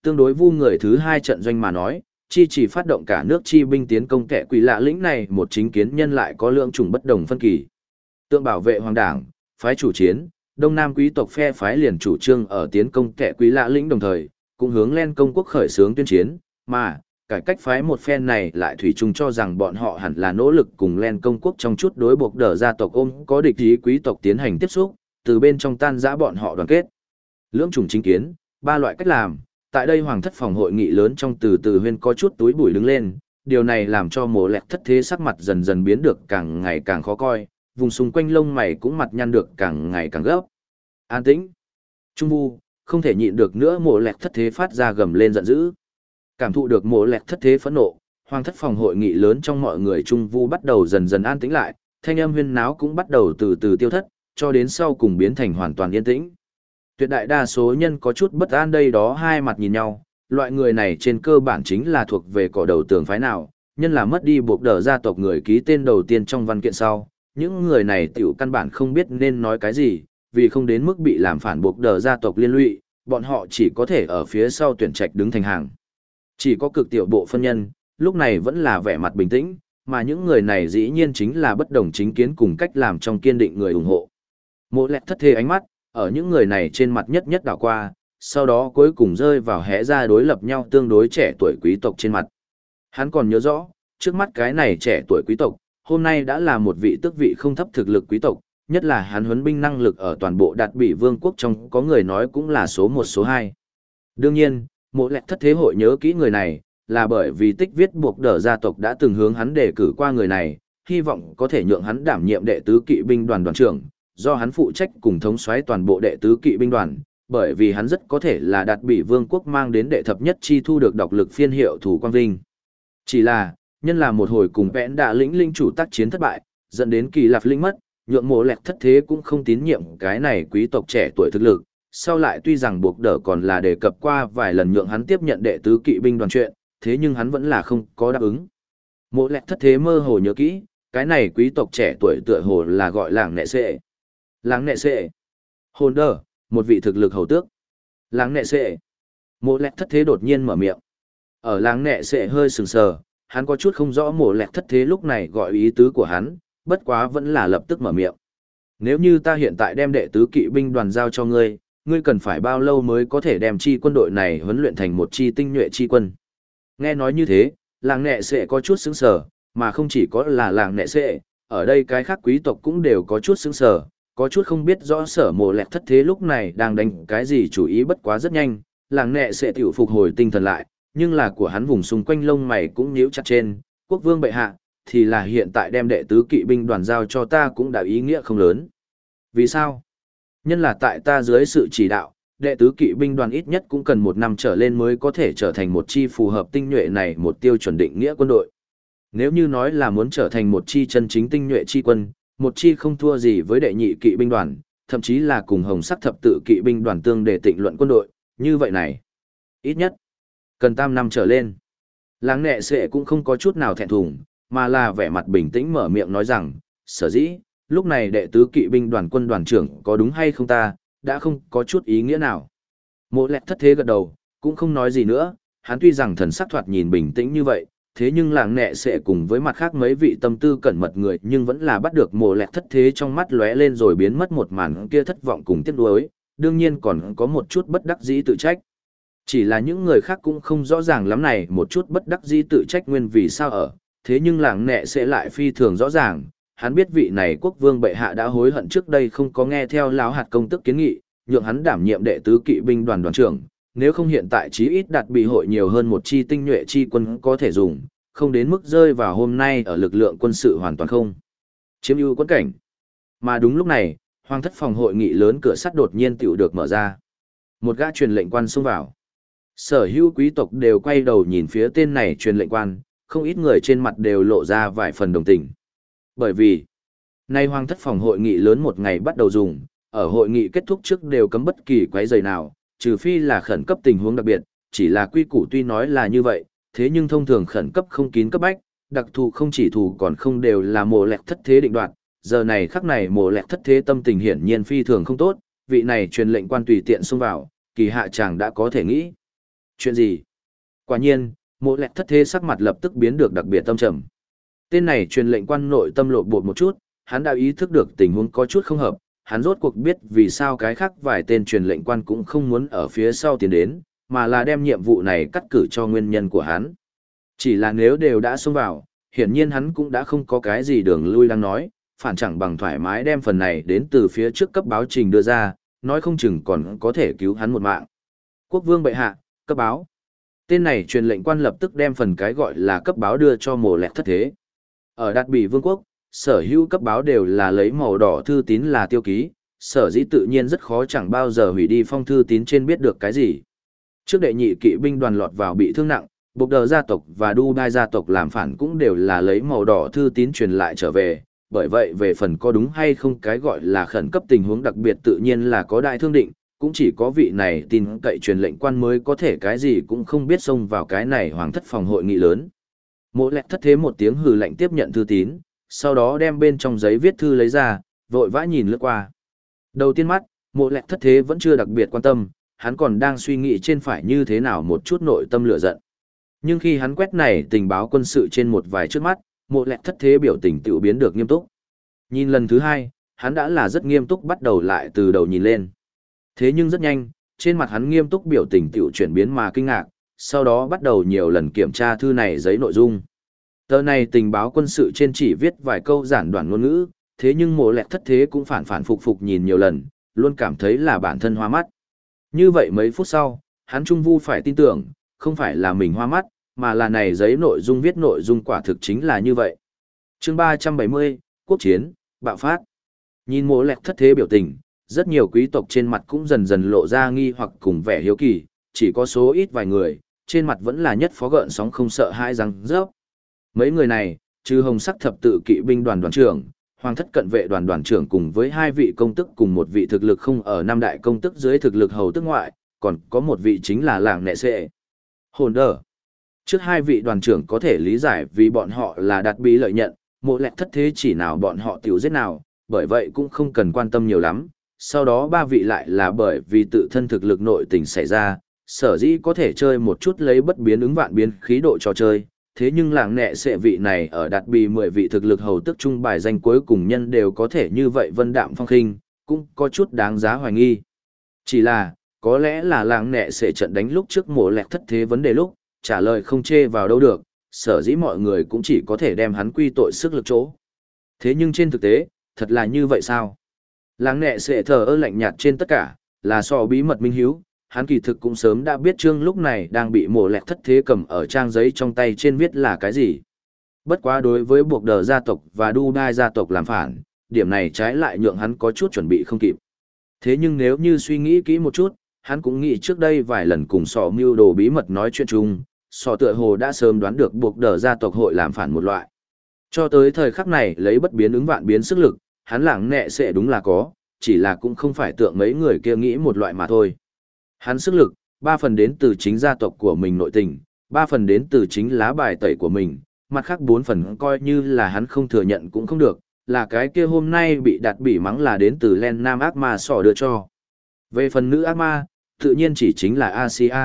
tương đối vu người thứ hai trận doanh mà nói, chi chỉ phát động cả nước chi binh tiến công kẻ quỷ lạ lĩnh này một chính kiến nhân lại có lượng chủng bất đồng phân kỳ. Tượng bảo vệ hoàng đảng, phái chủ chiến, Đông Nam quý tộc phe phái liền chủ trương ở tiến công kẻ quỷ lạ lĩnh đồng thời, cũng hướng lên công quốc khởi xướng tuyên chiến, mà cải cách phái một phe này lại thủy chung cho rằng bọn họ hẳn là nỗ lực cùng lên công quốc trong chút đối buộc đỡ gia tộc ôm có địch ý quý tộc tiến hành tiếp xúc, từ bên trong tan rã bọn họ đoàn kết. Lưỡng chủng chính kiến, ba loại cách làm, tại đây hoàng thất phòng hội nghị lớn trong từ từ huyên có chút túi bụi đứng lên, điều này làm cho Mộ Lẹt thất thế sắc mặt dần dần biến được càng ngày càng khó coi, vùng xung quanh lông mày cũng mặt nhăn được càng ngày càng gấp. An tĩnh. Trung Vu, không thể nhịn được nữa Mộ Lẹt thất thế phát ra gầm lên giận dữ. Cảm thụ được Mộ Lẹt thất thế phẫn nộ, hoàng thất phòng hội nghị lớn trong mọi người Trung Vu bắt đầu dần dần an tĩnh lại, thanh âm huyên náo cũng bắt đầu từ từ tiêu thất, cho đến sau cùng biến thành hoàn toàn yên tĩnh. Tuyệt đại đa số nhân có chút bất an đây đó hai mặt nhìn nhau, loại người này trên cơ bản chính là thuộc về cỏ đầu tường phái nào, nhân là mất đi buộc đỡ gia tộc người ký tên đầu tiên trong văn kiện sau, những người này tiểu căn bản không biết nên nói cái gì, vì không đến mức bị làm phản buộc đỡ gia tộc liên lụy, bọn họ chỉ có thể ở phía sau tuyển trạch đứng thành hàng. Chỉ có cực tiểu bộ phân nhân, lúc này vẫn là vẻ mặt bình tĩnh, mà những người này dĩ nhiên chính là bất đồng chính kiến cùng cách làm trong kiên định người ủng hộ. Mộ Lẹt thất thế ánh mắt, ở những người này trên mặt nhất nhất đảo qua, sau đó cuối cùng rơi vào hẽ ra đối lập nhau tương đối trẻ tuổi quý tộc trên mặt. Hắn còn nhớ rõ, trước mắt cái này trẻ tuổi quý tộc, hôm nay đã là một vị tước vị không thấp thực lực quý tộc, nhất là hắn huấn binh năng lực ở toàn bộ Đạt Bị Vương quốc trong có người nói cũng là số 1 số 2. Đương nhiên, Mộ Lẹt thất thế hội nhớ kỹ người này, là bởi vì tích viết buộc đỡ gia tộc đã từng hướng hắn đề cử qua người này, hy vọng có thể nhượng hắn đảm nhiệm đệ tứ kỵ binh đoàn đoàn trưởng, do hắn phụ trách cùng thống soái toàn bộ đệ tứ kỵ binh đoàn, bởi vì hắn rất có thể là Đạt Bị Vương quốc mang đến đệ thập nhất chi thu được độc lực phiên hiệu thủ quang vinh. Chỉ là, nhân là một hồi cùng vẽn đạ lĩnh linh chủ tác chiến thất bại, dẫn đến Kỳ Lạp linh mất, nhượng Mộ Lẹt thất thế cũng không tín nhiệm cái này quý tộc trẻ tuổi thực lực. Sau lại tuy rằng buộc đỡ còn là đề cập qua vài lần nhượng hắn tiếp nhận đệ tứ kỵ binh đoàn chuyện, thế nhưng hắn vẫn là không có đáp ứng. Mộ Lẹt thất thế mơ hồ nhớ kỹ, cái này quý tộc trẻ tuổi tựa hồ là gọi làng nệ sệ. Làng nệ sệ. Hồn đờ, một vị thực lực hầu tước. Làng nệ sệ. Mộ Lẹt thất thế đột nhiên mở miệng. Ở làng nệ sệ hơi sừng sờ, hắn có chút không rõ Mộ Lẹt thất thế lúc này gọi ý tứ của hắn, bất quá vẫn là lập tức mở miệng. Nếu như ta hiện tại đem đệ tứ kỵ binh đoàn giao cho ngươi, ngươi cần phải bao lâu mới có thể đem chi quân đội này huấn luyện thành một chi tinh nhuệ chi quân. Nghe nói như thế, làng nệ sệ có chút sững sờ, mà không chỉ có là làng nệ sệ, ở đây cái khác quý tộc cũng đều có chút sững sờ, có chút không biết rõ Sở Mộ Lẹt thất thế lúc này đang đánh cái gì chủ ý bất quá rất nhanh, làng nệ sệ tiểu phục hồi tinh thần lại, nhưng là của hắn vùng xung quanh lông mày cũng nhíu chặt trên, quốc vương bệ hạ, thì là hiện tại đem đệ tứ kỵ binh đoàn giao cho ta cũng đã ý nghĩa không lớn. Vì sao? Nhân là tại ta dưới sự chỉ đạo, đệ tứ kỵ binh đoàn ít nhất cũng cần 1 năm trở lên mới có thể trở thành một chi phù hợp tinh nhuệ này một tiêu chuẩn định nghĩa quân đội. Nếu như nói là muốn trở thành một chi chân chính tinh nhuệ chi quân, một chi không thua gì với đệ nhị kỵ binh đoàn, thậm chí là cùng hồng sắc thập tự kỵ binh đoàn tương để tịnh luận quân đội, như vậy này. Ít nhất, cần 3 năm trở lên. Láng nệ sệ cũng không có chút nào thẹn thùng, mà là vẻ mặt bình tĩnh mở miệng nói rằng, sở dĩ, lúc này đệ tứ kỵ binh đoàn quân đoàn trưởng có đúng hay không ta, đã không có chút ý nghĩa nào. Mộ Lẹt thất thế gật đầu, cũng không nói gì nữa, hắn tuy rằng thần sắc thoạt nhìn bình tĩnh như vậy, thế nhưng làng nệ sẽ cùng với mặt khác mấy vị tâm tư cẩn mật người nhưng vẫn là bắt được Mộ Lẹt thất thế trong mắt lóe lên rồi biến mất một màn kia thất vọng cùng tiếc nuối, đương nhiên còn có một chút bất đắc dĩ tự trách. Chỉ là những người khác cũng không rõ ràng lắm này một chút bất đắc dĩ tự trách nguyên vì sao ở, thế nhưng làng nệ sẽ lại phi thường rõ ràng, hắn biết vị này quốc vương bệ hạ đã hối hận trước đây không có nghe theo lão hạt công tức kiến nghị, nhượng hắn đảm nhiệm đệ tứ kỵ binh đoàn đoàn trưởng, nếu không hiện tại chí ít đạt bị hội nhiều hơn một chi tinh nhuệ chi quân có thể dùng, không đến mức rơi vào hôm nay ở lực lượng quân sự hoàn toàn không chiếm ưu quân cảnh. Mà đúng lúc này, hoàng thất phòng hội nghị lớn cửa sắt đột nhiên tiểu được mở ra. Một gã truyền lệnh quan xông vào. Sở hữu quý tộc đều quay đầu nhìn phía tên này truyền lệnh quan, không ít người trên mặt đều lộ ra vài phần đồng tình. Bởi vì, nay hoàng thất phòng hội nghị lớn một ngày bắt đầu dùng, ở hội nghị kết thúc trước đều cấm bất kỳ quấy rầy nào, trừ phi là khẩn cấp tình huống đặc biệt, chỉ là quy củ tuy nói là như vậy, thế nhưng thông thường khẩn cấp không kín cấp bách, đặc thù không chỉ thù còn không đều là Mộ Lẹt thất thế định đoạt, giờ này khắc này Mộ Lẹt thất thế tâm tình hiển nhiên phi thường không tốt, vị này truyền lệnh quan tùy tiện xông vào, kỳ hạ chàng đã có thể nghĩ. Chuyện gì? Quả nhiên, mộ lẹt thất thế sắc mặt lập tức biến được đặc biệt tâm trầm. Tên này truyền lệnh quan nội tâm lộ bột một chút, hắn đã ý thức được tình huống có chút không hợp, hắn rốt cuộc biết vì sao cái khác vài tên truyền lệnh quan cũng không muốn ở phía sau tiến đến, mà là đem nhiệm vụ này cắt cử cho nguyên nhân của hắn. Chỉ là nếu đều đã xông vào, hiển nhiên hắn cũng đã không có cái gì đường lui đang nói, phản chẳng bằng thoải mái đem phần này đến từ phía trước cấp báo trình đưa ra, nói không chừng còn có thể cứu hắn một mạng. Quốc vương bệ hạ, cấp báo. Tên này truyền lệnh quan lập tức đem phần cái gọi là cấp báo đưa cho mồ lẹt thất thế. Ở Đạt Bỉ Vương quốc, sở hữu cấp báo đều là lấy màu đỏ thư tín là tiêu ký, sở dĩ tự nhiên rất khó chẳng bao giờ hủy đi phong thư tín trên biết được cái gì. Trước đệ nhị kỵ binh đoàn lọt vào bị thương nặng, Bộc Đờ gia tộc và Dubai gia tộc làm phản cũng đều là lấy màu đỏ thư tín truyền lại trở về, bởi vậy về phần có đúng hay không cái gọi là khẩn cấp tình huống đặc biệt tự nhiên là có đại thương định, cũng chỉ có vị này tin cậy truyền lệnh quan mới có thể cái gì cũng không biết xông vào cái này hoàng thất phòng hội nghị lớn. Mộ lẹt thất thế một tiếng hừ lạnh tiếp nhận thư tín, sau đó đem bên trong giấy viết thư lấy ra, vội vã nhìn lướt qua. Đầu tiên mắt, mộ lẹt thất thế vẫn chưa đặc biệt quan tâm, hắn còn đang suy nghĩ trên phải như thế nào một chút nội tâm lửa giận. Nhưng khi hắn quét này tình báo quân sự trên một vài trước mắt, mộ lẹt thất thế biểu tình tự biến được nghiêm túc. Nhìn lần thứ hai, hắn đã là rất nghiêm túc bắt đầu lại từ đầu nhìn lên. Thế nhưng rất nhanh, trên mặt hắn nghiêm túc biểu tình tự chuyển biến mà kinh ngạc, sau đó bắt đầu nhiều lần kiểm tra thư này giấy nội dung. Tờ này tình báo quân sự trên chỉ viết vài câu giản đoạn ngôn ngữ, thế nhưng mộ lẹt thất thế cũng phản phản phục phục nhìn nhiều lần, luôn cảm thấy là bản thân hoa mắt. Như vậy mấy phút sau, hắn trung vu phải tin tưởng, không phải là mình hoa mắt, mà là này giấy nội dung viết nội dung quả thực chính là như vậy. Chương 370, Quốc chiến, bạo phát. Nhìn mộ lẹt thất thế biểu tình, rất nhiều quý tộc trên mặt cũng dần dần lộ ra nghi hoặc cùng vẻ hiếu kỳ, chỉ có số ít vài người, trên mặt vẫn là nhất phó gợn sóng không sợ hãi răng rớp. Mấy người này, trừ hồng sắc thập tự kỵ binh đoàn đoàn trưởng, hoàng thất cận vệ đoàn đoàn trưởng cùng với hai vị công tức cùng một vị thực lực không ở năm đại công tức dưới thực lực hầu tức ngoại, còn có một vị chính là làng nệ sệ. Hồn đờ. Trước hai vị đoàn trưởng có thể lý giải vì bọn họ là đạt bí lợi nhận, mộ lẹt thất thế chỉ nào bọn họ tiểu giết nào, bởi vậy cũng không cần quan tâm nhiều lắm. Sau đó ba vị lại là bởi vì tự thân thực lực nội tình xảy ra, sở dĩ có thể chơi một chút lấy bất biến ứng vạn biến khí độ trò chơi. Thế nhưng làng nệ sệ vị này ở đạt bì 10 vị thực lực hầu tức trung bài danh cuối cùng nhân đều có thể như vậy vân đạm phong khinh, cũng có chút đáng giá hoài nghi. Chỉ là, có lẽ là làng nệ sệ trận đánh lúc trước mộ lẹt thất thế vấn đề lúc, trả lời không chê vào đâu được, sở dĩ mọi người cũng chỉ có thể đem hắn quy tội sức lực chỗ. Thế nhưng trên thực tế, thật là như vậy sao? Làng nệ sệ thờ ơ lạnh nhạt trên tất cả, là so bí mật minh hiếu, hắn kỳ thực cũng sớm đã biết chương lúc này đang bị mổ lẹt thất thế cầm ở trang giấy trong tay trên viết là cái gì. Bất quá đối với buộc đờ gia tộc và Dubai gia tộc làm phản, điểm này trái lại nhượng hắn có chút chuẩn bị không kịp. Thế nhưng nếu như suy nghĩ kỹ một chút, hắn cũng nghĩ trước đây vài lần cùng sọ mưu đồ bí mật nói chuyện chung, sọ tựa hồ đã sớm đoán được buộc đờ gia tộc hội làm phản một loại. Cho tới thời khắc này lấy bất biến ứng vạn biến sức lực, hắn lẳng nẹ sẽ đúng là có, chỉ là cũng không phải tượng mấy người kia nghĩ một loại mà thôi. Hắn sức lực, 3 phần đến từ chính gia tộc của mình nội tình, 3 phần đến từ chính lá bài tẩy của mình, mặt khác 4 phần coi như là hắn không thừa nhận cũng không được, là cái kia hôm nay bị đặt bỉ mắng là đến từ Len Nam ác ma sỏ đưa cho. Về phần nữ ác ma, tự nhiên chỉ chính là Asia.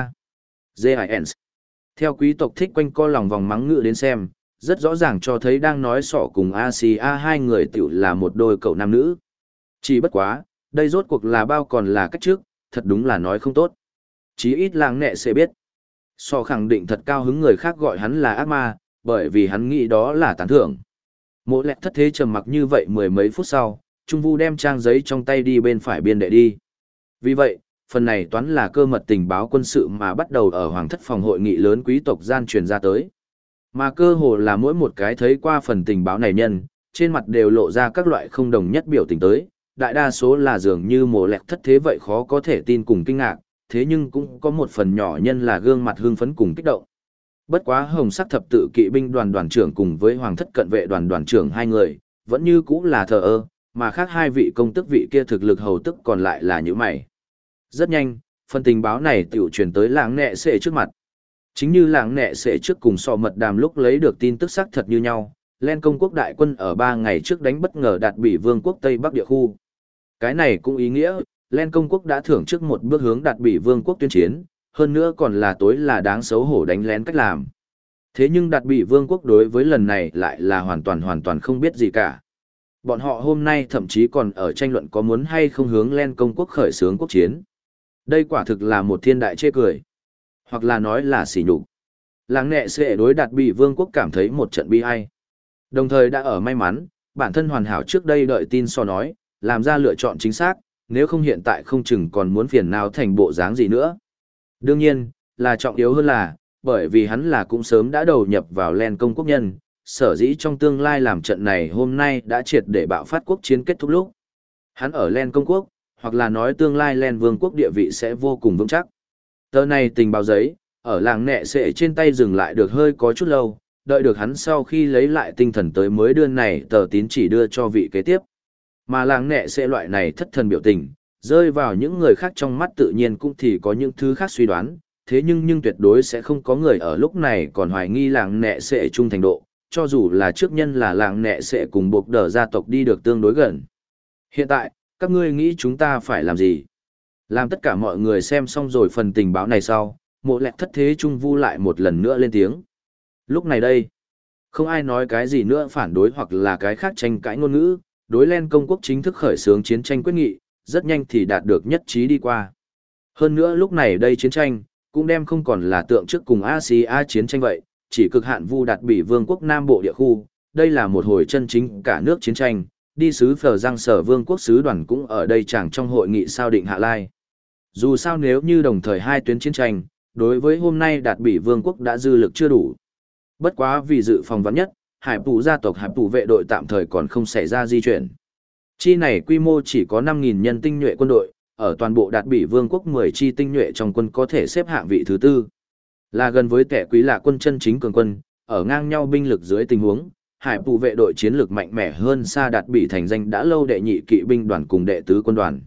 Giants. Theo quý tộc thích quanh co lòng vòng mắng ngữ đến xem, rất rõ ràng cho thấy đang nói sỏ cùng Asia hai người tiểu là một đôi cậu nam nữ. Chỉ bất quá, đây rốt cuộc là bao còn là cách trước, thật đúng là nói không tốt. Chí ít làng nẹ sẽ biết. Sỏ khẳng định thật cao hứng người khác gọi hắn là ác ma, bởi vì hắn nghĩ đó là tán thưởng. Mộ lẹt thất thế trầm mặc như vậy mười mấy phút sau, Trung Vu đem trang giấy trong tay đi bên phải biên đệ đi. Vì vậy, phần này toán là cơ mật tình báo quân sự mà bắt đầu ở Hoàng thất phòng hội nghị lớn quý tộc gian truyền ra tới. Mà cơ hồ là mỗi một cái thấy qua phần tình báo này nhân, trên mặt đều lộ ra các loại không đồng nhất biểu tình tới, đại đa số là dường như mộ lẹt thất thế vậy khó có thể tin cùng kinh ngạc, thế nhưng cũng có một phần nhỏ nhân là gương mặt hưng phấn cùng kích động. Bất quá hồng sắc thập tự kỵ binh đoàn đoàn trưởng cùng với hoàng thất cận vệ đoàn đoàn trưởng hai người, vẫn như cũ là thờ ơ, mà khác hai vị công tức vị kia thực lực hầu tức còn lại là những mày. Rất nhanh, phần tình báo này tiểu truyền tới làng nẹ sệ trước mặt. Chính như làng nẹ sệ trước cùng sò mật đàm lúc lấy được tin tức xác thật như nhau, Len công quốc đại quân ở 3 ngày trước đánh bất ngờ đạt Bỉ vương quốc Tây Bắc địa khu. Cái này cũng ý nghĩa, Len công quốc đã thưởng trước một bước hướng đạt Bỉ vương quốc tuyên chiến, hơn nữa còn là tối là đáng xấu hổ đánh lén cách làm. Thế nhưng Đạt Bị Vương quốc đối với lần này lại là hoàn toàn không biết gì cả. Bọn họ hôm nay thậm chí còn ở tranh luận có muốn hay không hướng Len công quốc khởi xướng quốc chiến. Đây quả thực là một thiên đại chê cười, hoặc là nói là sỉ nhục. Làng nẹ sẽ đối Đạt Bị Vương quốc cảm thấy một trận bi ai. Đồng thời đã ở may mắn, bản thân hoàn hảo trước đây đợi tin so nói, làm ra lựa chọn chính xác, nếu không hiện tại không chừng còn muốn phiền nào thành bộ dáng gì nữa. Đương nhiên, là trọng yếu hơn là, bởi vì hắn là cũng sớm đã đầu nhập vào Len công quốc nhân, sở dĩ trong tương lai làm trận này hôm nay đã triệt để bạo phát quốc chiến kết thúc lúc. Hắn ở Len công quốc, hoặc là nói tương lai Len vương quốc địa vị sẽ vô cùng vững chắc. Tờ này tình báo giấy, ở làng nẹ sẽ trên tay dừng lại được hơi có chút lâu, đợi được hắn sau khi lấy lại tinh thần tới mới đưa này tờ tín chỉ đưa cho vị kế tiếp. Mà làng nẹ sẽ loại này thất thần biểu tình, rơi vào những người khác trong mắt tự nhiên cũng thì có những thứ khác suy đoán, thế nhưng tuyệt đối sẽ không có người ở lúc này còn hoài nghi làng nẹ sẽ trung thành độ, cho dù là trước nhân là làng nẹ sẽ cùng buộc đờ gia tộc đi được tương đối gần. Hiện tại, các ngươi nghĩ chúng ta phải làm gì? Làm tất cả mọi người xem xong rồi phần tình báo này sau, Mộ Lẹt thất thế trung vu lại một lần nữa lên tiếng. Lúc này đây, không ai nói cái gì nữa phản đối hoặc là cái khác tranh cãi ngôn ngữ, đối Len công quốc chính thức khởi xướng chiến tranh quyết nghị, rất nhanh thì đạt được nhất trí đi qua. Hơn nữa lúc này đây chiến tranh, cũng đem không còn là tượng trước cùng Asia chiến tranh vậy, chỉ cực hạn vu đạt bị vương quốc Nam Bộ địa khu, đây là một hồi chân chính cả nước chiến tranh, đi sứ Phờ Giang Sở vương quốc sứ đoàn cũng ở đây chẳng trong hội nghị sao định hạ lai. Dù sao nếu như đồng thời hai tuyến chiến tranh, đối với hôm nay đạt bị vương quốc đã dư lực chưa đủ. Bất quá vì dự phòng vắn nhất, hải phủ gia tộc hải phủ vệ đội tạm thời còn không xảy ra di chuyển. Chi này quy mô chỉ có 5.000 nhân tinh nhuệ quân đội, ở toàn bộ đạt bị vương quốc 10 chi tinh nhuệ trong quân có thể xếp hạng vị thứ tư. Là gần với kẻ quý lạ quân chân chính cường quân, ở ngang nhau binh lực dưới tình huống, hải phủ vệ đội chiến lược mạnh mẽ hơn xa đạt bị thành danh đã lâu đệ nhị kỵ binh đoàn cùng đệ tứ quân đoàn.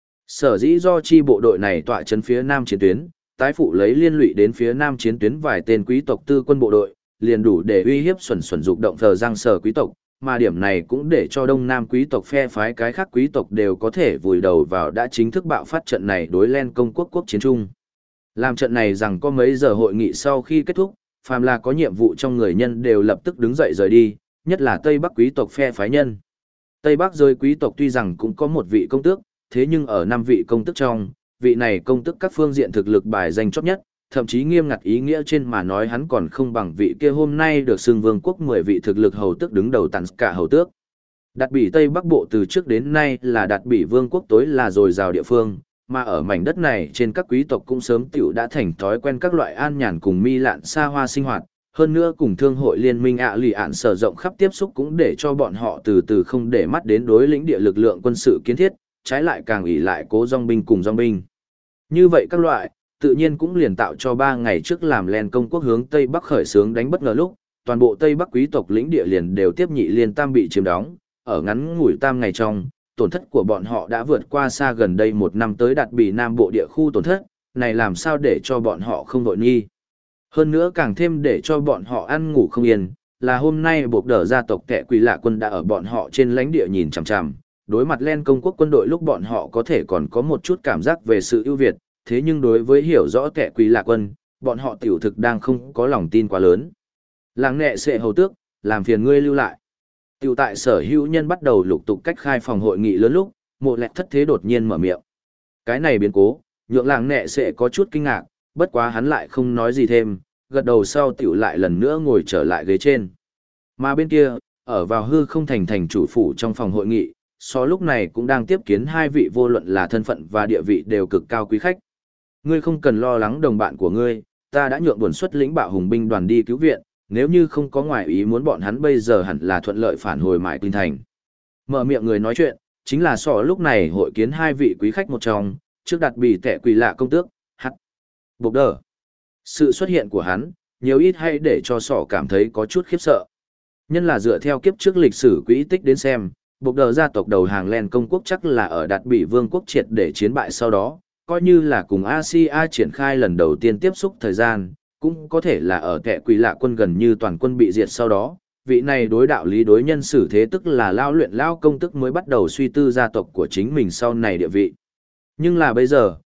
Sở dĩ do chi bộ đội này tọa chân phía nam chiến tuyến, tái phụ lấy liên lụy đến phía nam chiến tuyến vài tên quý tộc tư quân bộ đội, liền đủ để uy hiếp xuẩn dục động Phờ Giang Sở quý tộc, mà điểm này cũng để cho đông nam quý tộc phe phái cái khác quý tộc đều có thể vùi đầu vào đã chính thức bạo phát trận này đối Len công quốc quốc chiến chung. Làm trận này rằng có mấy giờ hội nghị sau khi kết thúc, phàm là có nhiệm vụ trong người nhân đều lập tức đứng dậy rời đi, nhất là Tây Bắc quý tộc phe phái nhân. Tây Bắc giới quý tộc tuy rằng cũng có một vị công tước, thế nhưng ở 5 vị công tước trong, vị này công tước các phương diện thực lực bài danh chót nhất, thậm chí nghiêm ngặt ý nghĩa trên mà nói hắn còn không bằng vị kia hôm nay được xưng vương quốc 10 vị thực lực hầu tước đứng đầu tặng cả hầu tước. Đạt Bỉ Tây Bắc Bộ từ trước đến nay là Đạt Bỉ vương quốc tối là dồi dào địa phương, mà ở mảnh đất này trên các quý tộc cũng sớm tiểu đã thành thói quen các loại an nhàn cùng mi lạn xa hoa sinh hoạt, hơn nữa cùng thương hội liên minh lì ạn sở rộng khắp tiếp xúc cũng để cho bọn họ từ từ không để mắt đến đối lĩnh địa lực lượng quân sự kiến thiết, trái lại càng ỷ lại cố dòng binh cùng dòng binh. Như vậy các loại, tự nhiên cũng liền tạo cho 3 ngày trước làm Len công quốc hướng Tây Bắc khởi xướng đánh bất ngờ lúc, toàn bộ Tây Bắc quý tộc lĩnh địa liền đều tiếp nhị liên tam bị chiếm đóng, ở ngắn ngủi tam ngày trong, tổn thất của bọn họ đã vượt qua xa gần đây 1 năm tới Đạt Bỉ Nam Bộ địa khu tổn thất, này làm sao để cho bọn họ không đội nghi. Hơn nữa càng thêm để cho bọn họ ăn ngủ không yên, là hôm nay buộc đỡ gia tộc kẻ quỷ lạ quân đã ở bọn họ trên lãnh địa nhìn chằm chằm, đối mặt Len công quốc quân đội lúc bọn họ có thể còn có một chút cảm giác về sự ưu việt, thế nhưng đối với hiểu rõ kẻ quỷ lạ quân, bọn họ tiểu thực đang không có lòng tin quá lớn. Làng nẹ sẽ hầu tước, làm phiền ngươi lưu lại. Tiểu tại sở hữu nhân bắt đầu lục tục cách khai phòng hội nghị lớn lúc, Mộ Lẹt thất thế đột nhiên mở miệng. Cái này biến cố, nhượng làng nẹ sẽ có chút kinh ngạc, bất quá hắn lại không nói gì thêm, gật đầu sau tiểu lại lần nữa ngồi trở lại ghế trên. Mà bên kia, ở vào hư không thành chủ phủ trong phòng hội nghị, so lúc này cũng đang tiếp kiến 2 vị vô luận là thân phận và địa vị đều cực cao quý khách. Ngươi không cần lo lắng đồng bạn của ngươi, ta đã nhượng buồn xuất lĩnh bạo hùng binh đoàn đi cứu viện, nếu như không có ngoại ý muốn bọn hắn bây giờ hẳn là thuận lợi phản hồi mãi kinh thành. Mở miệng người nói chuyện, chính là sọ lúc này hội kiến 2 vị quý khách một trong, trước Đạt Bỉ tệ quỷ lạ công tước, Bộc đờ. Sự xuất hiện của hắn, nhiều ít hay để cho sọ cảm thấy có chút khiếp sợ. Nhân là dựa theo kiếp trước lịch sử quỹ tích đến xem, Bộc đờ gia tộc đầu hàng Len công quốc chắc là ở Đạt Bỉ vương quốc triệt để chiến bại sau đó, coi như là cùng Asia triển khai lần đầu tiên tiếp xúc thời gian, cũng có thể là ở kẻ quỷ lạ quân gần như toàn quân bị diệt sau đó, vị này đối đạo lý đối nhân xử thế tức là lao luyện lao công tức mới bắt đầu suy tư gia tộc của chính mình sau này địa vị. Nhưng là bây giờ,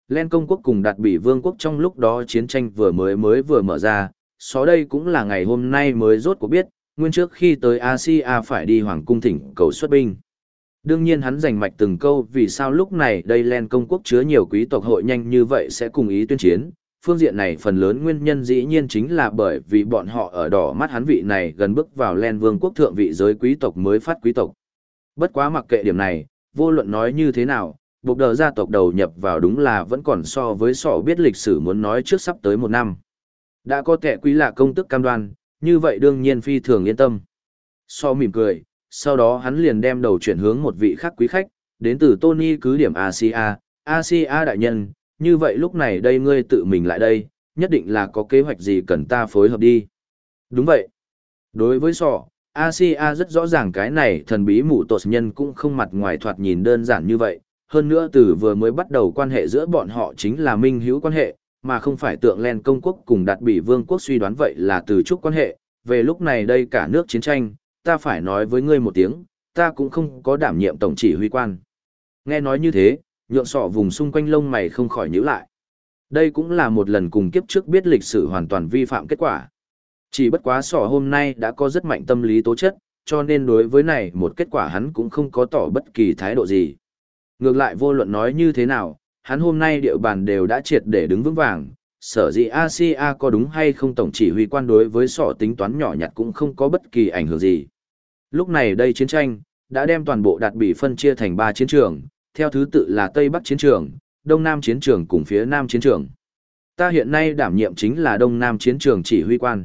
Len công quốc cùng Đạt Bỉ Vương quốc trong lúc đó chiến tranh vừa mở ra, sau đây cũng là ngày hôm nay mới rốt cuộc biết, nguyên trước khi tới Asia phải đi hoàng cung thỉnh cầu xuất binh. Đương nhiên hắn giành mạch từng câu vì sao lúc này đây Len công quốc chứa nhiều quý tộc hội nhanh như vậy sẽ cùng ý tuyên chiến. Phương diện này phần lớn nguyên nhân dĩ nhiên chính là bởi vì bọn họ ở đỏ mắt hắn vị này gần bước vào Len vương quốc thượng vị giới quý tộc mới phát quý tộc. Bất quá mặc kệ điểm này, vô luận nói như thế nào, buộc đờ gia tộc đầu nhập vào đúng là vẫn còn so với sọ biết lịch sử muốn nói trước sắp tới 1 năm. Đã có kẻ quý lạ công tức cam đoan, như vậy đương nhiên phi thường yên tâm. So mỉm cười, sau đó hắn liền đem đầu chuyển hướng một vị khác quý khách, đến từ Tony cứ điểm Asia, Asia đại nhân, như vậy lúc này đây ngươi tự mình lại đây, nhất định là có kế hoạch gì cần ta phối hợp đi. Đúng vậy. Đối với sọ, Asia rất rõ ràng cái này thần bí mụ tột nhân cũng không mặt ngoài thoạt nhìn đơn giản như vậy, hơn nữa từ vừa mới bắt đầu quan hệ giữa bọn họ chính là minh hữu quan hệ, mà không phải tượng Len công quốc cùng Đạt Bỉ Vương quốc suy đoán vậy là từ chúc quan hệ, về lúc này đây cả nước chiến tranh, ta phải nói với ngươi một tiếng, ta cũng không có đảm nhiệm tổng chỉ huy quan. Nghe nói như thế, nhượng sọ vùng xung quanh lông mày không khỏi nhíu lại. Đây cũng là một lần cùng kiếp trước biết lịch sử hoàn toàn vi phạm kết quả. Chỉ bất quá sọ hôm nay đã có rất mạnh tâm lý tố chất, cho nên đối với này một kết quả hắn cũng không có tỏ bất kỳ thái độ gì. Ngược lại vô luận nói như thế nào, hắn hôm nay địa bàn đều đã triệt để đứng vững vàng, sở dĩ Asia có đúng hay không tổng chỉ huy quan đối với sọ tính toán nhỏ nhặt cũng không có bất kỳ ảnh hưởng gì. Lúc này đây chiến tranh, đã đem toàn bộ Đạt Bỉ phân chia thành 3 chiến trường, theo thứ tự là Tây Bắc chiến trường, Đông Nam chiến trường cùng phía Nam chiến trường. Ta hiện nay đảm nhiệm chính là Đông Nam chiến trường chỉ huy quan.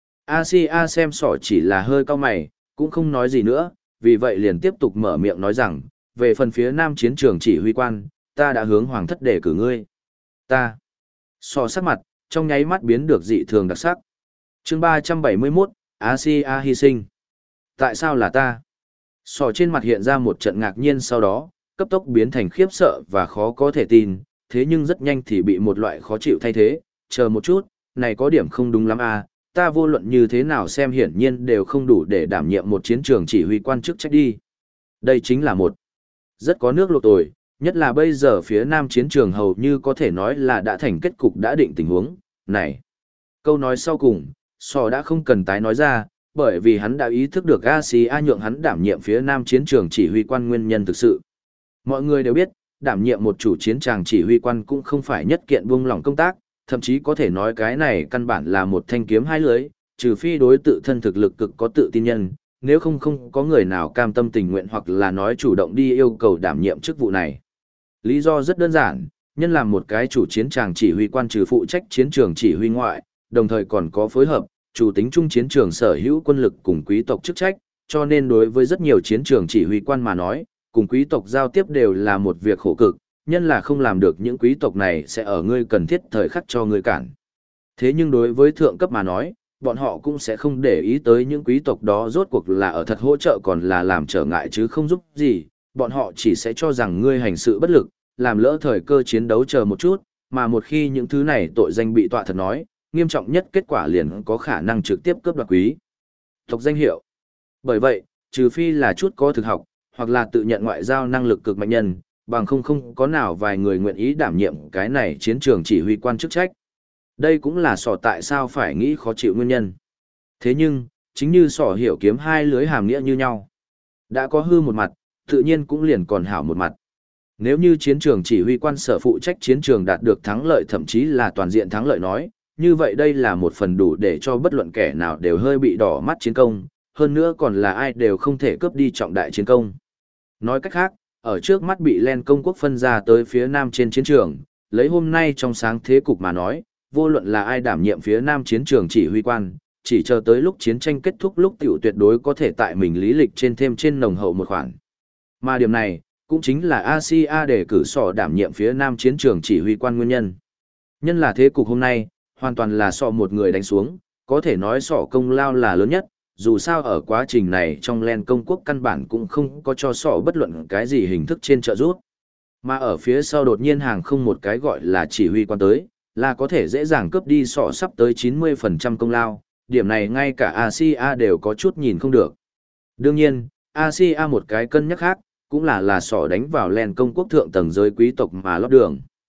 Asia xem sọ chỉ là hơi cau mày, cũng không nói gì nữa, vì vậy liền tiếp tục mở miệng nói rằng, về phần phía Nam chiến trường chỉ huy quan, ta đã hướng hoàng thất đề cử ngươi. Ta. Sọ sắc mặt, trong nháy mắt biến được dị thường đặc sắc. Chương 371, Asia hy sinh. Tại sao là ta? Sọ trên mặt hiện ra một trận ngạc nhiên sau đó, cấp tốc biến thành khiếp sợ và khó có thể tin, thế nhưng rất nhanh thì bị một loại khó chịu thay thế, chờ một chút, này có điểm không đúng lắm à, ta vô luận như thế nào xem hiển nhiên đều không đủ để đảm nhiệm một chiến trường chỉ huy quan chức trách đi. Đây chính là một rất có nước luộc tồi, nhất là bây giờ phía Nam chiến trường hầu như có thể nói là đã thành kết cục đã định tình huống, này. Câu nói sau cùng, Sọ đã không cần tái nói ra, bởi vì hắn đã ý thức được Asia nhượng hắn đảm nhiệm phía Nam chiến trường chỉ huy quan nguyên nhân thực sự. Mọi người đều biết, đảm nhiệm một chủ chiến tràng chỉ huy quan cũng không phải nhất kiện buông lỏng công tác, thậm chí có thể nói cái này căn bản là một thanh kiếm hai lưới, trừ phi đối tự thân thực lực cực có tự tin nhân, nếu không có người nào cam tâm tình nguyện hoặc là nói chủ động đi yêu cầu đảm nhiệm chức vụ này. Lý do rất đơn giản, nhân làm một cái chủ chiến tràng chỉ huy quan trừ phụ trách chiến trường chỉ huy ngoại, đồng thời còn có phối hợp, chủ tính chung chiến trường sở hữu quân lực cùng quý tộc chức trách, cho nên đối với rất nhiều chiến trường chỉ huy quan mà nói, cùng quý tộc giao tiếp đều là một việc khổ cực, nhân là không làm được những quý tộc này sẽ ở ngươi cần thiết thời khắc cho ngươi cản. Thế nhưng đối với thượng cấp mà nói, bọn họ cũng sẽ không để ý tới những quý tộc đó rốt cuộc là ở thật hỗ trợ còn là làm trở ngại chứ không giúp gì, bọn họ chỉ sẽ cho rằng ngươi hành sự bất lực, làm lỡ thời cơ chiến đấu chờ một chút, mà một khi những thứ này tội danh bị tọa thật nói, nghiêm trọng nhất kết quả liền có khả năng trực tiếp cướp đoạt quý tộc danh hiệu. Bởi vậy, trừ phi là chút có thực học, hoặc là tự nhận ngoại giao năng lực cực mạnh nhân, bằng không có nào vài người nguyện ý đảm nhiệm cái này chiến trường chỉ huy quan chức trách. Đây cũng là sọ tại sao phải nghĩ khó chịu nguyên nhân. Thế nhưng, chính như sọ hiểu kiếm hai lưới hàm nghĩa như nhau. Đã có hư một mặt, tự nhiên cũng liền còn hảo một mặt. Nếu như chiến trường chỉ huy quan sở phụ trách chiến trường đạt được thắng lợi thậm chí là toàn diện thắng lợi nói, như vậy đây là một phần đủ để cho bất luận kẻ nào đều hơi bị đỏ mắt chiến công, hơn nữa còn là ai đều không thể cướp đi trọng đại chiến công. Nói cách khác, ở trước mắt bị Len công quốc phân ra tới phía Nam trên chiến trường, lấy hôm nay trong sáng thế cục mà nói, vô luận là ai đảm nhiệm phía Nam chiến trường chỉ huy quan, chỉ chờ tới lúc chiến tranh kết thúc lúc tiểu tuyệt đối có thể tại mình lý lịch trên thêm trên nồng hậu một khoản. Mà điểm này, cũng chính là Asia để cử sọ đảm nhiệm phía Nam chiến trường chỉ huy quan nguyên nhân. Nhân là thế cục hôm nay, hoàn toàn là sọ một người đánh xuống, có thể nói sọ công lao là lớn nhất, dù sao ở quá trình này trong Len công quốc căn bản cũng không có cho sọ bất luận cái gì hình thức trên trợ giúp. Mà ở phía sau đột nhiên hàng không một cái gọi là chỉ huy quan tới, là có thể dễ dàng cướp đi sọ sắp tới 90% công lao, điểm này ngay cả Asia đều có chút nhìn không được. Đương nhiên, Asia một cái cân nhắc khác, cũng là sọ đánh vào Len công quốc thượng tầng giới quý tộc mà lót đường.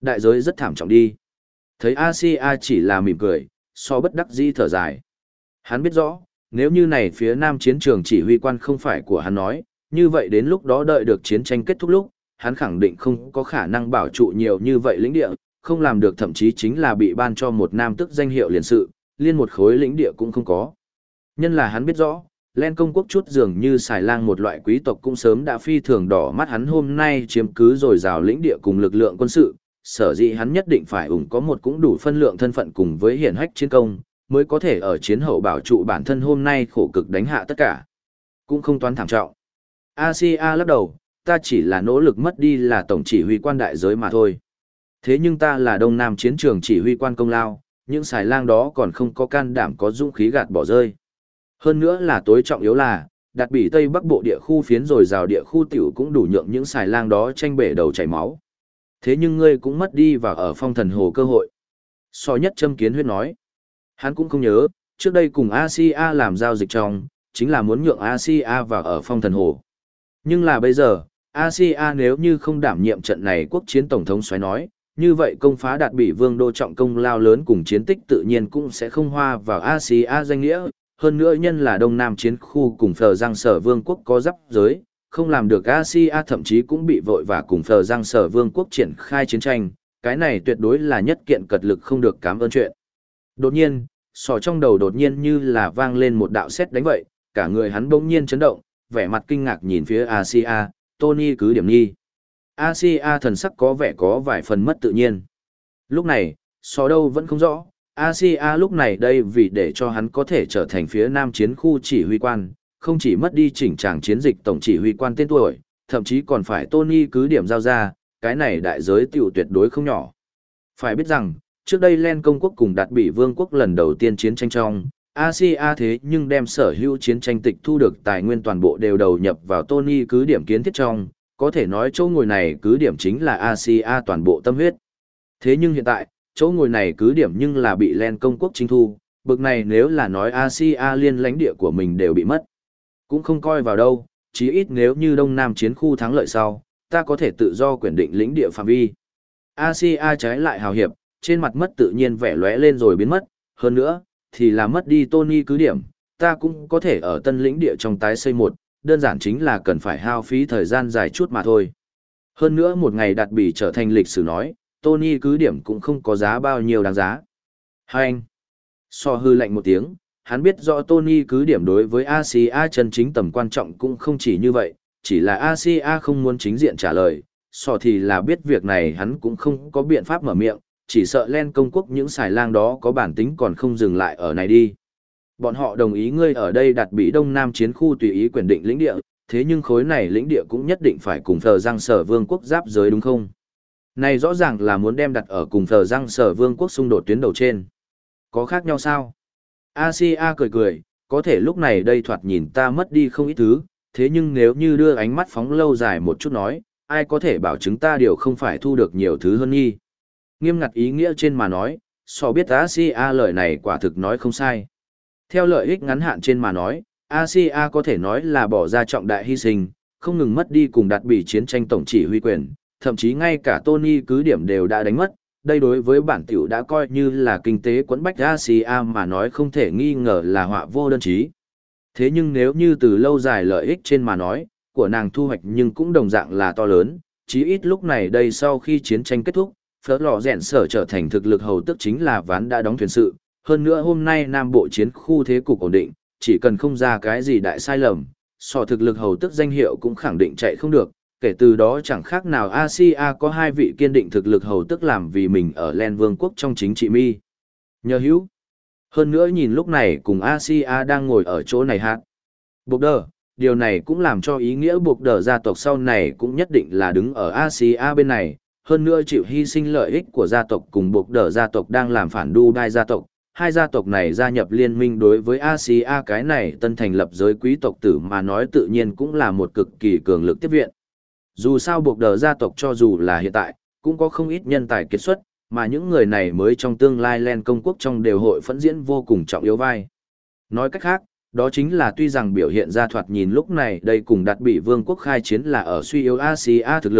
Đại giới rất thảm trọng đi. Thấy Asia chỉ là mỉm cười, so bất đắc dĩ thở dài. Hắn biết rõ, nếu như này phía nam chiến trường chỉ huy quan không phải của hắn nói, như vậy đến lúc đó đợi được chiến tranh kết thúc lúc, hắn khẳng định không có khả năng bảo trụ nhiều như vậy lĩnh địa, không làm được thậm chí chính là bị ban cho một nam tước danh hiệu liền sự, liên một khối lĩnh địa cũng không có. Nhân là hắn biết rõ, Len công quốc chút dường như xài lang một loại quý tộc cũng sớm đã phi thường đỏ mắt hắn hôm nay chiếm cứ rồi rào lĩnh địa cùng lực lượng quân sự, sở dĩ hắn nhất định phải có một cũng đủ phân lượng thân phận cùng với hiển hách chiến công, mới có thể ở chiến hậu bảo trụ bản thân hôm nay khổ cực đánh hạ tất cả. Cũng không toán thảm trọng. Asia lắc đầu, ta chỉ là nỗ lực mất đi là tổng chỉ huy quan đại giới mà thôi. Thế nhưng ta là Đông Nam chiến trường chỉ huy quan công lao, những xài lang đó còn không có can đảm có dũng khí gạt bỏ rơi. Hơn nữa là tối trọng yếu là, đặt bỉ Tây Bắc Bộ địa khu phiến rồi rào địa khu tiểu cũng đủ nhượng những xài lang đó tranh bể đầu chảy máu. Thế nhưng ngươi cũng mất đi và ở phong thần hồ cơ hội. So nhất châm kiến huyết nói. Hắn cũng không nhớ, trước đây cùng Asia làm giao dịch trong, chính là muốn nhượng Asia vào ở phong thần hồ. Nhưng là bây giờ, Asia nếu như không đảm nhiệm trận này quốc chiến tổng thống xoáy nói, như vậy công phá đạt bị vương đô trọng công lao lớn cùng chiến tích tự nhiên cũng sẽ không hoa vào Asia danh nghĩa. Hơn nữa nhân là Đông Nam chiến khu cùng Phờ Giang Sở Vương quốc có giáp giới, không làm được Asia thậm chí cũng bị vội và cùng Phờ Giang Sở Vương quốc triển khai chiến tranh, cái này tuyệt đối là nhất kiện cật lực không được cảm ơn chuyện. Đột nhiên, sọ trong đầu đột nhiên như là vang lên một đạo sét đánh vậy, cả người hắn bỗng nhiên chấn động, vẻ mặt kinh ngạc nhìn phía Asia, Tony cứ điểm nghi. Asia thần sắc có vẻ có vài phần mất tự nhiên. Lúc này, sọ đâu vẫn không rõ, Asia lúc này đây vì để cho hắn có thể trở thành phía nam chiến khu chỉ huy quan, không chỉ mất đi chỉnh tràng chiến dịch tổng chỉ huy quan tên tuổi, thậm chí còn phải Tony cứ điểm giao ra, cái này đại giới tiểu tuyệt đối không nhỏ. Phải biết rằng, trước đây Len công quốc cùng đạt bị vương quốc lần đầu tiên chiến tranh trong, Asia thế nhưng đem sở hữu chiến tranh tịch thu được tài nguyên toàn bộ đều đầu nhập vào Tony cứ điểm kiến thiết trong, có thể nói chỗ ngồi này cứ điểm chính là Asia toàn bộ tâm huyết. Thế nhưng hiện tại, chỗ ngồi này cứ điểm nhưng là bị Len công quốc chính thu, bực này nếu là nói Asia liên lãnh địa của mình đều bị mất. Cũng không coi vào đâu, chí ít nếu như Đông Nam chiến khu thắng lợi sau, ta có thể tự do quyền định lĩnh địa phạm vi. Asia trái lại hào hiệp, trên mặt mất tự nhiên vẻ lóe lên rồi biến mất, hơn nữa, thì là mất đi Tony cứ điểm, ta cũng có thể ở tân lĩnh địa trong tái xây một, đơn giản chính là cần phải hao phí thời gian dài chút mà thôi. Hơn nữa một ngày đạt bỉ trở thành lịch sử nói, Tony cứ điểm cũng không có giá bao nhiêu đáng giá. Hai anh, so hư lạnh một tiếng, hắn biết rõ Tony cứ điểm đối với Asia chân chính tầm quan trọng cũng không chỉ như vậy, chỉ là Asia không muốn chính diện trả lời, so thì là biết việc này hắn cũng không có biện pháp mở miệng, chỉ sợ Len công quốc những xài lang đó có bản tính còn không dừng lại ở này đi. Bọn họ đồng ý ngươi ở đây đặt bị Đông Nam chiến khu tùy ý quyền định lĩnh địa, thế nhưng khối này lĩnh địa cũng nhất định phải cùng Phờ Giang Sở Vương quốc giáp giới đúng không? Này rõ ràng là muốn đem đặt ở cùng Phờ Giang Sở Vương quốc xung đột tuyến đầu trên. Có khác nhau sao? Asia cười cười, có thể lúc này đây thoạt nhìn ta mất đi không ít thứ, thế nhưng nếu như đưa ánh mắt phóng lâu dài một chút nói, ai có thể bảo chứng ta điều không phải thu được nhiều thứ hơn nghi. Nghiêm ngặt ý nghĩa trên mà nói, so biết Asia lời này quả thực nói không sai. Theo lợi ích ngắn hạn trên mà nói, Asia có thể nói là bỏ ra trọng đại hy sinh, không ngừng mất đi cùng đạt bị chiến tranh tổng chỉ huy quyền, thậm chí ngay cả Tony cứ điểm đều đã đánh mất. Đây đối với bản tiểu đã coi như là kinh tế quẫn bách Asia mà nói không thể nghi ngờ là họa vô đơn chí. Thế nhưng nếu như từ lâu dài lợi ích trên mà nói, của nàng thu hoạch nhưng cũng đồng dạng là to lớn, chí ít lúc này đây sau khi chiến tranh kết thúc, Phở Lò Rèn Sở trở thành thực lực hầu tức chính là ván đã đóng thuyền sự. Hơn nữa hôm nay Nam Bộ chiến khu thế cục ổn định, chỉ cần không ra cái gì đại sai lầm, so thực lực hầu tức danh hiệu cũng khẳng định chạy không được, kể từ đó chẳng khác nào Asia có hai vị kiên định thực lực hầu tức làm vì mình ở Len Vương quốc trong chính trị mi. Nhờ hữu. Hơn nữa nhìn lúc này cùng Asia đang ngồi ở chỗ này hát. Buộc đờ, điều này cũng làm cho ý nghĩa buộc đờ gia tộc sau này cũng nhất định là đứng ở Asia bên này. Hơn nữa chịu hy sinh lợi ích của gia tộc cùng buộc đờ gia tộc đang làm phản Dubai gia tộc. Hai gia tộc này gia nhập liên minh đối với Asia cái này tân thành lập giới quý tộc tử mà nói tự nhiên cũng là một cực kỳ cường lực tiếp viện. Dù sao buộc đờ gia tộc cho dù là hiện tại, cũng có không ít nhân tài kiệt xuất, mà những người này mới trong tương lai Len công quốc trong đều hội phẫn diễn vô cùng trọng yếu vai. Nói cách khác, đó chính là tuy rằng biểu hiện ra thoạt nhìn lúc này đây cùng đặt bị vương quốc khai chiến là ở suy yếu Asia thực lực,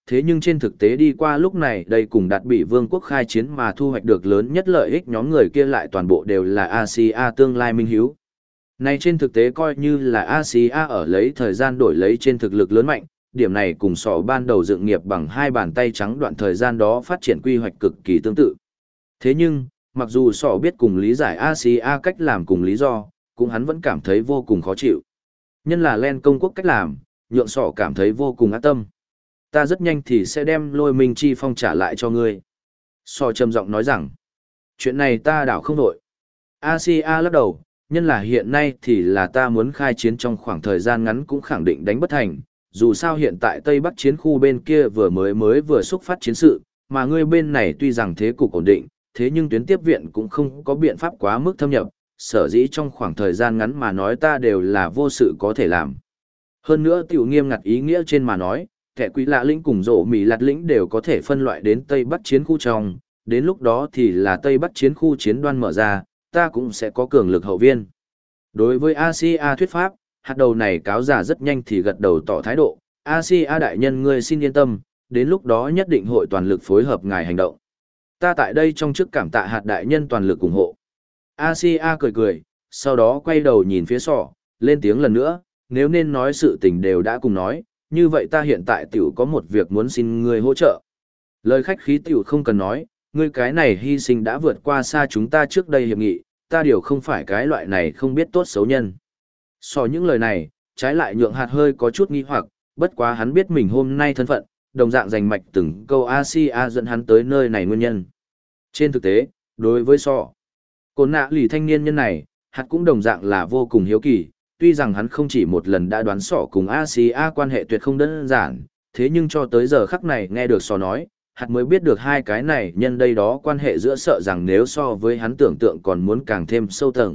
Thế nhưng trên thực tế đi qua lúc này đây cùng đạt bị vương quốc khai chiến mà thu hoạch được lớn nhất lợi ích nhóm người kia lại toàn bộ đều là Asia tương lai minh hiếu. Này trên thực tế coi như là Asia ở lấy thời gian đổi lấy trên thực lực lớn mạnh, điểm này cùng sọ ban đầu dựng nghiệp bằng hai bàn tay trắng đoạn thời gian đó phát triển quy hoạch cực kỳ tương tự. Thế nhưng, mặc dù sọ biết cùng lý giải Asia cách làm cùng lý do, cũng hắn vẫn cảm thấy vô cùng khó chịu. Nhân là Len công quốc cách làm, nhượng sọ cảm thấy vô cùng ác tâm. Ta rất nhanh thì sẽ đem Lôi Minh Chi Phong trả lại cho ngươi. Sọ trầm giọng nói rằng, chuyện này ta đảo không đổi. Asia lắc đầu, nhân là hiện nay thì là ta muốn khai chiến trong khoảng thời gian ngắn cũng khẳng định đánh bất thành. Dù sao hiện tại Tây Bắc chiến khu bên kia vừa xúc phát chiến sự, mà ngươi bên này tuy rằng thế cục ổn định, thế nhưng tuyến tiếp viện cũng không có biện pháp quá mức thâm nhập, sở dĩ trong khoảng thời gian ngắn mà nói ta đều là vô sự có thể làm. Hơn nữa tiểu nghiêm ngặt ý nghĩa trên mà nói, kẻ quý lạ lĩnh cùng rổ mì lạt lĩnh đều có thể phân loại đến Tây Bắc chiến khu trong, đến lúc đó thì là Tây Bắc chiến khu chiến đoan mở ra, ta cũng sẽ có cường lực hậu viên. Đối với Asia thuyết pháp, hạt đầu này cáo giả rất nhanh thì gật đầu tỏ thái độ, Asia đại nhân ngươi xin yên tâm, đến lúc đó nhất định hội toàn lực phối hợp ngài hành động. Ta tại đây trong chức cảm tạ hạt đại nhân toàn lực ủng hộ. Asia cười cười, sau đó quay đầu nhìn phía sọ, lên tiếng lần nữa, nếu nên nói sự tình đều đã cùng nói, như vậy ta hiện tại tiểu có một việc muốn xin ngươi hỗ trợ. Lời khách khí tiểu không cần nói, ngươi cái này hy sinh đã vượt qua xa chúng ta trước đây hiệp nghị, ta điều không phải cái loại này không biết tốt xấu nhân. Sọ những lời này, trái lại nhượng hạt hơi có chút nghi hoặc, bất quá hắn biết mình hôm nay thân phận, đồng dạng giành mạch từng câu Asia dẫn hắn tới nơi này nguyên nhân. Trên thực tế, đối với sọ, cồn nạ lì thanh niên nhân này, hạt cũng đồng dạng là vô cùng hiếu kỳ, tuy rằng hắn không chỉ một lần đã đoán sọ cùng Asia quan hệ tuyệt không đơn giản, thế nhưng cho tới giờ khắc này nghe được sọ nói, hạt mới biết được hai cái này nhân đây đó quan hệ giữa sợ rằng nếu so với hắn tưởng tượng còn muốn càng thêm sâu tầng.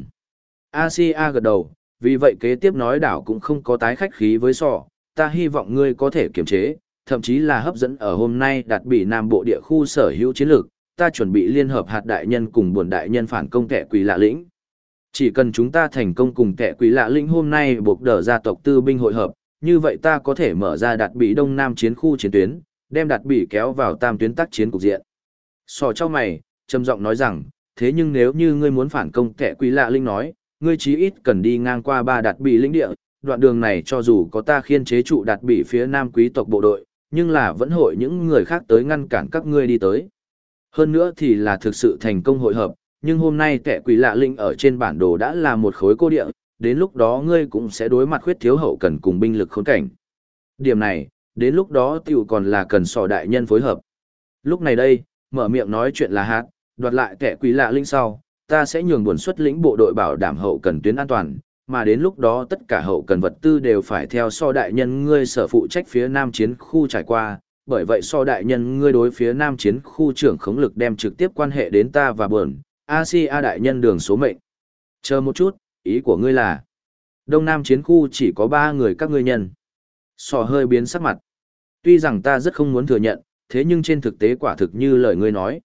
Asia gật đầu, vì vậy kế tiếp nói đảo cũng không có tái khách khí với sọ, ta hy vọng ngươi có thể kiềm chế, thậm chí là hấp dẫn ở hôm nay đạt bị Nam Bộ địa khu sở hữu chiến lược, ta chuẩn bị liên hợp hạt đại nhân cùng buồn đại nhân phản công kẻ quỷ lạ lĩnh. Chỉ cần chúng ta thành công cùng kẻ quỷ lạ lĩnh hôm nay buộc đỡ gia tộc tư binh hội hợp, như vậy ta có thể mở ra đạt bị Đông Nam chiến khu chiến tuyến, đem đạt bị kéo vào tam tuyến tác chiến cục diện. Sò trong mày, trầm giọng nói rằng, thế nhưng nếu như ngươi muốn phản công kẻ quỷ lạ lĩnh nói, ngươi chí ít cần đi ngang qua ba đạt bị lĩnh địa, đoạn đường này cho dù có ta khiên chế trụ đạt bị phía Nam quý tộc bộ đội, nhưng là vẫn hội những người khác tới ngăn cản các ngươi đi tới. Hơn nữa thì là thực sự thành công hội hợp, nhưng hôm nay kẻ quỷ lạ lĩnh ở trên bản đồ đã là một khối cô địa, đến lúc đó ngươi cũng sẽ đối mặt khuyết thiếu hậu cần cùng binh lực khốn cảnh. Điểm này, đến lúc đó tiểu còn là cần sò đại nhân phối hợp. Lúc này đây, mở miệng nói chuyện là hát, đoạt lại kẻ quỷ lạ lĩnh sau, ta sẽ nhường buồn xuất lĩnh bộ đội bảo đảm hậu cần tuyến an toàn, mà đến lúc đó tất cả hậu cần vật tư đều phải theo so đại nhân ngươi sở phụ trách phía Nam chiến khu trải qua, bởi vậy so đại nhân ngươi đối phía Nam chiến khu trưởng khống lực đem trực tiếp quan hệ đến ta và buồn, Asia đại nhân đường số mệnh. Chờ một chút, ý của ngươi là, Đông Nam chiến khu chỉ có 3 người các ngươi nhân. So hơi biến sắc mặt. Tuy rằng ta rất không muốn thừa nhận, thế nhưng trên thực tế quả thực như lời ngươi nói.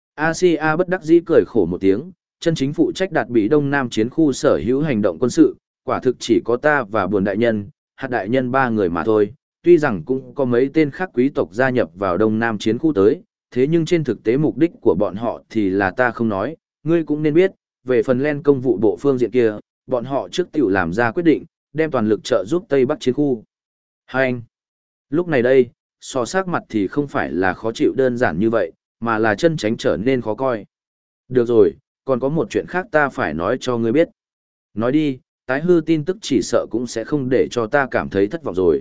Asia bất đắc dĩ cười khổ một tiếng, chân chính phụ trách đạt bị Đông Nam chiến khu sở hữu hành động quân sự, quả thực chỉ có ta và buồn đại nhân, hạt đại nhân 3 người mà thôi, tuy rằng cũng có mấy tên khác quý tộc gia nhập vào Đông Nam chiến khu tới, thế nhưng trên thực tế mục đích của bọn họ thì là ta không nói, ngươi cũng nên biết, về phần len công vụ bộ phương diện kia, bọn họ trước tiểu làm ra quyết định, đem toàn lực trợ giúp Tây Bắc chiến khu. Hành! Lúc này đây, so sắc mặt thì không phải là khó chịu đơn giản như vậy, mà là chân tránh trở nên khó coi. Được rồi, còn có một chuyện khác ta phải nói cho ngươi biết. Nói đi, tái hư tin tức chỉ sợ cũng sẽ không để cho ta cảm thấy thất vọng rồi.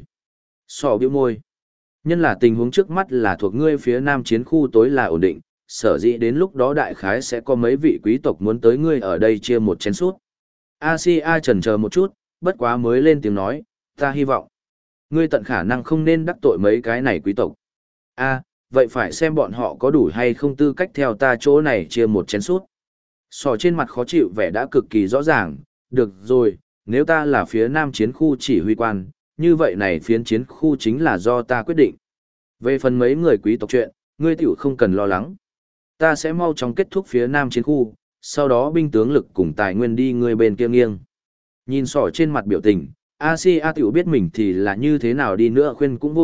So bĩu môi. Nhân là tình huống trước mắt là thuộc ngươi phía Nam chiến khu tối là ổn định, sở dĩ đến lúc đó đại khái sẽ có mấy vị quý tộc muốn tới ngươi ở đây chia một chén sút. Asia chần chờ một chút, bất quá mới lên tiếng nói, ta hy vọng. Ngươi tận khả năng không nên đắc tội mấy cái này quý tộc. Vậy phải xem bọn họ có đủ hay không tư cách theo ta chỗ này chia một chén sút. Sò trên mặt khó chịu vẻ đã cực kỳ rõ ràng, được rồi, nếu ta là phía Nam chiến khu chỉ huy quan, như vậy này phiến chiến khu chính là do ta quyết định. Về phần mấy người quý tộc chuyện, ngươi tiểu không cần lo lắng. Ta sẽ mau chóng kết thúc phía Nam chiến khu, sau đó binh tướng lực cùng tài nguyên đi ngươi bên kia nghiêng. Nhìn sỏ trên mặt biểu tình, Asia tiểu biết mình thì là như thế nào đi nữa khuyên cũng vô ích,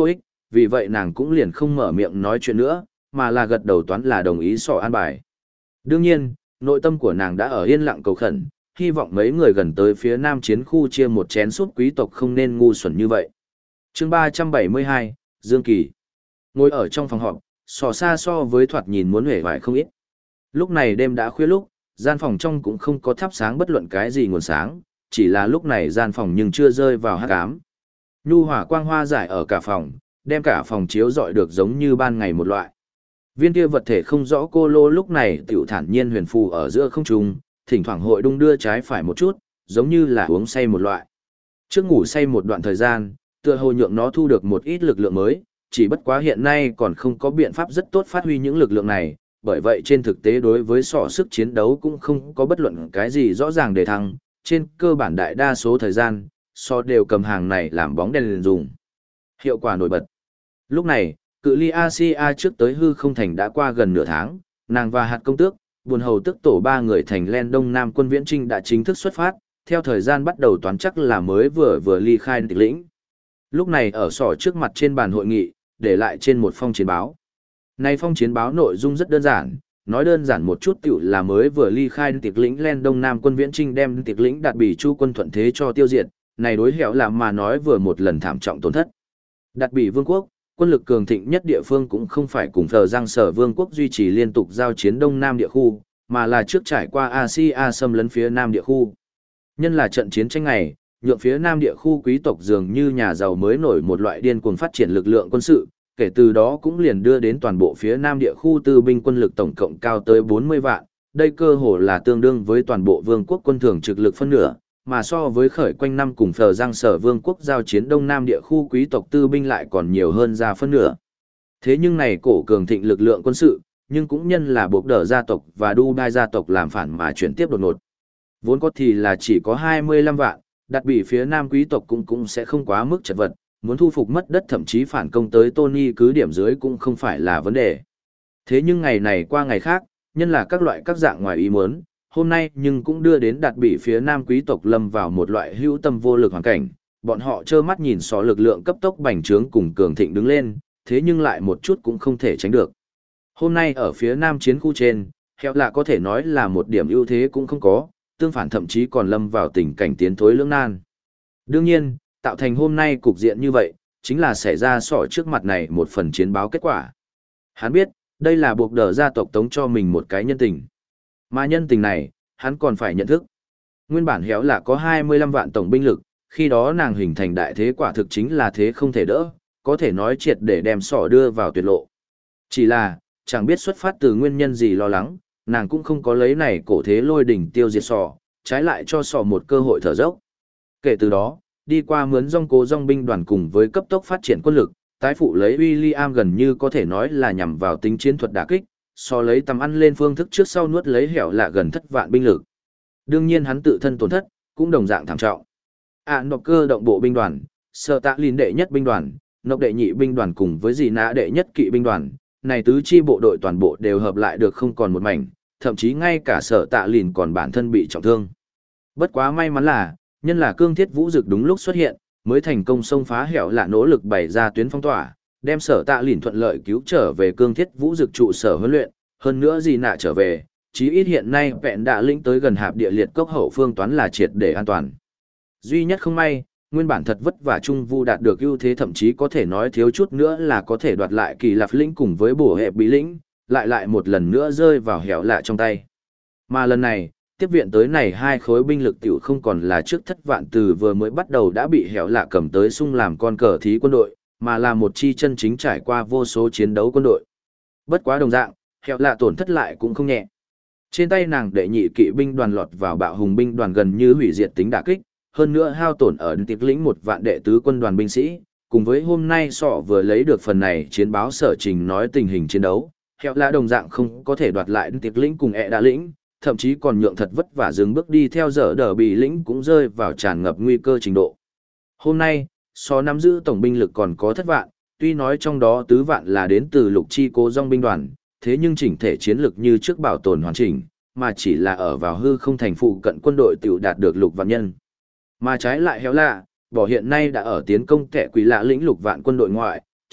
vì vậy nàng cũng liền không mở miệng nói chuyện nữa, mà là gật đầu toán là đồng ý sỏ an bài. Đương nhiên, nội tâm của nàng đã ở yên lặng cầu khẩn, hy vọng mấy người gần tới phía nam chiến khu chia một chén súp quý tộc không nên ngu xuẩn như vậy. Chương 372, Dương Kỳ. Ngồi ở trong phòng họp, sò xa so với thoạt nhìn muốn hể vải không ít. Lúc này đêm đã khuya lúc, gian phòng trong cũng không có thắp sáng bất luận cái gì nguồn sáng, chỉ là lúc này gian phòng nhưng chưa rơi vào hắc ám. Nhu hỏa quang hoa rải ở cả phòng, đem cả phòng chiếu rọi được giống như ban ngày một loại. Viên kia vật thể không rõ cô lô lúc này tiểu thản nhiên huyền phù ở giữa không trung, thỉnh thoảng hội đung đưa trái phải một chút, giống như là uống say một loại. Trước ngủ say một đoạn thời gian, tựa hồ nhượng nó thu được một ít lực lượng mới, chỉ bất quá hiện nay còn không có biện pháp rất tốt phát huy những lực lượng này, bởi vậy trên thực tế đối với sọ sức chiến đấu cũng không có bất luận cái gì rõ ràng để thăng, trên cơ bản đại đa số thời gian, sọ đều cầm hàng này làm bóng đèn dùng. Hiệu quả nổi bật. Lúc này, cự ly Asia trước tới hư không thành đã qua gần nửa tháng, nàng và hạt công tước, buồn hầu tức tổ ba người thành len đông nam quân viễn trinh đã chính thức xuất phát, theo thời gian bắt đầu toán chắc là mới vừa ly khai tịch lĩnh. Lúc này ở sỏ trước mặt trên bàn hội nghị, để lại trên một phong chiến báo. Này phong chiến báo nội dung rất đơn giản, nói đơn giản một chút tiểu là mới vừa ly khai tịch lĩnh len đông nam quân viễn trinh đem tịch lĩnh đạt bỉ chu quân thuận thế cho tiêu diệt, này đối hẻo làm mà nói vừa một lần thảm trọng tổn thất. Đạt bỉ vương quốc, quân lực cường thịnh nhất địa phương cũng không phải cùng Phờ Giang Sở Vương quốc duy trì liên tục giao chiến Đông Nam địa khu, mà là trước trải qua Asia xâm lấn phía Nam địa khu. Nhân là trận chiến tranh này, nhượng phía Nam địa khu quý tộc dường như nhà giàu mới nổi một loại điên cuồng phát triển lực lượng quân sự, kể từ đó cũng liền đưa đến toàn bộ phía Nam địa khu tư binh quân lực tổng cộng cao tới 40 vạn, đây cơ hồ là tương đương với toàn bộ vương quốc quân thường trực lực phân nửa, mà so với khởi quanh năm cùng Phờ Giang Sở Vương quốc giao chiến Đông Nam địa khu quý tộc tư binh lại còn nhiều hơn ra phân nửa. Thế nhưng này cổ cường thịnh lực lượng quân sự, nhưng cũng nhân là buộc đỡ gia tộc và Dubai gia tộc làm phản mà chuyển tiếp đột ngột. Vốn có thì là chỉ có 25 vạn, đặt bị phía Nam quý tộc cũng sẽ không quá mức chật vật, muốn thu phục mất đất thậm chí phản công tới Tony cứ điểm dưới cũng không phải là vấn đề. Thế nhưng ngày này qua ngày khác, nhân là các loại các dạng ngoài ý muốn, hôm nay nhưng cũng đưa đến đạt bị phía Nam quý tộc lâm vào một loại hữu tâm vô lực hoàn cảnh, bọn họ trơ mắt nhìn xó lực lượng cấp tốc bành trướng cùng cường thịnh đứng lên, thế nhưng lại một chút cũng không thể tránh được. Hôm nay ở phía Nam chiến khu trên, heo lạ có thể nói là một điểm ưu thế cũng không có, tương phản thậm chí còn lâm vào tình cảnh tiến thối lưỡng nan. Đương nhiên, tạo thành hôm nay cục diện như vậy, chính là xảy ra sỏ trước mặt này một phần chiến báo kết quả. Hắn biết, đây là buộc đỡ gia tộc tống cho mình một cái nhân tình. Mà nhân tình này, hắn còn phải nhận thức. Nguyên bản héo là có 25 vạn tổng binh lực, khi đó nàng hình thành đại thế quả thực chính là thế không thể đỡ, có thể nói triệt để đem sỏ đưa vào tuyệt lộ. Chỉ là, chẳng biết xuất phát từ nguyên nhân gì lo lắng, nàng cũng không có lấy này cổ thế lôi đỉnh tiêu diệt sỏ, trái lại cho sỏ một cơ hội thở dốc. Kể từ đó, đi qua mướn dòng cố dòng binh đoàn cùng với cấp tốc phát triển quân lực, tái phụ lấy William gần như có thể nói là nhằm vào tính chiến thuật đả kích, so lấy tầm ăn lên phương thức trước sau nuốt lấy hẻo lạ gần thất vạn binh lực. Đương nhiên hắn tự thân tổn thất, cũng đồng dạng thảm trọng. Nộp cơ động bộ binh đoàn, Sở Tạ Lìn đệ nhất binh đoàn, Nộp đệ nhị binh đoàn cùng với Dì Nã đệ nhất kỵ binh đoàn, này tứ chi bộ đội toàn bộ đều hợp lại được không còn một mảnh, thậm chí ngay cả Sở Tạ Lìn còn bản thân bị trọng thương. Bất quá may mắn là, nhân là cương thiết vũ dực đúng lúc xuất hiện, mới thành công xông phá hẻo lạ nỗ lực bày ra tuyến phong tỏa, đem Sở Tạ Lìn thuận lợi cứu trở về cương thiết vũ dực trụ sở huấn luyện, hơn nữa Dì Nã trở về, chí ít hiện nay vẹn đã lĩnh tới gần hạp địa liệt cốc hậu phương toán là triệt để an toàn. Duy nhất không may, nguyên bản thật vất vả Trung Vu đạt được ưu thế thậm chí có thể nói thiếu chút nữa là có thể đoạt lại Kỳ Lạp lĩnh cùng với bổ hệ bí lĩnh, lại một lần nữa rơi vào hẻo lạ trong tay. Mà lần này, tiếp viện tới này hai khối binh lực tiểu không còn là trước thất vạn từ vừa mới bắt đầu đã bị hẻo lạ cầm tới sung làm con cờ thí quân đội, mà là một chi chân chính trải qua vô số chiến đấu quân đội. Bất quá đồng dạng, hẻo lạ tổn thất lại cũng không nhẹ. Trên tay nàng đệ nhị kỵ binh đoàn lọt vào bạo hùng binh đoàn gần như hủy diệt tính đả kích, hơn nữa hao tổn ở tiệp lĩnh một vạn đệ tứ quân đoàn binh sĩ, cùng với hôm nay sọ vừa lấy được phần này chiến báo sở trình nói tình hình chiến đấu, hẻo lạ đồng dạng không có thể đoạt lại tiệp lĩnh cùng đa lĩnh, thậm chí còn nhượng thật vất vả dừng bước đi theo dở đờ bị lĩnh cũng rơi vào tràn ngập nguy cơ trình độ. Hôm nay, sọ nắm giữ tổng binh lực còn có thất vạn, tuy nói trong đó tứ vạn là đến từ lục chi cố dòng binh đoàn, thế nhưng chỉnh thể chiến lực như trước bảo tồn hoàn chỉnh, mà chỉ là ở vào hư không thành phụ cận quân đội tiểu đạt được lục vạn nhân. Mà trái lại héo lạ, bỏ hiện nay đã ở tiến công kẻ quỷ lạ lĩnh lục vạn quân đội ngoại,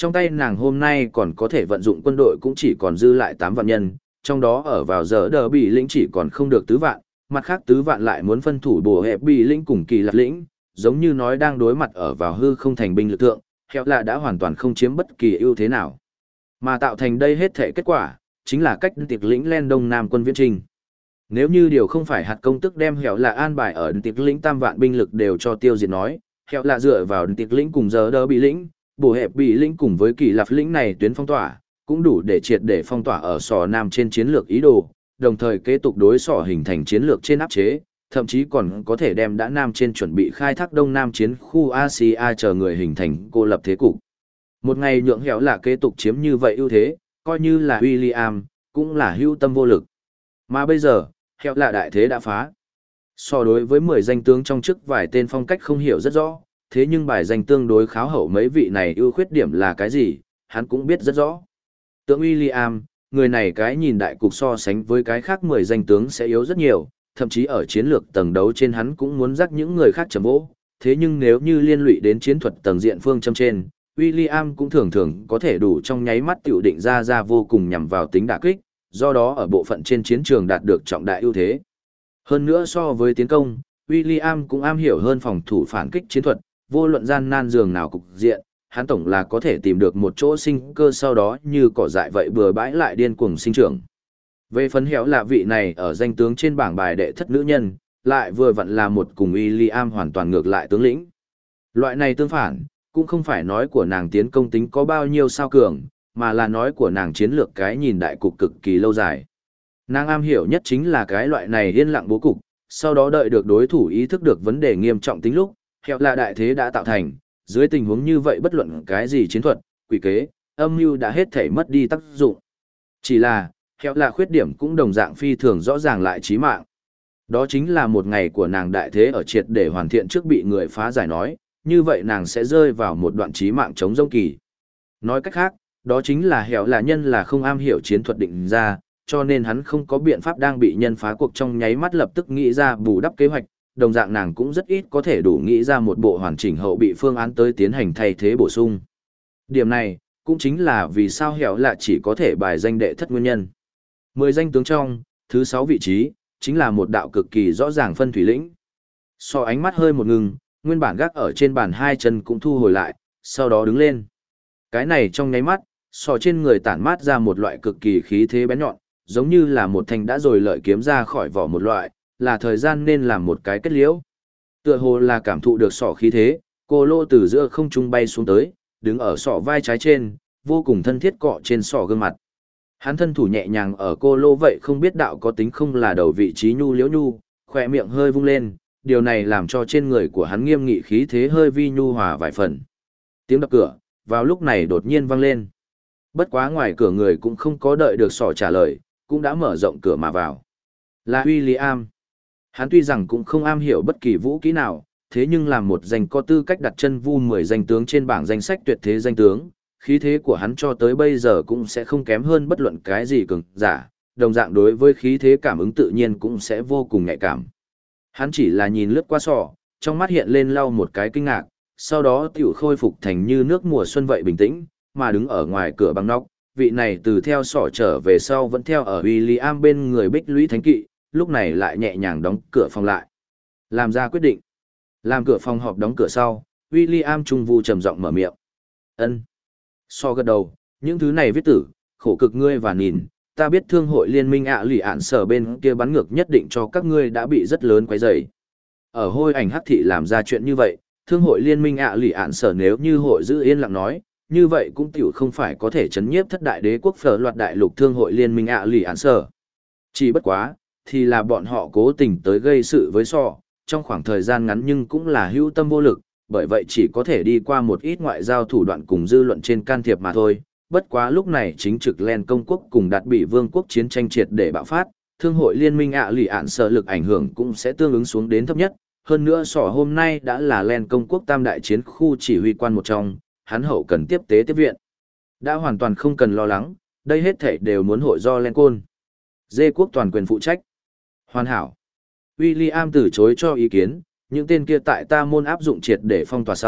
Trong tay nàng hôm nay còn có thể vận dụng quân đội cũng chỉ còn dư lại 8 vạn nhân, trong đó ở vào giờ đờ bị lĩnh chỉ còn không được tứ vạn, mặt khác tứ vạn lại muốn phân thủ bổ hẹp bị lĩnh cùng kỳ lạc lĩnh, giống như nói đang đối mặt ở vào hư không thành binh lực lượng, Hẹo là đã hoàn toàn không chiếm bất kỳ ưu thế nào. Mà tạo thành đây hết thể kết quả, chính là cách tiệc lĩnh len đông nam quân viễn trình. Nếu như điều không phải hạt công tức đem Hẹo là an bài ở tiệc lĩnh tam vạn binh lực đều cho tiêu diệt nói, Hẹo là dựa vào tiệc lĩnh cùng giờ đỡ bị lĩnh, bổ hẹp bị lĩnh cùng với kỳ lạc lĩnh này tuyến phong tỏa, cũng đủ để triệt để phong tỏa ở sò nam trên chiến lược ý đồ, đồng thời kế tục đối sò hình thành chiến lược trên áp chế, thậm chí còn có thể đem đã nam trên chuẩn bị khai thác đông nam chiến khu Asia chờ người hình thành cô lập thế cục. Một ngày nhượng Hẹo là kế tục chiếm như vậy ưu thế, coi như là William, cũng là hữu tâm vô lực. Mà bây giờ, Hẹo là đại thế đã phá. So đối với 10 danh tướng trong chức vài tên phong cách không hiểu rất rõ, thế nhưng bài danh tương đối kháo hậu mấy vị này ưu khuyết điểm là cái gì, hắn cũng biết rất rõ. Tướng William, người này cái nhìn đại cục so sánh với cái khác 10 danh tướng sẽ yếu rất nhiều, thậm chí ở chiến lược tầng đấu trên hắn cũng muốn dắt những người khác chấm vỗ. Thế nhưng nếu như liên lụy đến chiến thuật tầng diện phương châm trên, William cũng thường thường có thể đủ trong nháy mắt tiểu định ra vô cùng nhằm vào tính đả kích, do đó ở bộ phận trên chiến trường đạt được trọng đại ưu thế. Hơn nữa so với tiến công, William cũng am hiểu hơn phòng thủ phản kích chiến thuật, vô luận gian nan dường nào cục diện, hắn tổng là có thể tìm được một chỗ sinh cơ sau đó như cỏ dại vậy bừa bãi lại điên cuồng sinh trưởng. Về phấn héo là vị này ở danh tướng trên bảng bài đệ thất nữ nhân, lại vừa vặn là một cùng William hoàn toàn ngược lại tướng lĩnh. Loại này tương phản, cũng không phải nói của nàng tiến công tính có bao nhiêu sao cường, mà là nói của nàng chiến lược cái nhìn đại cục cực kỳ lâu dài. Nàng am hiểu nhất chính là cái loại này yên lặng bố cục, sau đó đợi được đối thủ ý thức được vấn đề nghiêm trọng tính lúc, héo là đại thế đã tạo thành, dưới tình huống như vậy bất luận cái gì chiến thuật, quỷ kế, âm mưu đã hết thể mất đi tác dụng. Chỉ là, héo là khuyết điểm cũng đồng dạng phi thường rõ ràng lại chí mạng. Đó chính là một ngày của nàng đại thế ở triệt để hoàn thiện trước bị người phá giải nói, như vậy nàng sẽ rơi vào một đoạn chí mạng chống rông kỳ. Nói cách khác, đó chính là héo là nhân là không am hiểu chiến thuật định ra, cho nên hắn không có biện pháp đang bị nhân phá cuộc trong nháy mắt lập tức nghĩ ra bù đắp kế hoạch, đồng dạng nàng cũng rất ít có thể đủ nghĩ ra một bộ hoàn chỉnh hậu bị phương án tới tiến hành thay thế bổ sung. Điểm này, cũng chính là vì sao héo là chỉ có thể bài danh đệ thất nguyên nhân. 10 danh tướng trong, thứ 6 vị trí, chính là một đạo cực kỳ rõ ràng phân thủy lĩnh. So ánh mắt hơi một ngừng, nguyên bản gác ở trên bàn hai chân cũng thu hồi lại, sau đó đứng lên. Cái này trong nháy mắt, so trên người tản mát ra một loại cực kỳ khí thế bén nhọn, giống như là một thanh đã rồi lợi kiếm ra khỏi vỏ một loại, là thời gian nên làm một cái kết liễu. Tựa hồ là cảm thụ được sọ khí thế, cô lô từ giữa không trung bay xuống tới, đứng ở sọ vai trái trên, vô cùng thân thiết cọ trên sọ gương mặt. Hắn thân thủ nhẹ nhàng ở cô lô vậy không biết đạo có tính không là đầu vị trí nhu liễu nhu, khỏe miệng hơi vung lên, điều này làm cho trên người của hắn nghiêm nghị khí thế hơi vi nhu hòa vài phần. Tiếng đập cửa, vào lúc này đột nhiên vang lên. Bất quá ngoài cửa người cũng không có đợi được sọ trả lời, cũng đã mở rộng cửa mà vào. Là William. Hắn tuy rằng cũng không am hiểu bất kỳ vũ kỹ nào, thế nhưng làm một danh có tư cách đặt chân vu 10 danh tướng trên bảng danh sách tuyệt thế danh tướng, khí thế của hắn cho tới bây giờ cũng sẽ không kém hơn bất luận cái gì cường giả, đồng dạng đối với khí thế cảm ứng tự nhiên cũng sẽ vô cùng nhạy cảm. Hắn chỉ là nhìn lướt qua sọ, trong mắt hiện lên lau một cái kinh ngạc, sau đó tiểu khôi phục thành như nước mùa xuân vậy bình tĩnh, mà đứng ở ngoài cửa bằng nóc, vị này từ theo sọ trở về sau vẫn theo ở William bên người Bích Lũy Thánh Kỵ, lúc này lại nhẹ nhàng đóng cửa phòng lại. Làm ra quyết định. Làm cửa phòng họp đóng cửa sau, William trung vu trầm giọng mở miệng. Ân. So gật đầu, những thứ này viết tử, khổ cực ngươi và nhìn, ta biết thương hội liên minh lì ạn sở bên kia bắn ngược nhất định cho các ngươi đã bị rất lớn quấy rầy. Ở hôi ảnh hắc thị làm ra chuyện như vậy, thương hội liên minh lì ạn sở nếu như hội giữ yên lặng nói, như vậy cũng tiểu không phải có thể chấn nhiếp thất đại đế quốc phở loạt đại lục thương hội liên minh lì ạn sở. Chỉ bất quá, thì là bọn họ cố tình tới gây sự với sọ, trong khoảng thời gian ngắn nhưng cũng là hữu tâm vô lực, bởi vậy chỉ có thể đi qua một ít ngoại giao thủ đoạn cùng dư luận trên can thiệp mà thôi. Bất quá lúc này chính trực Len công quốc cùng đạt bị vương quốc chiến tranh triệt để bạo phát, thương hội liên minh lì ạn sở lực ảnh hưởng cũng sẽ tương ứng xuống đến thấp nhất. Hơn nữa sọ hôm nay đã là Len công quốc tam đại chiến khu chỉ huy quan một trong, hắn hậu cần tiếp tế tiếp viện. Đã hoàn toàn không cần lo lắng, đây hết thảy đều muốn hội do Len Côn. Dê quốc toàn quyền phụ trách. Hoàn hảo. William từ chối cho ý kiến, những tên kia tại ta môn áp dụng triệt để phong tỏa sau,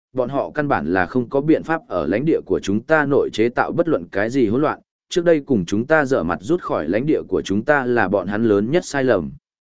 bọn họ căn bản là không có biện pháp ở lãnh địa của chúng ta nội chế tạo bất luận cái gì hỗn loạn, trước đây cùng chúng ta dở mặt rút khỏi lãnh địa của chúng ta là bọn hắn lớn nhất sai lầm.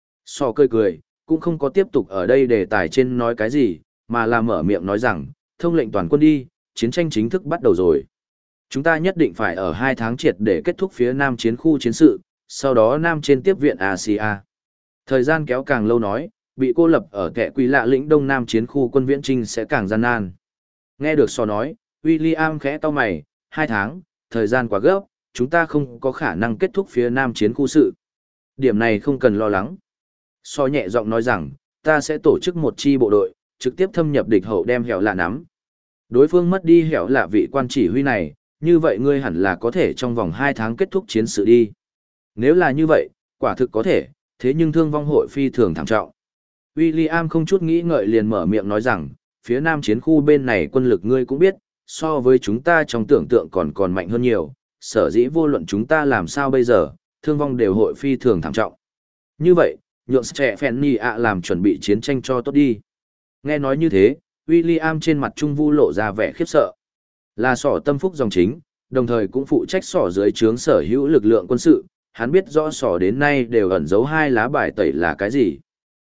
So cười cười, cũng không có tiếp tục ở đây đề tài trên nói cái gì, mà là mở miệng nói rằng, thông lệnh toàn quân đi, chiến tranh chính thức bắt đầu rồi. Chúng ta nhất định phải ở 2 tháng triệt để kết thúc phía Nam chiến khu chiến sự, sau đó Nam trên tiếp viện Asia. Thời gian kéo càng lâu nói, bị cô lập ở kẻ quỷ lạ lĩnh Đông Nam chiến khu quân viễn trinh sẽ càng gian nan. Nghe được so nói, William khẽ cau mày, 2 tháng, thời gian quá gấp, chúng ta không có khả năng kết thúc phía Nam chiến khu sự. Điểm này không cần lo lắng. So nhẹ giọng nói rằng, ta sẽ tổ chức một chi bộ đội, trực tiếp thâm nhập địch hậu đem hẻo lạ nắm. Đối phương mất đi hẻo lạ vị quan chỉ huy này, như vậy ngươi hẳn là có thể trong vòng 2 tháng kết thúc chiến sự đi. Nếu là như vậy, quả thực có thể, thế nhưng thương vong hội phi thường thảm trọng. William không chút nghĩ ngợi liền mở miệng nói rằng, phía Nam chiến khu bên này quân lực ngươi cũng biết, so với chúng ta trong tưởng tượng còn mạnh hơn nhiều, sở dĩ vô luận chúng ta làm sao bây giờ, thương vong đều hội phi thường thảm trọng. Như vậy, nhượng trẻ Fanny ạ làm chuẩn bị chiến tranh cho tốt đi. Nghe nói như thế, William trên mặt trung vu lộ ra vẻ khiếp sợ. Là sỏ tâm phúc dòng chính, đồng thời cũng phụ trách sỏ dưới trướng sở hữu lực lượng quân sự, hắn biết rõ sỏ đến nay đều ẩn giấu 2 lá bài tẩy là cái gì.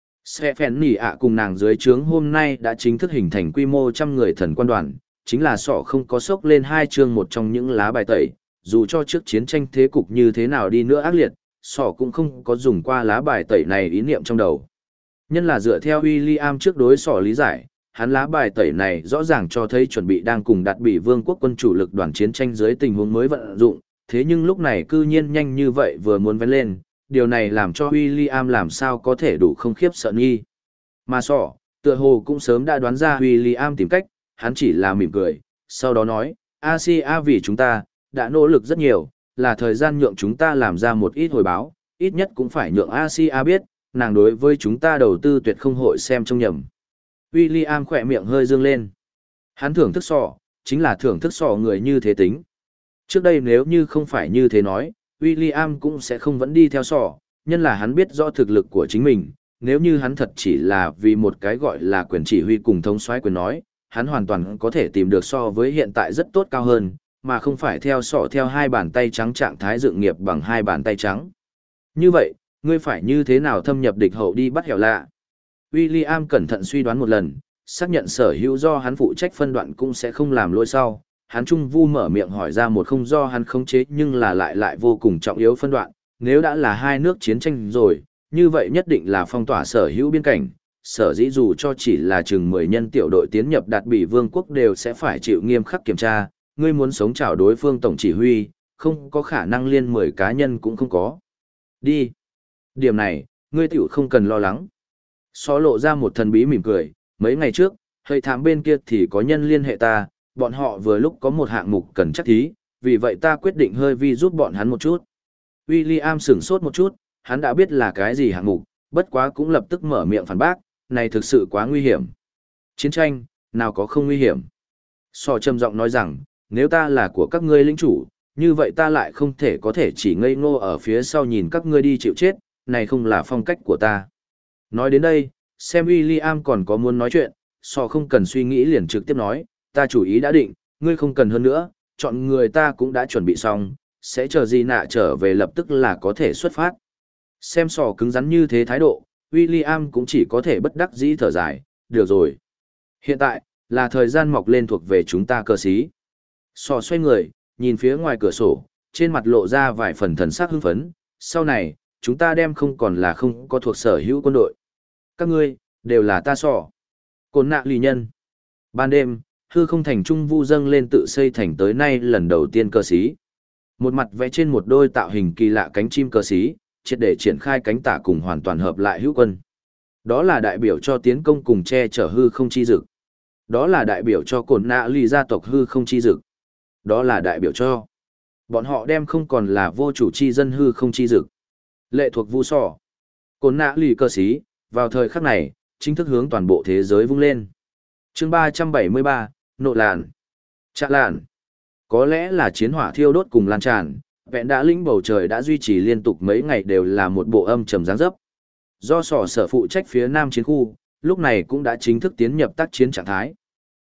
Fanny ạ cùng nàng dưới trướng hôm nay đã chính thức hình thành quy mô 100 người thần quân đoàn, chính là sỏ không có sốc lên 2 chương một trong những lá bài tẩy, dù cho trước chiến tranh thế cục như thế nào đi nữa ác liệt, sỏ cũng không có dùng qua lá bài tẩy này ý niệm trong đầu. Nhân là dựa theo William trước đối sỏ lý giải, hắn lá bài tẩy này rõ ràng cho thấy chuẩn bị đang cùng đặt bị vương quốc quân chủ lực đoàn chiến tranh dưới tình huống mới vận dụng, thế nhưng lúc này cư nhiên nhanh như vậy vừa muốn vén lên, điều này làm cho William làm sao có thể đủ không khiếp sợ nghi. Mà sỏ, tựa hồ cũng sớm đã đoán ra William tìm cách, hắn chỉ là mỉm cười, sau đó nói, Asia vì chúng ta, đã nỗ lực rất nhiều, là thời gian nhượng chúng ta làm ra một ít hồi báo, ít nhất cũng phải nhượng Asia biết, nàng đối với chúng ta đầu tư tuyệt không hội xem trông nhầm. William khỏe miệng hơi dương lên. Hắn thưởng thức sỏ, chính là thưởng thức sỏ người như thế tính. Trước đây nếu như không phải như thế nói, William cũng sẽ không vẫn đi theo sỏ, nhân là hắn biết rõ thực lực của chính mình, nếu như hắn thật chỉ là vì một cái gọi là quyền chỉ huy cùng thống soái quyền nói, hắn hoàn toàn có thể tìm được so với hiện tại rất tốt cao hơn, mà không phải theo sỏ theo 2 bàn tay trắng trạng thái dựng nghiệp bằng 2 bàn tay trắng. Như vậy, ngươi phải như thế nào thâm nhập địch hậu đi bắt hẻo lạ? William cẩn thận suy đoán một lần, xác nhận sở hữu do hắn phụ trách phân đoạn cũng sẽ không làm lỗi sau. Hắn trung vu mở miệng hỏi ra một không do hắn khống chế nhưng là lại vô cùng trọng yếu phân đoạn. Nếu đã là 2 nước chiến tranh rồi, như vậy nhất định là phong tỏa sở hữu biên cảnh. Sở dĩ dù cho chỉ là chừng 10 nhân tiểu đội tiến nhập đạt bị vương quốc đều sẽ phải chịu nghiêm khắc kiểm tra. Ngươi muốn sống chảo đối phương tổng chỉ huy, không có khả năng liên 10 cá nhân cũng không có. Đi. Điểm này, ngươi tiểu không cần lo lắng. Xó lộ ra một thần bí mỉm cười, mấy ngày trước, hơi thám bên kia thì có nhân liên hệ ta, bọn họ vừa lúc có một hạng mục cần chắc thí, vì vậy ta quyết định hơi vi giúp bọn hắn một chút. William sửng sốt một chút, hắn đã biết là cái gì hạng mục, bất quá cũng lập tức mở miệng phản bác, này thực sự quá nguy hiểm. Chiến tranh, nào có không nguy hiểm. Sò trầm giọng nói rằng, nếu ta là của các ngươi lĩnh chủ, như vậy ta lại không thể có thể chỉ ngây ngô ở phía sau nhìn các ngươi đi chịu chết, này không là phong cách của ta. Nói đến đây, xem William còn có muốn nói chuyện, Sò không cần suy nghĩ liền trực tiếp nói, ta chủ ý đã định, ngươi không cần hơn nữa, chọn người ta cũng đã chuẩn bị xong, sẽ chờ gì nạ trở về lập tức là có thể xuất phát. Xem Sò cứng rắn như thế thái độ, William cũng chỉ có thể bất đắc dĩ thở dài, được rồi. Hiện tại, là thời gian mọc lên thuộc về chúng ta cơ sĩ. Sò xoay người, nhìn phía ngoài cửa sổ, trên mặt lộ ra vài phần thần sắc hưng phấn, sau này, chúng ta đem không còn là không có thuộc sở hữu quân đội. Các ngươi, đều là ta Sò. Côn nạ lì nhân. Ban đêm, hư không thành trung vu dâng lên tự xây thành tới nay lần đầu tiên cơ sĩ. Một mặt vẽ trên một đôi tạo hình kỳ lạ cánh chim cơ sĩ, triệt để triển khai cánh tả cùng hoàn toàn hợp lại hữu quân. Đó là đại biểu cho tiến công cùng che chở hư không chi dực. Đó là đại biểu cho cồn nạ lì gia tộc hư không chi dực. Đó là đại biểu cho bọn họ đem không còn là vô chủ chi dân hư không chi dực. Lệ thuộc vu sò. Cồn nạ lì cơ sĩ, vào thời khắc này, chính thức hướng toàn bộ thế giới vung lên. Chương 373, nộ làn. Trạ làn. Có lẽ là chiến hỏa thiêu đốt cùng lan tràn, vẹn đã lĩnh bầu trời đã duy trì liên tục mấy ngày đều là một bộ âm trầm dáng dấp. Do sỏ sở phụ trách phía nam chiến khu, lúc này cũng đã chính thức tiến nhập tác chiến trạng thái.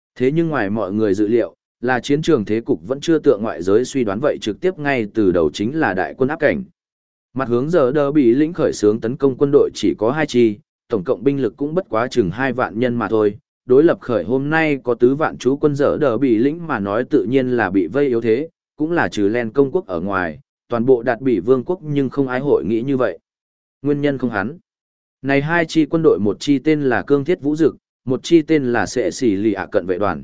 Thế nhưng ngoài mọi người dự liệu, là chiến trường thế cục vẫn chưa tượng ngoại giới suy đoán vậy, trực tiếp ngay từ đầu chính là đại quân áp cảnh. Mặt hướng giờ đỡ bị lĩnh khởi xướng tấn công quân đội chỉ có 2 chi, tổng cộng binh lực cũng bất quá chừng 2 vạn nhân mà thôi. Đối lập khởi hôm nay có tứ vạn chú quân giờ đỡ bị lĩnh mà nói tự nhiên là bị vây yếu thế, cũng là trừ Len công quốc ở ngoài, toàn bộ đạt bị vương quốc nhưng không ai hội nghĩ như vậy. Nguyên nhân không hắn. Này 2 chi quân đội, một chi tên là Cương Thiết Vũ Dực, một chi tên là Sệ Xỉ Lì ạ Cận Vệ Đoàn.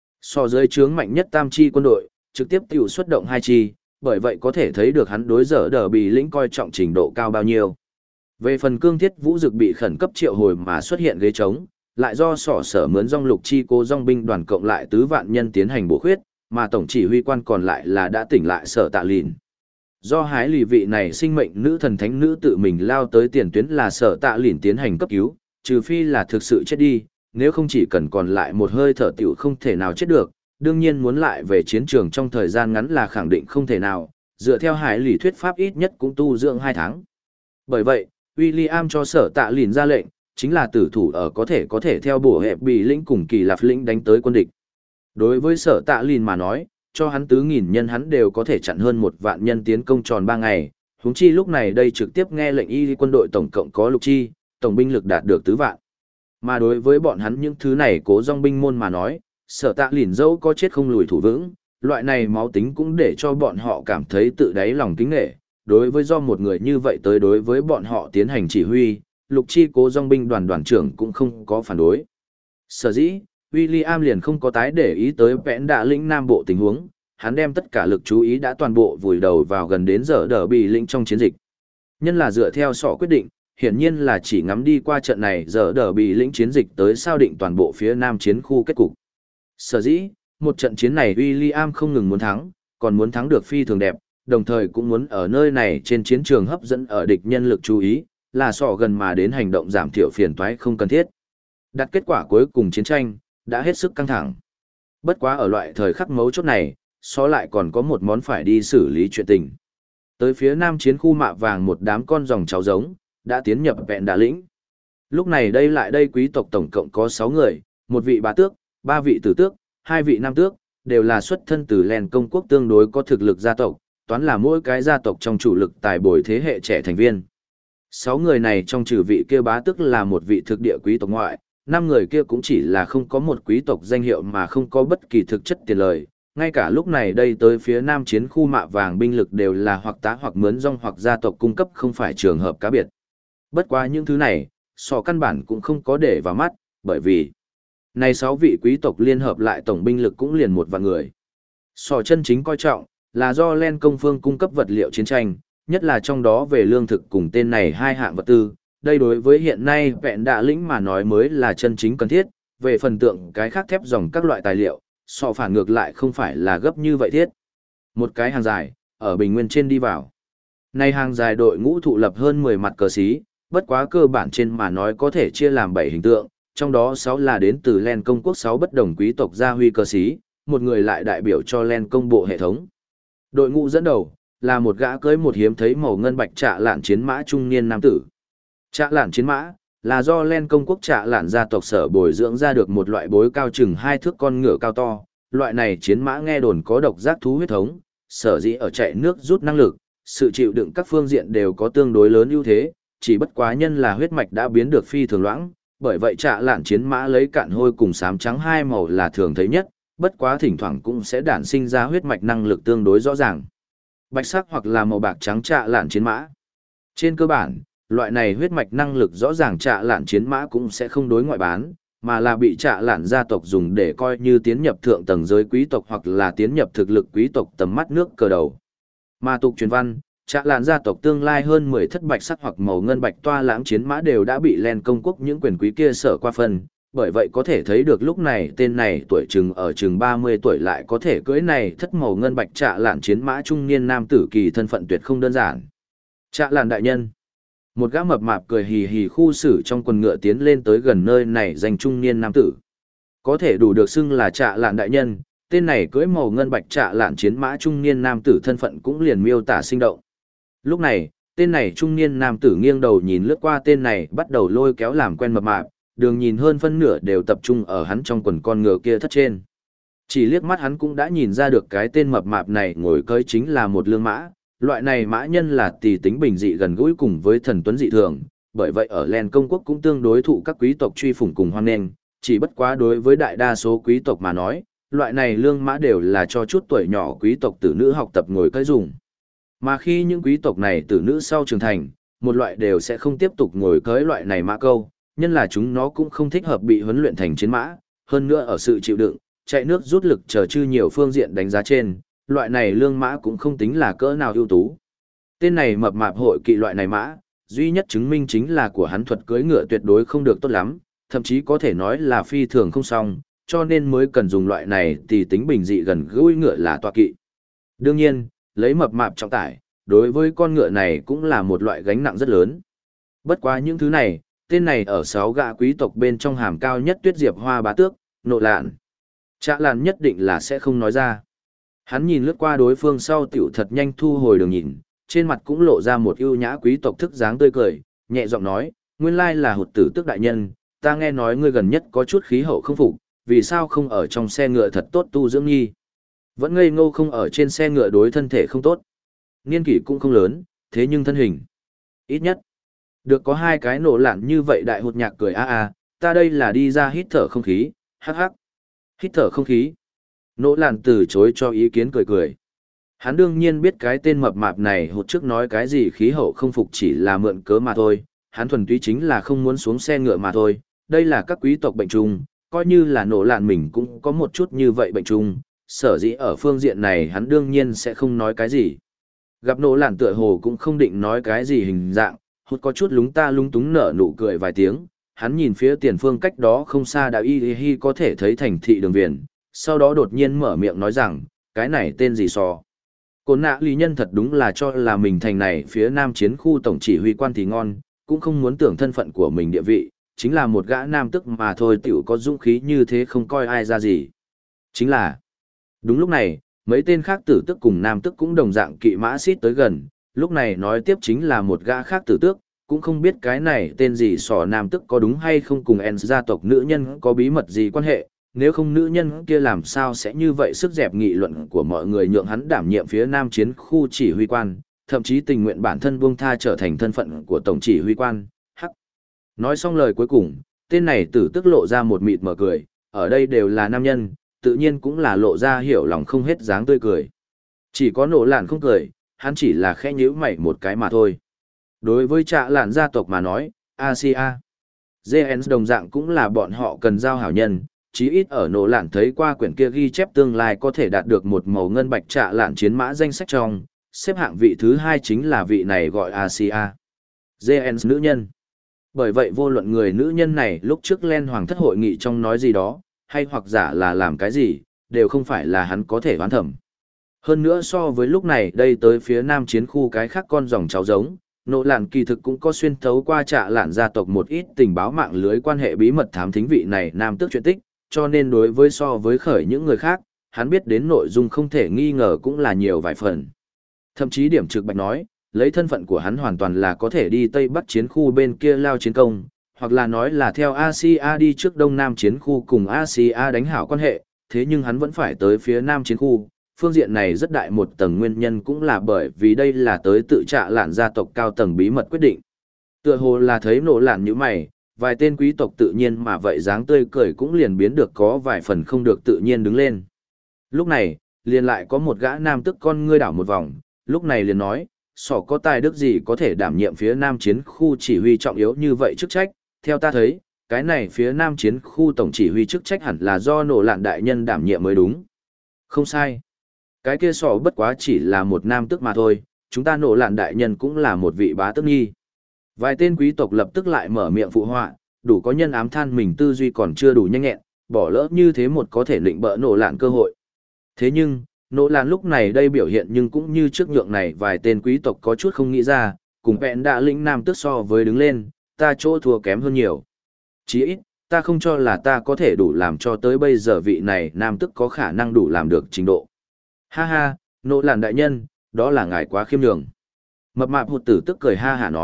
So dưới trướng mạnh nhất tam chi quân đội, trực tiếp tiểu xuất động 2 chi, bởi vậy có thể thấy được hắn đối giờ đỡ bị lĩnh coi trọng trình độ cao bao nhiêu. Về phần Cương Thiết Vũ Dực bị khẩn cấp triệu hồi mà xuất hiện ghế trống, lại do sỏ sở mướn dòng lục chi cố dòng binh đoàn cộng lại tứ vạn nhân tiến hành bổ khuyết, mà tổng chỉ huy quan còn lại là đã tỉnh lại Sở Tạ Lìn. Do hái lì vị này sinh mệnh nữ thần thánh nữ tự mình lao tới tiền tuyến là Sở Tạ Lìn tiến hành cấp cứu, trừ phi là thực sự chết đi, nếu không chỉ cần còn lại một hơi thở tiểu không thể nào chết được, đương nhiên muốn lại về chiến trường trong thời gian ngắn là khẳng định không thể nào, dựa theo hải lì thuyết pháp ít nhất cũng tu dưỡng 2 tháng. Bởi vậy, William cho Sở Tạ Lìn ra lệnh, chính là tử thủ ở có thể theo bổ hẹp bị lĩnh cùng kỳ lạp lĩnh đánh tới quân địch. Đối với Sở Tạ Lìn mà nói, cho hắn 4.000 nhân hắn đều có thể chặn hơn 1 vạn nhân tiến công tròn 3 ngày, huống chi lúc này đây trực tiếp nghe lệnh y quân đội tổng cộng có lục chi, tổng binh lực đạt được tứ vạn. Mà đối với bọn hắn những thứ này cố dòng binh môn mà nói, Sở Tạ Lìn dẫu có chết không lùi thủ vững, loại này máu tính cũng để cho bọn họ cảm thấy tự đáy lòng kính nể. Đối với do một người như vậy tới đối với bọn họ tiến hành chỉ huy, lục chi cố dòng binh đoàn đoàn trưởng cũng không có phản đối. Sở dĩ, William liền không có tái để ý tới vẽn đạ lĩnh Nam Bộ tình huống, hắn đem tất cả lực chú ý đã toàn bộ vùi đầu vào gần đến giờ đỡ bị lĩnh trong chiến dịch. Nhân là dựa theo sọ quyết định, hiển nhiên là chỉ ngắm đi qua trận này giờ đỡ bị lĩnh chiến dịch tới sao định toàn bộ phía Nam chiến khu kết cục. Sở dĩ, một trận chiến này William không ngừng muốn thắng, còn muốn thắng được phi thường đẹp, đồng thời cũng muốn ở nơi này trên chiến trường hấp dẫn ở địch nhân lực chú ý, là sọ gần mà đến hành động giảm thiểu phiền toái không cần thiết. Đặt kết quả cuối cùng chiến tranh, đã hết sức căng thẳng. Bất quá ở loại thời khắc mấu chốt này, so lại còn có một món phải đi xử lý chuyện tình. Tới phía Nam chiến khu mạ vàng một đám con dòng cháu giống, đã tiến nhập vẹn đà lĩnh. Lúc này đây quý tộc tổng cộng có 6 người, một vị bá tước, 3 vị tử tước, 2 vị nam tước, đều là xuất thân từ Len công quốc tương đối có thực lực gia tộc, toán là mỗi cái gia tộc trong chủ lực tài bồi thế hệ trẻ thành viên. 6 người này trong trừ vị kia bá tước là một vị thực địa quý tộc ngoại, 5 người kia cũng chỉ là không có một quý tộc danh hiệu mà không có bất kỳ thực chất tiền lời. Ngay cả lúc này đây tới phía Nam chiến khu mạ vàng binh lực đều là hoặc tá hoặc mướn rong hoặc gia tộc cung cấp, không phải trường hợp cá biệt. Bất quá những thứ này, sọ căn bản cũng không có để vào mắt, bởi vì này 6 vị quý tộc liên hợp lại tổng binh lực cũng liền 1 vạn người. Sọ chân chính coi trọng là do Len công phương cung cấp vật liệu chiến tranh, nhất là trong đó về lương thực cùng tên này 2 hạng vật tư. Đây đối với hiện nay vẹn đạ lĩnh mà nói mới là chân chính cần thiết, về phần tượng cái khác thép dòng các loại tài liệu, sọ phản ngược lại không phải là gấp như vậy thiết. Một cái hàng dài, ở bình nguyên trên đi vào. Nay hàng dài đội ngũ thụ lập hơn 10 mặt cờ xí, bất quá cơ bản trên mà nói có thể chia làm 7 hình tượng, trong đó 6 là đến từ Len công quốc 6 bất đồng quý tộc gia huy cờ xí, một người lại đại biểu cho Len công bộ hệ thống. Đội ngũ dẫn đầu là một gã cưỡi một hiếm thấy màu ngân bạch trạ lạn chiến mã trung niên nam tử. Trạ lạn chiến mã là do Len công quốc trạ lạn gia tộc sở bồi dưỡng ra được một loại bối cao chừng 2 thước con ngựa cao to. Loại này chiến mã nghe đồn có độc giác thú huyết thống, sở dĩ ở chạy nước rút năng lực, sự chịu đựng các phương diện đều có tương đối lớn ưu thế, chỉ bất quá nhân là huyết mạch đã biến được phi thường loãng, bởi vậy trạ lạn chiến mã lấy cạn hôi cùng xám trắng 2 màu là thường thấy nhất, bất quá thỉnh thoảng cũng sẽ đản sinh ra huyết mạch năng lực tương đối rõ ràng. Bạch sắc hoặc là màu bạc trắng trạ lạn chiến mã. Trên cơ bản, loại này huyết mạch năng lực rõ ràng trạ lạn chiến mã cũng sẽ không đối ngoại bán, mà là bị trạ lạn gia tộc dùng để coi như tiến nhập thượng tầng giới quý tộc hoặc là tiến nhập thực lực quý tộc tầm mắt nước cờ đầu. Mà tục truyền văn, trạ lạn gia tộc tương lai hơn 10 thất bạch sắc hoặc màu ngân bạch toa lãng chiến mã đều đã bị Len công quốc những quyền quý kia sở qua phần, bởi vậy có thể thấy được lúc này tên này tuổi chừng ở chừng 30 tuổi lại có thể cưỡi này thất màu ngân bạch trạ lạn chiến mã trung niên nam tử kỳ thân phận tuyệt không đơn giản. Trạ lạn đại nhân. Một gã mập mạp cười hì hì khu xử trong quần ngựa tiến lên tới gần nơi này dành trung niên nam tử. Có thể đủ được xưng là trạ lạn đại nhân, tên này cưỡi màu ngân bạch trạ lạn chiến mã trung niên nam tử thân phận cũng liền miêu tả sinh động. Lúc này, tên này trung niên nam tử nghiêng đầu nhìn lướt qua tên này bắt đầu lôi kéo làm quen mập mạp, đường nhìn hơn phân nửa đều tập trung ở hắn trong quần con ngựa kia thất trên. Chỉ liếc mắt hắn cũng đã nhìn ra được cái tên mập mạp này ngồi cưỡi chính là một lương mã, loại này mã nhân là tỳ tính bình dị gần gũi cùng với thần tuấn dị thường, bởi vậy ở Len công quốc cũng tương đối thụ các quý tộc truy phủng cùng hoan nghênh, chỉ bất quá đối với đại đa số quý tộc mà nói, loại này lương mã đều là cho chút tuổi nhỏ quý tộc tử nữ học tập ngồi cưỡi dùng. Mà khi những quý tộc này tử nữ sau trưởng thành, một loại đều sẽ không tiếp tục ngồi cưỡi loại này mã câu, nhân là chúng nó cũng không thích hợp bị huấn luyện thành chiến mã, hơn nữa ở sự chịu đựng, chạy nước rút lực chờ chư nhiều phương diện đánh giá trên, loại này lương mã cũng không tính là cỡ nào ưu tú. Tên này mập mạp hội kỵ loại này mã, duy nhất chứng minh chính là của hắn thuật cưỡi ngựa tuyệt đối không được tốt lắm, thậm chí có thể nói là phi thường không xong, cho nên mới cần dùng loại này thì tính bình dị gần gũi ngựa là tọa kỵ. Đương nhiên, lấy mập mạp trọng tải, đối với con ngựa này cũng là một loại gánh nặng rất lớn. Bất quá những thứ này, tên này ở 6 gã quý tộc bên trong hàm cao nhất Tuyết Diệp Hoa bá tước, Nộ Lạn. Trạ Lạn nhất định là sẽ không nói ra. Hắn nhìn lướt qua đối phương sau tiểu thật nhanh thu hồi đường nhìn, trên mặt cũng lộ ra một ưu nhã quý tộc thức dáng tươi cười, nhẹ giọng nói, nguyên lai là Hụt Tử Tước đại nhân, ta nghe nói ngươi gần nhất có chút khí hậu không phục, vì sao không ở trong xe ngựa thật tốt tu dưỡng nghi? Vẫn ngây ngô không ở trên xe ngựa đối thân thể không tốt. Niên kỷ cũng không lớn, thế nhưng thân hình ít nhất được có 2 cái Nộ Lạn như vậy. Đại Hụt nhạc cười ta đây là đi ra hít thở không khí, hắc hắc. Hít thở không khí. Nộ Lạn từ chối cho ý kiến cười cười. Hắn đương nhiên biết cái tên mập mạp này Hụt trước nói cái gì khí hậu không phục chỉ là mượn cớ mà thôi, hắn thuần túy chính là không muốn xuống xe ngựa mà thôi, đây là các quý tộc bệnh chung, coi như là Nộ Lạn mình cũng có một chút như vậy bệnh chung, sở dĩ ở phương diện này hắn đương nhiên sẽ không nói cái gì. Gặp Nộ Lạn tựa hồ cũng không định nói cái gì hình dạng, Hụt có chút lúng ta lúng túng nở nụ cười vài tiếng, hắn nhìn phía tiền phương cách đó không xa đã y có thể thấy thành thị đường viền, sau đó đột nhiên mở miệng nói rằng, cái này tên gì so. Côn nạ lý nhân thật đúng là cho là mình thành này phía nam chiến khu tổng chỉ huy quan thì ngon, cũng không muốn tưởng thân phận của mình địa vị, chính là một gã nam tức mà thôi tiểu có dũng khí như thế không coi ai ra gì. Chính là, đúng lúc này, mấy tên khác tử tức cùng nam tức cũng đồng dạng kỵ mã xít tới gần, lúc này nói tiếp chính là một gã khác tử tước, cũng không biết cái này tên gì sỏ nam tức có đúng hay không cùng En gia tộc nữ nhân có bí mật gì quan hệ, nếu không nữ nhân kia làm sao sẽ như vậy sức dẹp nghị luận của mọi người nhượng hắn đảm nhiệm phía nam chiến khu chỉ huy quan, thậm chí tình nguyện bản thân buông tha trở thành thân phận của tổng chỉ huy quan. Hắc. Nói xong lời cuối cùng, tên này tử tức lộ ra một mịt mở cười, ở đây đều là nam nhân, tự nhiên cũng là lộ ra hiểu lòng không hết dáng tươi cười. Chỉ có Nộ Lạn không cười, hắn chỉ là khẽ nhíu mày một cái mà thôi. Đối với Trạ Lạn gia tộc mà nói, Asia, GN đồng dạng cũng là bọn họ cần giao hảo nhân, chí ít ở Nộ Lạn thấy qua quyển kia ghi chép tương lai có thể đạt được một màu ngân bạch Trạ Lạn chiến mã danh sách trong, xếp hạng vị thứ 2 chính là vị này gọi Asia. GN nữ nhân. Bởi vậy vô luận người nữ nhân này lúc trước Len Hoàng thất hội nghị trong nói gì đó, hay hoặc giả là làm cái gì, đều không phải là hắn có thể đoán thẩm. Hơn nữa so với lúc này đây tới phía nam chiến khu cái khác con dòng cháu giống, Nộ Lạn kỳ thực cũng có xuyên thấu qua Trạ Lạn gia tộc một ít tình báo mạng lưới quan hệ bí mật thám thính vị này nam tước chuyện tích, cho nên đối với so với khởi những người khác, hắn biết đến nội dung không thể nghi ngờ cũng là nhiều vài phần. Thậm chí điểm trực bạch nói, lấy thân phận của hắn hoàn toàn là có thể đi Tây Bắc chiến khu bên kia lao chiến công, hoặc là nói là theo Asia đi trước Đông Nam chiến khu cùng Asia đánh hảo quan hệ, thế nhưng hắn vẫn phải tới phía Nam chiến khu. Phương diện này rất đại một tầng nguyên nhân cũng là bởi vì đây là tới tự Trạ Lạn gia tộc cao tầng bí mật quyết định. Tựa hồ là thấy Nộ Lạn như mày, vài tên quý tộc tự nhiên mà vậy dáng tươi cười cũng liền biến được có vài phần không được tự nhiên đứng lên. Lúc này, liền lại có một gã nam tức con ngươi đảo một vòng, lúc này liền nói, sỏ có tài đức gì có thể đảm nhiệm phía Nam chiến khu chỉ huy trọng yếu như vậy chức trách, theo ta thấy, cái này phía Nam chiến khu tổng chỉ huy chức trách hẳn là do Nộ Lạn đại nhân đảm nhiệm mới đúng. Không sai. Cái kia sỏ bất quá chỉ là một nam tước mà thôi, chúng ta Nộ Lạn đại nhân cũng là một vị bá tước nghi. Vài tên quý tộc lập tức lại mở miệng phụ họa, đủ có nhân ám than mình tư duy còn chưa đủ nhanh nhẹn, bỏ lỡ như thế một có thể định bỡ Nộ Lạn cơ hội. Thế nhưng, Nộ Lạn lúc này đây biểu hiện nhưng cũng như trước nhượng này vài tên quý tộc có chút không nghĩ ra, cùng vẹn đã lĩnh nam tước so với đứng lên, ta chỗ thua kém hơn nhiều. Chỉ ít, ta không cho là ta có thể đủ làm cho tới bây giờ vị này nam tước có khả năng đủ làm được trình độ. Ha ha, Nộ Lạn đại nhân, đó là ngài quá khiêm nhường. Mập mạp Hụt Tử tức cười ha hả nói,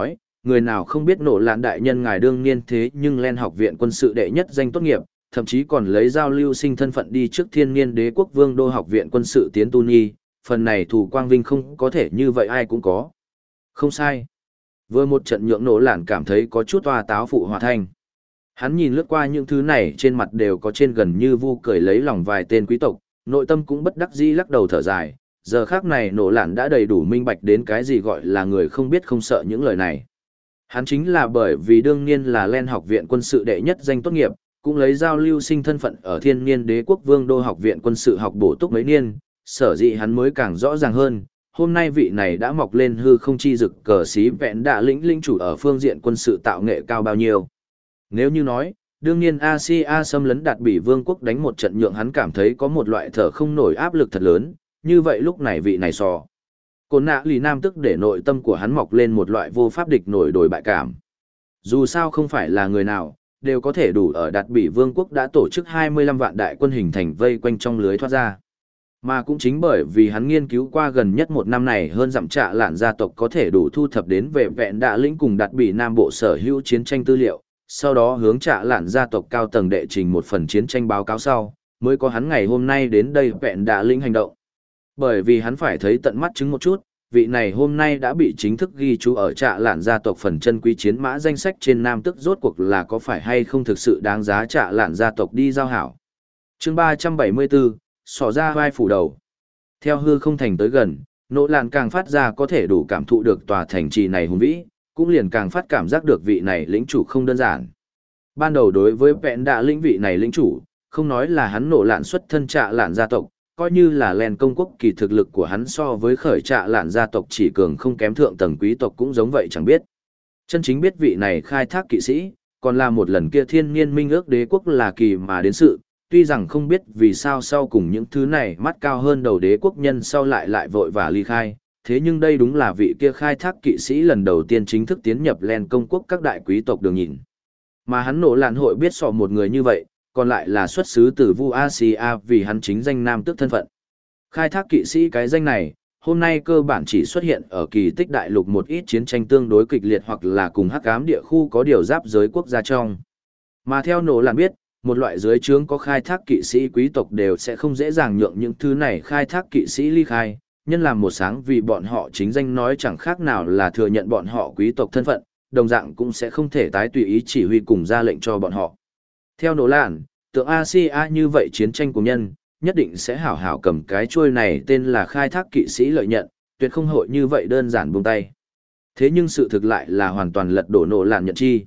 người nào không biết nổ lạn đại nhân ngài đương niên thế nhưng lên học viện quân sự đệ nhất danh tốt nghiệp, thậm chí còn lấy giao lưu sinh thân phận đi trước thiên niên đế quốc vương đô học viện quân sự tiến tu nhi, phần này thù quang vinh không có thể như vậy ai cũng có. Không sai. Vừa một trận nhượng nổ lạn cảm thấy có chút toa táo phụ hòa thanh. Hắn nhìn lướt qua những thứ này trên mặt đều có trên gần như vu cười lấy lòng vài tên quý tộc, nội tâm cũng bất đắc dĩ lắc đầu thở dài, giờ khác này nổ lạn đã đầy đủ minh bạch đến cái gì gọi là người không biết không sợ những lời này. Hắn chính là bởi vì đương nhiên là lên học viện quân sự đệ nhất danh tốt nghiệp, cũng lấy giao lưu sinh thân phận ở thiên niên đế quốc vương đô học viện quân sự học bổ túc mấy niên, sở dĩ hắn mới càng rõ ràng hơn. Hôm nay vị này đã mọc lên hư không chi rực cờ xí vẹn đạ lĩnh chủ ở phương diện quân sự tạo nghệ cao bao nhiêu. Nếu như nói, đương nhiên Asia xâm lấn đạt bỉ vương quốc đánh một trận nhượng hắn cảm thấy có một loại thở không nổi áp lực thật lớn, như vậy lúc này vị này sò. Côn nạ lì nam tức để nội tâm của hắn mọc lên một loại vô pháp địch nổi đồi bại cảm. Dù sao không phải là người nào, đều có thể đủ ở đạt bỉ vương quốc đã tổ chức 25 vạn đại quân hình thành vây quanh trong lưới thoát ra. Mà cũng chính bởi vì hắn nghiên cứu qua gần nhất một năm này hơn dặm trạ lạn gia tộc có thể đủ thu thập đến về vẹn đạ lĩnh cùng đạt bỉ nam bộ sở hữu chiến tranh tư liệu, sau đó hướng trạ lạn gia tộc cao tầng đệ trình một phần chiến tranh báo cáo sau, mới có hắn ngày hôm nay đến đây vẹn đạ lĩnh hành động. Bởi vì hắn phải thấy tận mắt chứng một chút, vị này hôm nay đã bị chính thức ghi chú ở trạ lạn gia tộc phần chân quý chiến mã danh sách trên nam tức rốt cuộc là có phải hay không thực sự đáng giá trạ lạn gia tộc đi giao hảo. Chương 374, xỏ ra vai phủ đầu. Theo hư không thành tới gần, nỗ lạn càng phát ra có thể đủ cảm thụ được tòa thành trì này hùng vĩ, cũng liền càng phát cảm giác được vị này lĩnh chủ không đơn giản. Ban đầu đối với vẹn đạ lĩnh vị này lĩnh chủ, không nói là hắn nỗ lạn xuất thân trạ lạn gia tộc, coi như là len công quốc kỳ thực lực của hắn so với khởi trạ lạn gia tộc chỉ cường không kém thượng tầng quý tộc cũng giống vậy chẳng biết. Chân chính biết vị này khai thác kỵ sĩ, còn là một lần kia thiên niên minh ước đế quốc là kỳ mà đến sự, tuy rằng không biết vì sao sau cùng những thứ này mắt cao hơn đầu đế quốc nhân sau lại vội và ly khai, thế nhưng đây đúng là vị kia khai thác kỵ sĩ lần đầu tiên chính thức tiến nhập len công quốc các đại quý tộc đường nhìn. Mà hắn nổ lạn hội biết sọ một người như vậy, còn lại là xuất xứ từ Vu Asia vì hắn chính danh nam tước thân phận. Khai thác kỵ sĩ cái danh này, hôm nay cơ bản chỉ xuất hiện ở kỳ tích đại lục một ít chiến tranh tương đối kịch liệt hoặc là cùng hắc ám địa khu có điều giáp giới quốc gia trong. Mà theo nổ lạn biết, một loại dưới trướng có khai thác kỵ sĩ quý tộc đều sẽ không dễ dàng nhượng những thứ này khai thác kỵ sĩ ly khai, nhân làm một sáng vì bọn họ chính danh nói chẳng khác nào là thừa nhận bọn họ quý tộc thân phận, đồng dạng cũng sẽ không thể tái tùy ý chỉ huy cùng ra lệnh cho bọn họ. Theo nổ lạn, tượng Asia như vậy chiến tranh của nhân, nhất định sẽ hảo hảo cầm cái chuôi này tên là khai thác kỵ sĩ lợi nhận, tuyệt không hội như vậy đơn giản buông tay. Thế nhưng sự thực lại là hoàn toàn lật đổ nổ lạn nhận chi.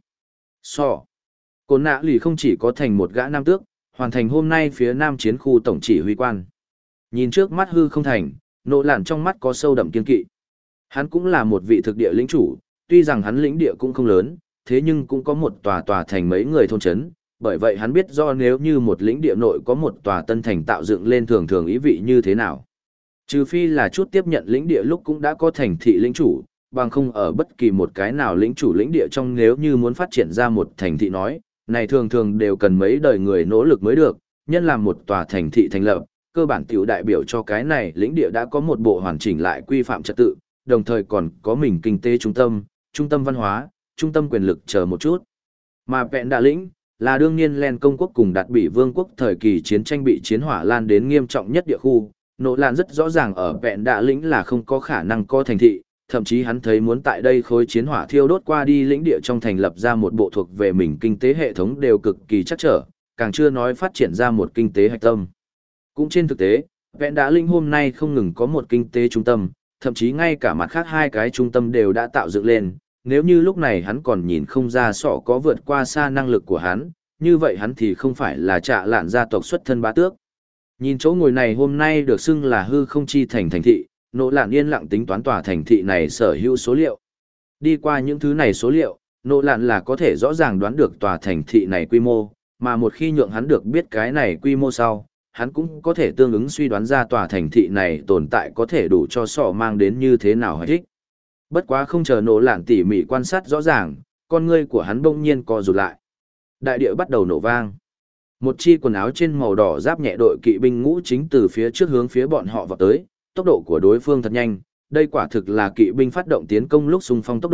Côn nạ lì không chỉ có thành một gã nam tước, hoàn thành hôm nay phía nam chiến khu tổng chỉ huy quan. Nhìn trước mắt hư không thành, nổ lạn trong mắt có sâu đậm kiên kỵ. Hắn cũng là một vị thực địa lĩnh chủ, tuy rằng hắn lĩnh địa cũng không lớn, thế nhưng cũng có một tòa thành mấy người thôn trấn, bởi vậy hắn biết do nếu như một lĩnh địa nội có một tòa tân thành tạo dựng lên thường thường ý vị như thế nào. Trừ phi là chút tiếp nhận lĩnh địa lúc cũng đã có thành thị lĩnh chủ, bằng không ở bất kỳ một cái nào lĩnh chủ lĩnh địa trong nếu như muốn phát triển ra một thành thị nói, này thường thường đều cần mấy đời người nỗ lực mới được, nhân làm một tòa thành thị thành lập, cơ bản tiểu đại biểu cho cái này lĩnh địa đã có một bộ hoàn chỉnh lại quy phạm trật tự, đồng thời còn có mình kinh tế trung tâm văn hóa, trung tâm quyền lực chờ một chút. Mà vẹn đạ lĩnh, là đương nhiên len công quốc cùng đạt bỉ vương quốc thời kỳ chiến tranh bị chiến hỏa lan đến nghiêm trọng nhất địa khu, nổ lan rất rõ ràng ở vẹn đạ lĩnh là không có khả năng có thành thị, thậm chí hắn thấy muốn tại đây khối chiến hỏa thiêu đốt qua đi lĩnh địa trong thành lập ra một bộ thuộc về mình kinh tế hệ thống đều cực kỳ chắc trở, càng chưa nói phát triển ra một kinh tế hạch tâm. Cũng trên thực tế, vẹn đạ lĩnh hôm nay không ngừng có một kinh tế trung tâm, thậm chí ngay cả mặt khác hai cái trung tâm đều đã tạo dựng lên. Nếu như lúc này hắn còn nhìn không ra sọ có vượt qua xa năng lực của hắn, như vậy hắn thì không phải là trạ lạn gia tộc xuất thân bá tước. Nhìn chỗ ngồi này hôm nay được xưng là hư không chi thành thành thị, nỗ lạn yên lặng tính toán tòa thành thị này sở hữu số liệu. Đi qua những thứ này số liệu, nỗ lạn là có thể rõ ràng đoán được tòa thành thị này quy mô, mà một khi nhượng hắn được biết cái này quy mô sau, hắn cũng có thể tương ứng suy đoán ra tòa thành thị này tồn tại có thể đủ cho sọ mang đến như thế nào hay thích. Bất quá không chờ nổ lạn tỉ mỉ quan sát rõ ràng, con ngươi của hắn bỗng nhiên co rụt lại. Đại địa bắt đầu nổ vang. Một chi quần áo trên màu đỏ giáp nhẹ đội kỵ binh ngũ chính từ phía trước hướng phía bọn họ vào tới, tốc độ của đối phương thật nhanh, đây quả thực là kỵ binh phát động tiến công lúc xung phong tốc độ,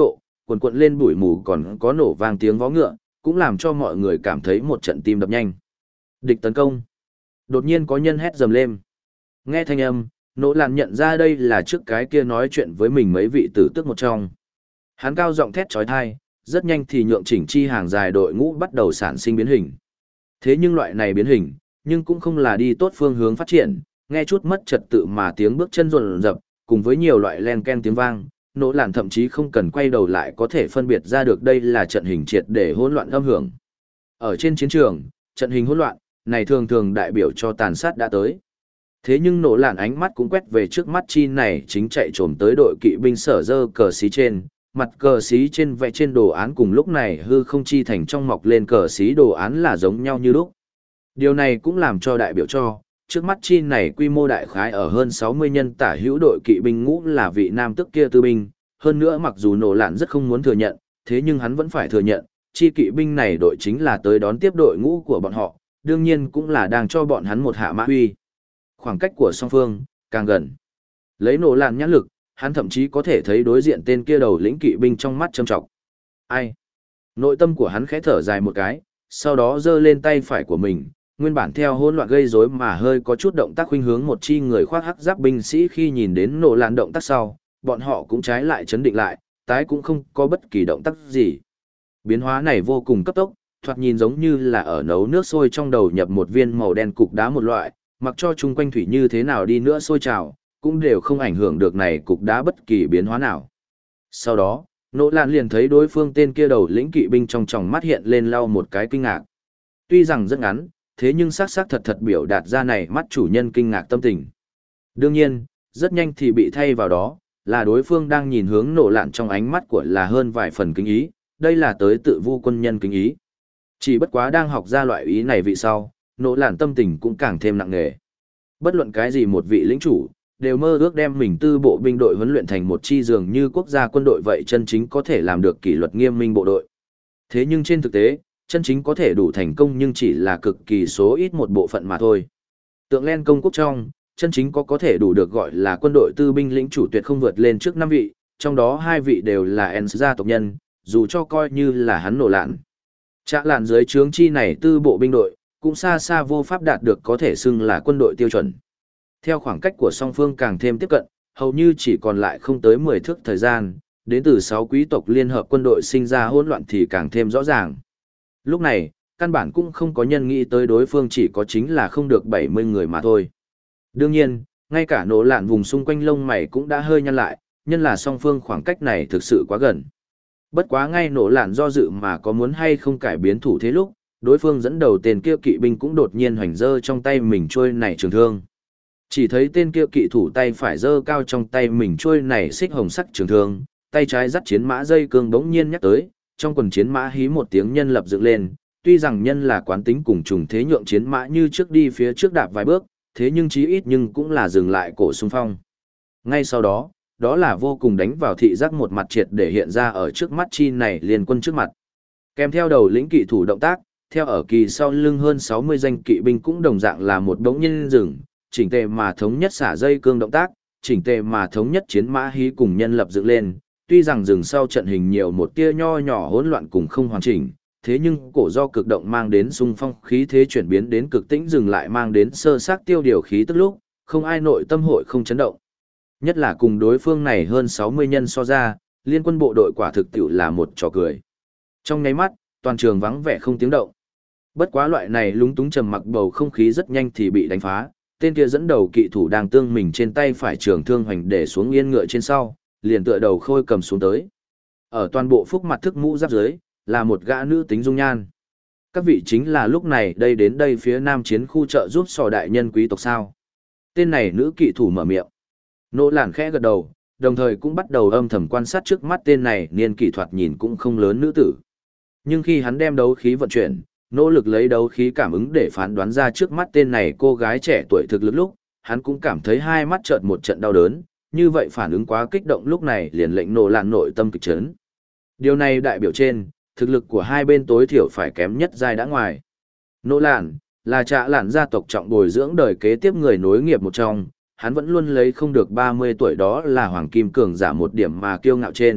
cuồn cuộn lên bụi mù còn có nổ vang tiếng vó ngựa, cũng làm cho mọi người cảm thấy một trận tim đập nhanh. Địch tấn công. Đột nhiên có nhân hét dầm lên. Nghe thanh âm, Nỗ Lạn nhận ra đây là trước cái kia nói chuyện với mình mấy vị tử tước một trong. Hắn cao giọng thét chói tai, rất nhanh thì nhượng chỉnh chi hàng dài đội ngũ bắt đầu sản sinh biến hình. Thế nhưng loại này biến hình, nhưng cũng không là đi tốt phương hướng phát triển, nghe chút mất trật tự mà tiếng bước chân rồn rập, cùng với nhiều loại len ken tiếng vang, Nỗ Lạn thậm chí không cần quay đầu lại có thể phân biệt ra được đây là trận hình triệt để hỗn loạn âm hưởng. Ở trên chiến trường, trận hình hỗn loạn, này thường thường đại biểu cho tàn sát đã tới. Thế nhưng Nỗ Lạn ánh mắt cũng quét về trước mắt chi này chính chạy trồm tới đội kỵ binh sở dơ cờ xí trên, mặt cờ xí trên vẽ trên đồ án cùng lúc này hư không chi thành trong mọc lên cờ xí đồ án là giống nhau như lúc. Điều này cũng làm cho đại biểu cho, trước mắt chi này quy mô đại khái ở hơn 60 nhân tả hữu đội kỵ binh ngũ là vị nam tức kia tư binh, hơn nữa mặc dù Nỗ Lạn rất không muốn thừa nhận, thế nhưng hắn vẫn phải thừa nhận, chi kỵ binh này đội chính là tới đón tiếp đội ngũ của bọn họ, đương nhiên cũng là đang cho bọn hắn một hạ mã huy. Khoảng cách của song phương càng gần. Lấy Nỗ Lạn nhãn lực, hắn thậm chí có thể thấy đối diện tên kia đầu lĩnh kỵ binh trong mắt châm trọng. Ai? Nội tâm của hắn khẽ thở dài một cái, sau đó giơ lên tay phải của mình, nguyên bản theo hỗn loạn gây rối mà hơi có chút động tác khuynh hướng một chi người khoác hắc giáp binh sĩ khi nhìn đến Nỗ Lạn động tác sau, bọn họ cũng trái lại chấn định lại, tái cũng không có bất kỳ động tác gì. Biến hóa này vô cùng cấp tốc, thoạt nhìn giống như là ở nấu nước sôi trong đầu nhập một viên màu đen cục đá một loại, mặc cho chung quanh thủy như thế nào đi nữa sôi trào, cũng đều không ảnh hưởng được này cục đá bất kỳ biến hóa nào. Sau đó, Nỗ Lạn liền thấy đối phương tên kia đầu lĩnh kỵ binh trong tròng mắt hiện lên lau một cái kinh ngạc. Tuy rằng rất ngắn, thế nhưng xác xác thật thật biểu đạt ra này mắt chủ nhân kinh ngạc tâm tình. Đương nhiên, rất nhanh thì bị thay vào đó, là đối phương đang nhìn hướng Nỗ Lạn trong ánh mắt của là hơn vài phần kính ý, đây là tới tự vu quân nhân kính ý. Chỉ bất quá đang học ra loại ý này vị sau, Nỗ Lạn tâm tình cũng càng thêm nặng nề. Bất luận cái gì một vị lĩnh chủ, đều mơ ước đem mình tư bộ binh đội huấn luyện thành một chi dường như quốc gia quân đội vậy chân chính có thể làm được kỷ luật nghiêm minh bộ đội. Thế nhưng trên thực tế, chân chính có thể đủ thành công nhưng chỉ là cực kỳ số ít một bộ phận mà thôi. Tượng Len công quốc trong, chân chính có thể đủ được gọi là quân đội tư binh lĩnh chủ tuyệt không vượt lên trước 5 vị, trong đó 2 vị đều là Ens gia tộc nhân, dù cho coi như là hắn Nỗ Lạn. Trạ Lạn dưới trướng chi này tư bộ binh đội, cũng xa xa vô pháp đạt được có thể xưng là quân đội tiêu chuẩn. Theo khoảng cách của song phương càng thêm tiếp cận, hầu như chỉ còn lại không tới 10 thước thời gian, đến từ 6 quý tộc liên hợp quân đội sinh ra hỗn loạn thì càng thêm rõ ràng. Lúc này, căn bản cũng không có nhân nghĩ tới đối phương chỉ có chính là không được 70 người mà thôi. Đương nhiên, ngay cả Nỗ Lạn vùng xung quanh lông mày cũng đã hơi nhăn lại, nhân là song phương khoảng cách này thực sự quá gần. Bất quá ngay Nỗ Lạn do dự mà có muốn hay không cải biến thủ thế lúc, đối phương dẫn đầu tên kia kỵ binh cũng đột nhiên hoành dơ trong tay mình trôi này trường thương. Chỉ thấy tên kia kỵ thủ tay phải dơ cao trong tay mình trôi này xích hồng sắc trường thương, tay trái dắt chiến mã dây cương bỗng nhiên nhắc tới, trong quần chiến mã hí một tiếng nhân lập dựng lên, tuy rằng nhân là quán tính cùng trùng thế nhượng chiến mã như trước đi phía trước đạp vài bước, thế nhưng chí ít nhưng cũng là dừng lại cổ xung phong. Ngay sau đó, đó là vô cùng đánh vào thị giác một mặt triệt để hiện ra ở trước mắt chi này liền quân trước mặt. Kèm theo đầu lĩnh kỵ thủ động tác, theo ở kỳ sau lưng hơn 60 danh kỵ binh cũng đồng dạng là một đống nhân rừng, chỉnh tề mà thống nhất xả dây cương động tác, chỉnh tề mà thống nhất chiến mã hí cùng nhân lập dựng lên, tuy rằng rừng sau trận hình nhiều một tia nho nhỏ hỗn loạn cùng không hoàn chỉnh, thế nhưng cổ do cực động mang đến xung phong khí thế chuyển biến đến cực tĩnh dừng lại mang đến sơ xác tiêu điều khí tức lúc, không ai nội tâm hội không chấn động. Nhất là cùng đối phương này hơn 60 nhân so ra, liên quân bộ đội quả thực tiểu là một trò cười. Trong nháy mắt, toàn trường vắng vẻ không tiếng động. Bất quá loại này lúng túng trầm mặc bầu không khí rất nhanh thì bị đánh phá, tên kia dẫn đầu kỵ thủ đang tương mình trên tay phải trường thương hoành để xuống yên ngựa trên sau, liền tựa đầu khôi cầm xuống tới. Ở toàn bộ phúc mặt thức mũ giáp dưới, là một gã nữ tính dung nhan. Các vị chính là lúc này đây đến đây phía nam chiến khu trợ giúp sò đại nhân quý tộc sao. Tên này nữ kỵ thủ mở miệng. Nỗ Lạn khẽ gật đầu, đồng thời cũng bắt đầu âm thầm quan sát trước mắt tên này niên kỷ thoạt nhìn cũng không lớn nữ tử. Nhưng khi hắn đem đấu khí vận chuyển, nỗ lực lấy đấu khí cảm ứng để phán đoán ra trước mắt tên này cô gái trẻ tuổi thực lực lúc, hắn cũng cảm thấy hai mắt chợt một trận đau đớn, như vậy phản ứng quá kích động lúc này liền lệnh Nỗ Lạn nội tâm kịch chấn. Điều này đại biểu trên, thực lực của hai bên tối thiểu phải kém nhất giai đã ngoài. Nỗ Lạn là Trạ Lạn gia tộc trọng bồi dưỡng đời kế tiếp người nối nghiệp một trong, hắn vẫn luôn lấy không được 30 tuổi đó là hoàng kim cường giả một điểm mà kiêu ngạo trên,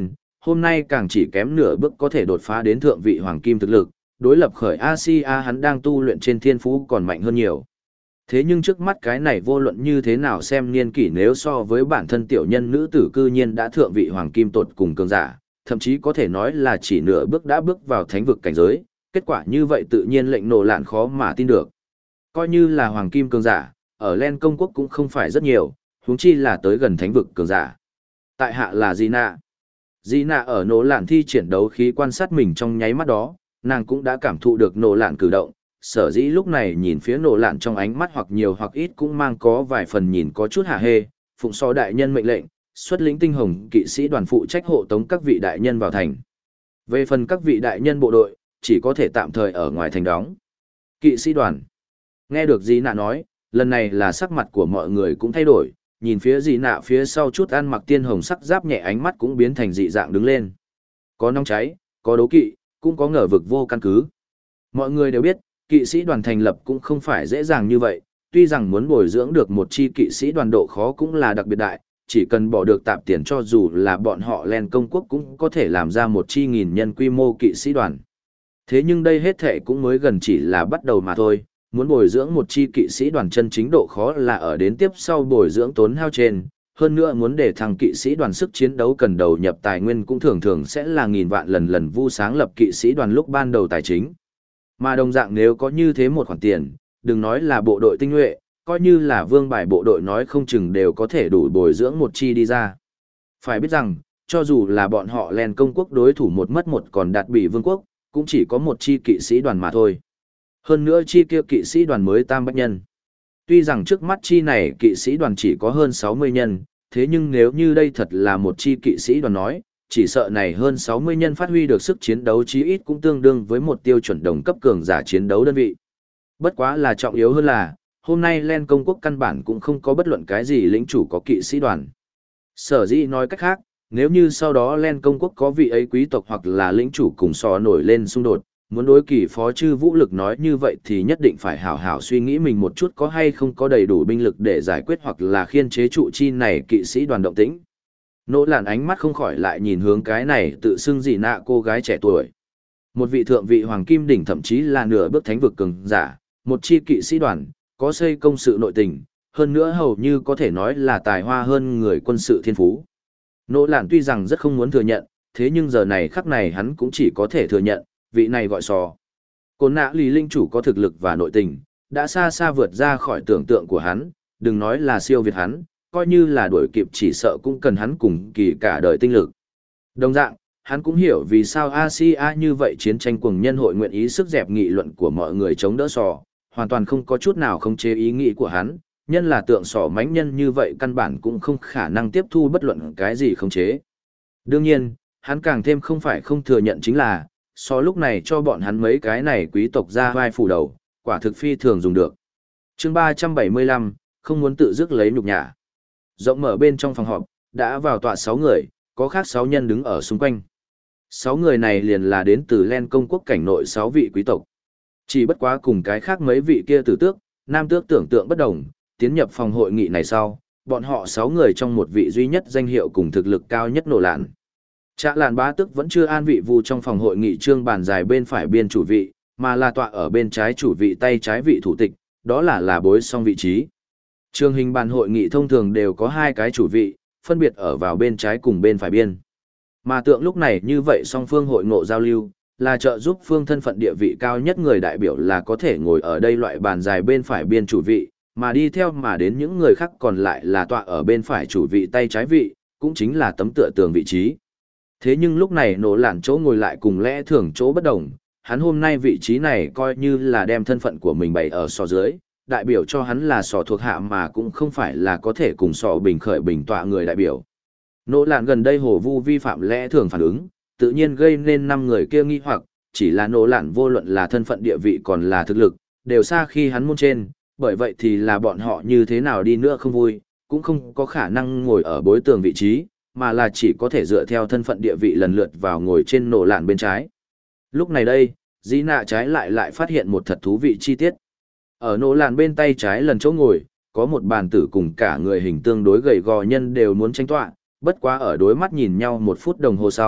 hôm nay càng chỉ kém nửa bước có thể đột phá đến thượng vị hoàng kim thực lực, đối lập khởi Asia hắn đang tu luyện trên thiên phú còn mạnh hơn nhiều. Thế nhưng trước mắt cái này vô luận như thế nào xem niên kỷ nếu so với bản thân tiểu nhân nữ tử cư nhiên đã thượng vị hoàng kim tột cùng cường giả, thậm chí có thể nói là chỉ nửa bước đã bước vào thánh vực cảnh giới, kết quả như vậy tự nhiên lệnh nổ lạn khó mà tin được. Coi như là hoàng kim cường giả, ở Len công quốc cũng không phải rất nhiều, huống chi là tới gần thánh vực cường giả. Tại hạ là Gina. Gina ở nổ lạn thi triển đấu khí quan sát mình trong nháy mắt đó, nàng cũng đã cảm thụ được nổ lạn cử động, sở dĩ lúc này nhìn phía nổ lạn trong ánh mắt hoặc nhiều hoặc ít cũng mang có vài phần nhìn có chút hả hê, phụng so đại nhân mệnh lệnh, xuất lĩnh tinh hồng kỵ sĩ đoàn phụ trách hộ tống các vị đại nhân vào thành. Về phần các vị đại nhân bộ đội, chỉ có thể tạm thời ở ngoài thành đóng. Kỵ sĩ đoàn. Nghe được Gina nói, lần này là sắc mặt của mọi người cũng thay đổi, nhìn phía Gina phía sau chút ăn mặc tiên hồng sắc giáp nhẹ ánh mắt cũng biến thành dị dạng đứng lên. Có nóng cháy, có đố kỵ, cũng có ngờ vực vô căn cứ. Mọi người đều biết, kỵ sĩ đoàn thành lập cũng không phải dễ dàng như vậy, tuy rằng muốn bồi dưỡng được một chi kỵ sĩ đoàn độ khó cũng là đặc biệt đại, chỉ cần bỏ được tạp tiền cho dù là bọn họ Len công quốc cũng có thể làm ra một chi nghìn nhân quy mô kỵ sĩ đoàn. Thế nhưng đây hết thể cũng mới gần chỉ là bắt đầu mà thôi, muốn bồi dưỡng một chi kỵ sĩ đoàn chân chính độ khó là ở đến tiếp sau bồi dưỡng tốn hao trên, hơn nữa muốn để thằng kỵ sĩ đoàn sức chiến đấu cần đầu nhập tài nguyên cũng thường thường sẽ là nghìn vạn lần vu sáng lập kỵ sĩ đoàn lúc ban đầu tài chính. Mà đồng dạng nếu có như thế một khoản tiền, đừng nói là bộ đội tinh nhuệ, coi như là vương bài bộ đội nói không chừng đều có thể đủ bồi dưỡng một chi đi ra. Phải biết rằng, cho dù là bọn họ Len công quốc đối thủ một mất một còn đạt bị vương quốc, cũng chỉ có một chi kỵ sĩ đoàn mà thôi. Hơn nữa chi kia kỵ sĩ đoàn mới tam bách nhân. Tuy rằng trước mắt chi này kỵ sĩ đoàn chỉ có hơn 60 nhân, thế nhưng nếu như đây thật là một chi kỵ sĩ đoàn nói, chỉ sợ này hơn 60 nhân phát huy được sức chiến đấu chí ít cũng tương đương với một tiêu chuẩn đồng cấp cường giả chiến đấu đơn vị. Bất quá là trọng yếu hơn là, hôm nay Len công quốc căn bản cũng không có bất luận cái gì lĩnh chủ có kỵ sĩ đoàn. Sở dĩ nói cách khác, nếu như sau đó Len công quốc có vị ấy quý tộc hoặc là lĩnh chủ cùng sò nổi lên xung đột, muốn đối kỳ phó chư vũ lực nói như vậy thì nhất định phải hảo hảo suy nghĩ mình một chút có hay không có đầy đủ binh lực để giải quyết hoặc là khiên chế trụ chi này kỵ sĩ đoàn động tĩnh. Nỗ làn ánh mắt không khỏi lại nhìn hướng cái này tự xưng dị nạ cô gái trẻ tuổi. Một vị thượng vị hoàng kim đỉnh thậm chí là nửa bước thánh vực cường giả, một chi kỵ sĩ đoàn, có xây công sự nội tình, hơn nữa hầu như có thể nói là tài hoa hơn người quân sự thiên phú. Nỗ làn tuy rằng rất không muốn thừa nhận, thế nhưng giờ này khắc này hắn cũng chỉ có thể thừa nhận, vị này gọi sò. Côn nạ lì linh chủ có thực lực và nội tình, đã xa xa vượt ra khỏi tưởng tượng của hắn, đừng nói là siêu việt hắn, coi như là đuổi kịp chỉ sợ cũng cần hắn cùng kỳ cả đời tinh lực. Đồng dạng, hắn cũng hiểu vì sao Asia như vậy chiến tranh cuồng nhân hội nguyện ý sức dẹp nghị luận của mọi người chống đỡ sò, hoàn toàn không có chút nào khống chế ý nghĩ của hắn, nhân là tượng sò mãnh nhân như vậy căn bản cũng không khả năng tiếp thu bất luận cái gì khống chế. Đương nhiên, hắn càng thêm không phải không thừa nhận chính là, so lúc này cho bọn hắn mấy cái này quý tộc ra vai phủ đầu, quả thực phi thường dùng được. Chương 375, không muốn tự dứt lấy nhục nhã. Rộng mở bên trong phòng họp, đã vào tọa 6 người, có khác 6 nhân đứng ở xung quanh. 6 người này liền là đến từ Len công quốc cảnh nội 6 vị quý tộc. Chỉ bất quá cùng cái khác mấy vị kia tử tước, nam tước tưởng tượng bất đồng, tiến nhập phòng hội nghị này sau, bọn họ 6 người trong một vị duy nhất danh hiệu cùng thực lực cao nhất nổ lạn. Trạ lạn bá tước vẫn chưa an vị vu trong phòng hội nghị trương bàn dài bên phải biên chủ vị, mà là tọa ở bên trái chủ vị tay trái vị thủ tịch, đó là bối song vị trí. Trường hình bàn hội nghị thông thường đều có 2 cái chủ vị, phân biệt ở vào bên trái cùng bên phải biên. Mà tượng lúc này như vậy song phương hội ngộ giao lưu, là trợ giúp phương thân phận địa vị cao nhất người đại biểu là có thể ngồi ở đây loại bàn dài bên phải biên chủ vị, mà đi theo mà đến những người khác còn lại là tọa ở bên phải chủ vị tay trái vị, cũng chính là tấm tựa tường vị trí. Thế nhưng lúc này nổ lạn chỗ ngồi lại cùng lẽ thường chỗ bất đồng, hắn hôm nay vị trí này coi như là đem thân phận của mình bày ở sò dưới, đại biểu cho hắn là sò thuộc hạ mà cũng không phải là có thể cùng sò bình khởi bình tọa người đại biểu. Nỗ lạn gần đây hồ vu vi phạm lẽ thường phản ứng, tự nhiên gây nên 5 người kia nghi hoặc, chỉ là nỗ lạn vô luận là thân phận địa vị còn là thực lực, đều xa khi hắn môn trên, bởi vậy thì là bọn họ như thế nào đi nữa không vui, cũng không có khả năng ngồi ở bối tường vị trí, mà là chỉ có thể dựa theo thân phận địa vị lần lượt vào ngồi trên nỗ lạn bên trái. Lúc này đây, Dĩ Nạ trái lại phát hiện một thật thú vị chi tiết. Ở nỗ lạn bên tay trái lần chỗ ngồi, có một bàn tử cùng cả người hình tương đối gầy gò nhân đều muốn tranh tọa, bất quá ở đối mắt nhìn nhau 1 phút đồng hồ sau,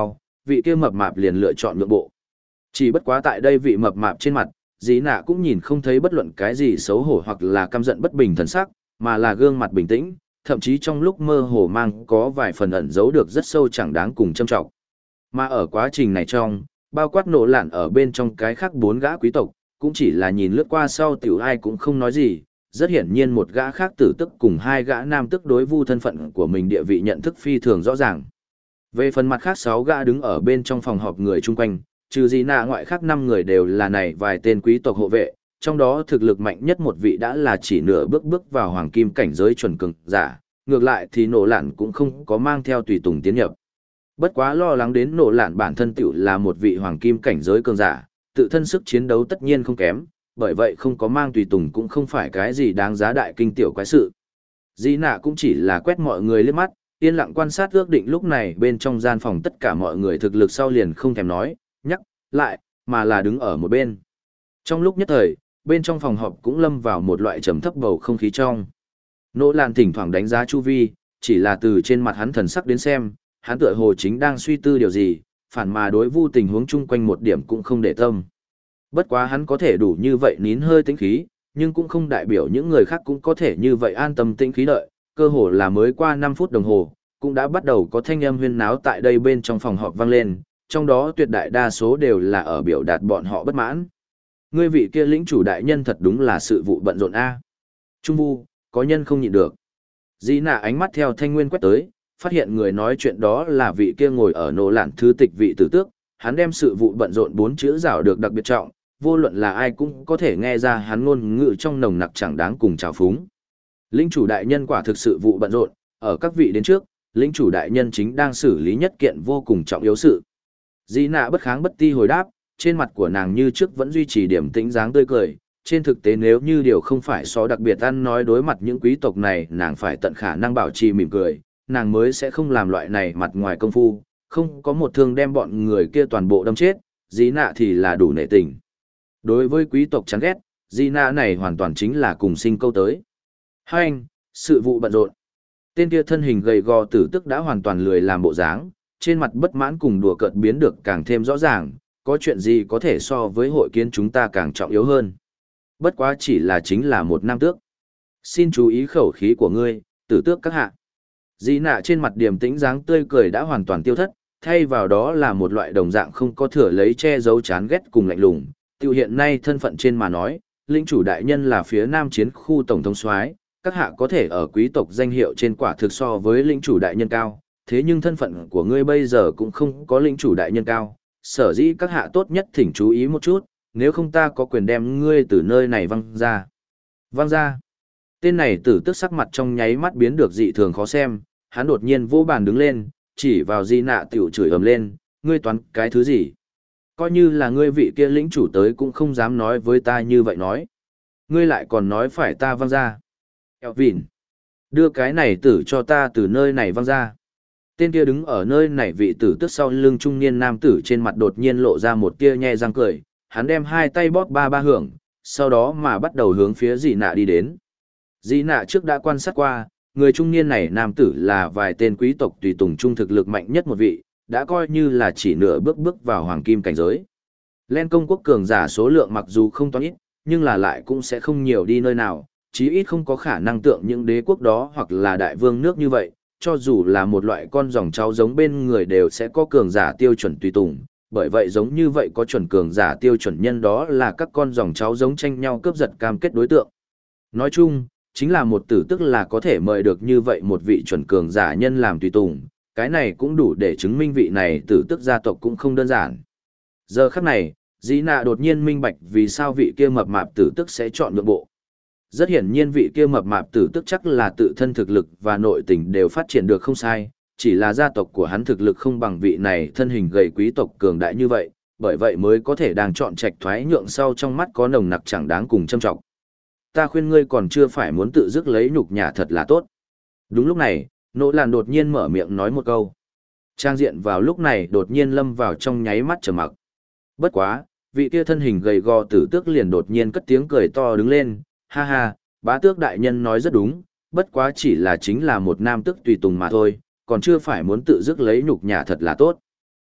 vị kia mập mạp liền lựa chọn nhượng bộ. Chỉ bất quá tại đây vị mập mạp trên mặt, dĩ nạ cũng nhìn không thấy bất luận cái gì xấu hổ hoặc là căm giận bất bình thần sắc, mà là gương mặt bình tĩnh, thậm chí trong lúc mơ hồ mang có vài phần ẩn giấu được rất sâu chẳng đáng cùng châm trọng. Mà ở quá trình này trong, bao quát nổ lạn ở bên trong cái khác 4 gã quý tộc, cũng chỉ là nhìn lướt qua sau tiểu ai cũng không nói gì, rất hiển nhiên một gã khác tử tức cùng 2 gã nam tức đối vu thân phận của mình địa vị nhận thức phi thường rõ ràng. Về phần mặt khác 6 gã đứng ở bên trong phòng họp người chung quanh, trừ gì nạ ngoại khác 5 người đều là này vài tên quý tộc hộ vệ, trong đó thực lực mạnh nhất một vị đã là chỉ nửa bước vào hoàng kim cảnh giới chuẩn cường giả, ngược lại thì nổ lạn cũng không có mang theo tùy tùng tiến nhập. Bất quá lo lắng đến nổ lạn bản thân tiểu là một vị hoàng kim cảnh giới cường giả, tự thân sức chiến đấu tất nhiên không kém, bởi vậy không có mang tùy tùng cũng không phải cái gì đáng giá đại kinh tiểu quái sự. Dĩ nạ cũng chỉ là quét mọi người liếc mắt, yên lặng quan sát ước định lúc này bên trong gian phòng tất cả mọi người thực lực sau liền không thèm nói, nhắc, lại, mà là đứng ở một bên. Trong lúc nhất thời, bên trong phòng họp cũng lâm vào một loại trầm thấp bầu không khí trong. Nỗ Lan thỉnh thoảng đánh giá chu vi, chỉ là từ trên mặt hắn thần sắc đến xem, hắn tựa hồ chính đang suy tư điều gì, phản mà đối vu tình huống chung quanh một điểm cũng không để tâm. Bất quá hắn có thể đủ như vậy nín hơi tĩnh khí, nhưng cũng không đại biểu những người khác cũng có thể như vậy an tâm tĩnh khí đợi, cơ hồ là mới qua 5 phút đồng hồ, cũng đã bắt đầu có thanh âm huyên náo tại đây bên trong phòng họp vang lên, trong đó tuyệt đại đa số đều là ở biểu đạt bọn họ bất mãn. Ngươi vị kia lĩnh chủ đại nhân thật đúng là sự vụ bận rộn a. Trung Vu, có nhân không nhịn được. Dĩ nạ ánh mắt theo thanh nguyên quét tới, phát hiện người nói chuyện đó là vị kia ngồi ở nổ lạn thư tịch vị tử tước, hắn đem sự vụ bận rộn 4 chữ rảo được đặc biệt trọng, vô luận là ai cũng có thể nghe ra hắn ngôn ngữ trong nồng nặc chẳng đáng cùng trào phúng. Lĩnh chủ đại nhân quả thực sự vụ bận rộn, ở các vị đến trước, lĩnh chủ đại nhân chính đang xử lý nhất kiện vô cùng trọng yếu sự. Dĩ nạ bất kháng bất ti hồi đáp, trên mặt của nàng như trước vẫn duy trì điểm tĩnh dáng tươi cười, trên thực tế nếu như điều không phải so đặc biệt ăn nói đối mặt những quý tộc này nàng phải tận khả năng bảo trì mỉm cười, nàng mới sẽ không làm loại này mặt ngoài công phu, không có một thương đem bọn người kia toàn bộ đâm chết, dĩ nạ thì là đủ nể tình. Đối với quý tộc chán ghét, dĩ nạ này hoàn toàn chính là cùng sinh câu tới. Hai anh, sự vụ bận rộn. Tên kia thân hình gầy gò tử tức đã hoàn toàn lười làm bộ dáng, trên mặt bất mãn cùng đùa cợt biến được càng thêm rõ ràng, có chuyện gì có thể so với hội kiến chúng ta càng trọng yếu hơn. Bất quá chỉ là chính là một nam tước. Xin chú ý khẩu khí của ngươi, tử tước các hạ. Dĩ nạ trên mặt điềm tĩnh dáng tươi cười đã hoàn toàn tiêu thất, thay vào đó là một loại đồng dạng không có thừa lấy che giấu chán ghét cùng lạnh lùng. Tiêu hiện nay thân phận trên mà nói, lĩnh chủ đại nhân là phía nam chiến khu tổng thống soái, các hạ có thể ở quý tộc danh hiệu trên quả thực so với lĩnh chủ đại nhân cao, thế nhưng thân phận của ngươi bây giờ cũng không có lĩnh chủ đại nhân cao, sở dĩ các hạ tốt nhất thỉnh chú ý một chút, nếu không ta có quyền đem ngươi từ nơi này văng ra. Văng ra. Tên này tử tức sắc mặt trong nháy mắt biến được dị thường khó xem, hắn đột nhiên vô bàn đứng lên, chỉ vào Di nạ tiểu chửi ầm lên, ngươi toán cái thứ gì? Coi như là ngươi vị kia lĩnh chủ tới cũng không dám nói với ta như vậy nói. Ngươi lại còn nói phải ta văng ra. Elvin, đưa cái này tử cho ta từ nơi này văng ra. Tên kia đứng ở nơi này vị tử tức sau lưng trung niên nam tử trên mặt đột nhiên lộ ra một tia nhe răng cười, hắn đem hai tay bóp ba ba hưởng, sau đó mà bắt đầu hướng phía Dị nạ đi đến. Dị nạ trước đã quan sát qua, người trung niên này nam tử là vài tên quý tộc tùy tùng trung thực lực mạnh nhất một vị, đã coi như là chỉ nửa bước vào hoàng kim cảnh giới. Len công quốc cường giả số lượng mặc dù không toán ít, nhưng là lại cũng sẽ không nhiều đi nơi nào, chí ít không có khả năng tượng những đế quốc đó hoặc là đại vương nước như vậy, cho dù là một loại con dòng cháu giống bên người đều sẽ có cường giả tiêu chuẩn tùy tùng, bởi vậy giống như vậy có chuẩn cường giả tiêu chuẩn nhân đó là các con dòng cháu giống tranh nhau cướp giật cam kết đối tượng. Nói chung, chính là một tử tức là có thể mời được như vậy một vị chuẩn cường giả nhân làm tùy tùng, cái này cũng đủ để chứng minh vị này tử tức gia tộc cũng không đơn giản. Giờ khắc này, Dĩ nạ đột nhiên minh bạch vì sao vị kia mập mạp tử tức sẽ chọn nhượng bộ. Rất hiển nhiên vị kia mập mạp tử tức chắc là tự thân thực lực và nội tình đều phát triển được không sai, chỉ là gia tộc của hắn thực lực không bằng vị này thân hình gầy quý tộc cường đại như vậy, bởi vậy mới có thể đang chọn trạch thoái nhượng sau trong mắt có nồng nặc chẳng đáng cùng châm trọng. Ta khuyên ngươi còn chưa phải muốn tự dứt lấy nhục nhã thật là tốt. Đúng lúc này, Nỗ Làn đột nhiên mở miệng nói một câu. Trang diện vào lúc này đột nhiên lâm vào trong nháy mắt trầm mặc. Bất quá, vị kia thân hình gầy gò tử tước liền đột nhiên cất tiếng cười to đứng lên, ha ha, bá tước đại nhân nói rất đúng, bất quá chỉ là chính là một nam tước tùy tùng mà thôi, còn chưa phải muốn tự dứt lấy nhục nhã thật là tốt.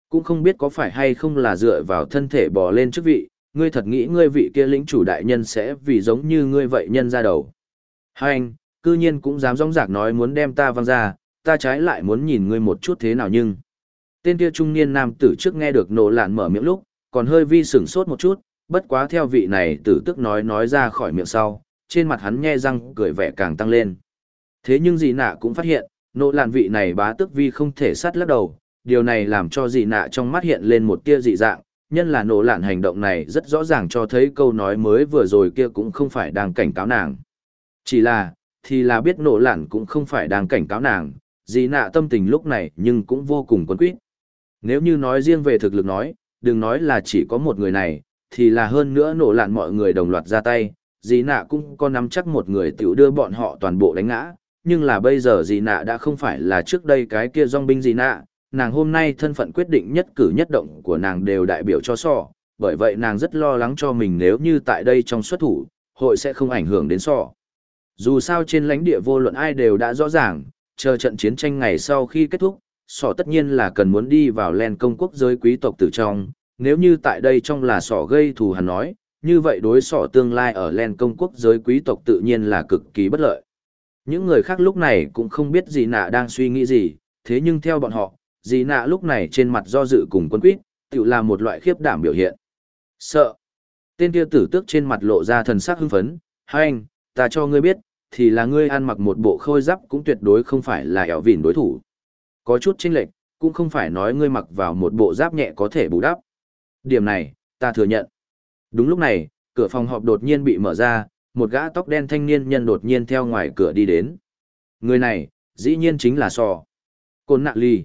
Cũng không biết có phải hay không là dựa vào thân thể bò lên chức vị, ngươi thật nghĩ ngươi vị kia lĩnh chủ đại nhân sẽ vì giống như ngươi vậy nhân ra đầu. Hai anh, cư nhiên cũng dám rong rạc nói muốn đem ta văng ra, ta trái lại muốn nhìn ngươi một chút thế nào nhưng. Tên kia trung niên nam tử trước nghe được nổ lạn mở miệng lúc, còn hơi vi sửng sốt một chút, bất quá theo vị này tử tức nói ra khỏi miệng sau, trên mặt hắn nhe răng cười vẻ càng tăng lên. Thế nhưng dì nạ cũng phát hiện, nổ lạn vị này bá tức vi không thể sát lắc đầu, điều này làm cho dì nạ trong mắt hiện lên một tia dị dạng, nhân là nổ lạn hành động này rất rõ ràng cho thấy câu nói mới vừa rồi kia cũng không phải đang cảnh cáo nàng. Chỉ là, thì là biết nổ lạn cũng không phải đang cảnh cáo nàng, dì nạ tâm tình lúc này nhưng cũng vô cùng quấn quýt. Nếu như nói riêng về thực lực nói, đừng nói là chỉ có một người này, thì là hơn nữa nổ lạn mọi người đồng loạt ra tay, dì nạ cũng có nắm chắc một người tiểu đưa bọn họ toàn bộ đánh ngã, nhưng là bây giờ dì nạ đã không phải là trước đây cái kia dòng binh dì nạ, nàng hôm nay thân phận quyết định nhất cử nhất động của nàng đều đại biểu cho sọ, bởi vậy nàng rất lo lắng cho mình nếu như tại đây trong xuất thủ, hội sẽ không ảnh hưởng đến sọ. Dù sao trên lãnh địa vô luận ai đều đã rõ ràng, chờ trận chiến tranh ngày sau khi kết thúc, sọ tất nhiên là cần muốn đi vào len công quốc giới quý tộc tử trong, nếu như tại đây trong là sọ gây thù hắn nói, như vậy đối sọ tương lai ở len công quốc giới quý tộc tự nhiên là cực kỳ bất lợi. Những người khác lúc này cũng không biết gì nạ đang suy nghĩ gì, thế nhưng theo bọn họ, dì nạ lúc này trên mặt do dự cùng quân quýt, tự là một loại khiếp đảm biểu hiện. Sợ. Tên kia tử tước trên mặt lộ ra thần sắc hưng phấn, hai anh, ta cho ngươi biết, thì là ngươi ăn mặc một bộ khôi giáp cũng tuyệt đối không phải là ẻo vỉn đối thủ. Có chút chênh lệch, cũng không phải nói ngươi mặc vào một bộ giáp nhẹ có thể bù đắp. Điểm này, ta thừa nhận. Đúng lúc này, cửa phòng họp đột nhiên bị mở ra, một gã tóc đen thanh niên nhân đột nhiên theo ngoài cửa đi đến. Người này, dĩ nhiên chính là Sò. Côn Nạ Ly.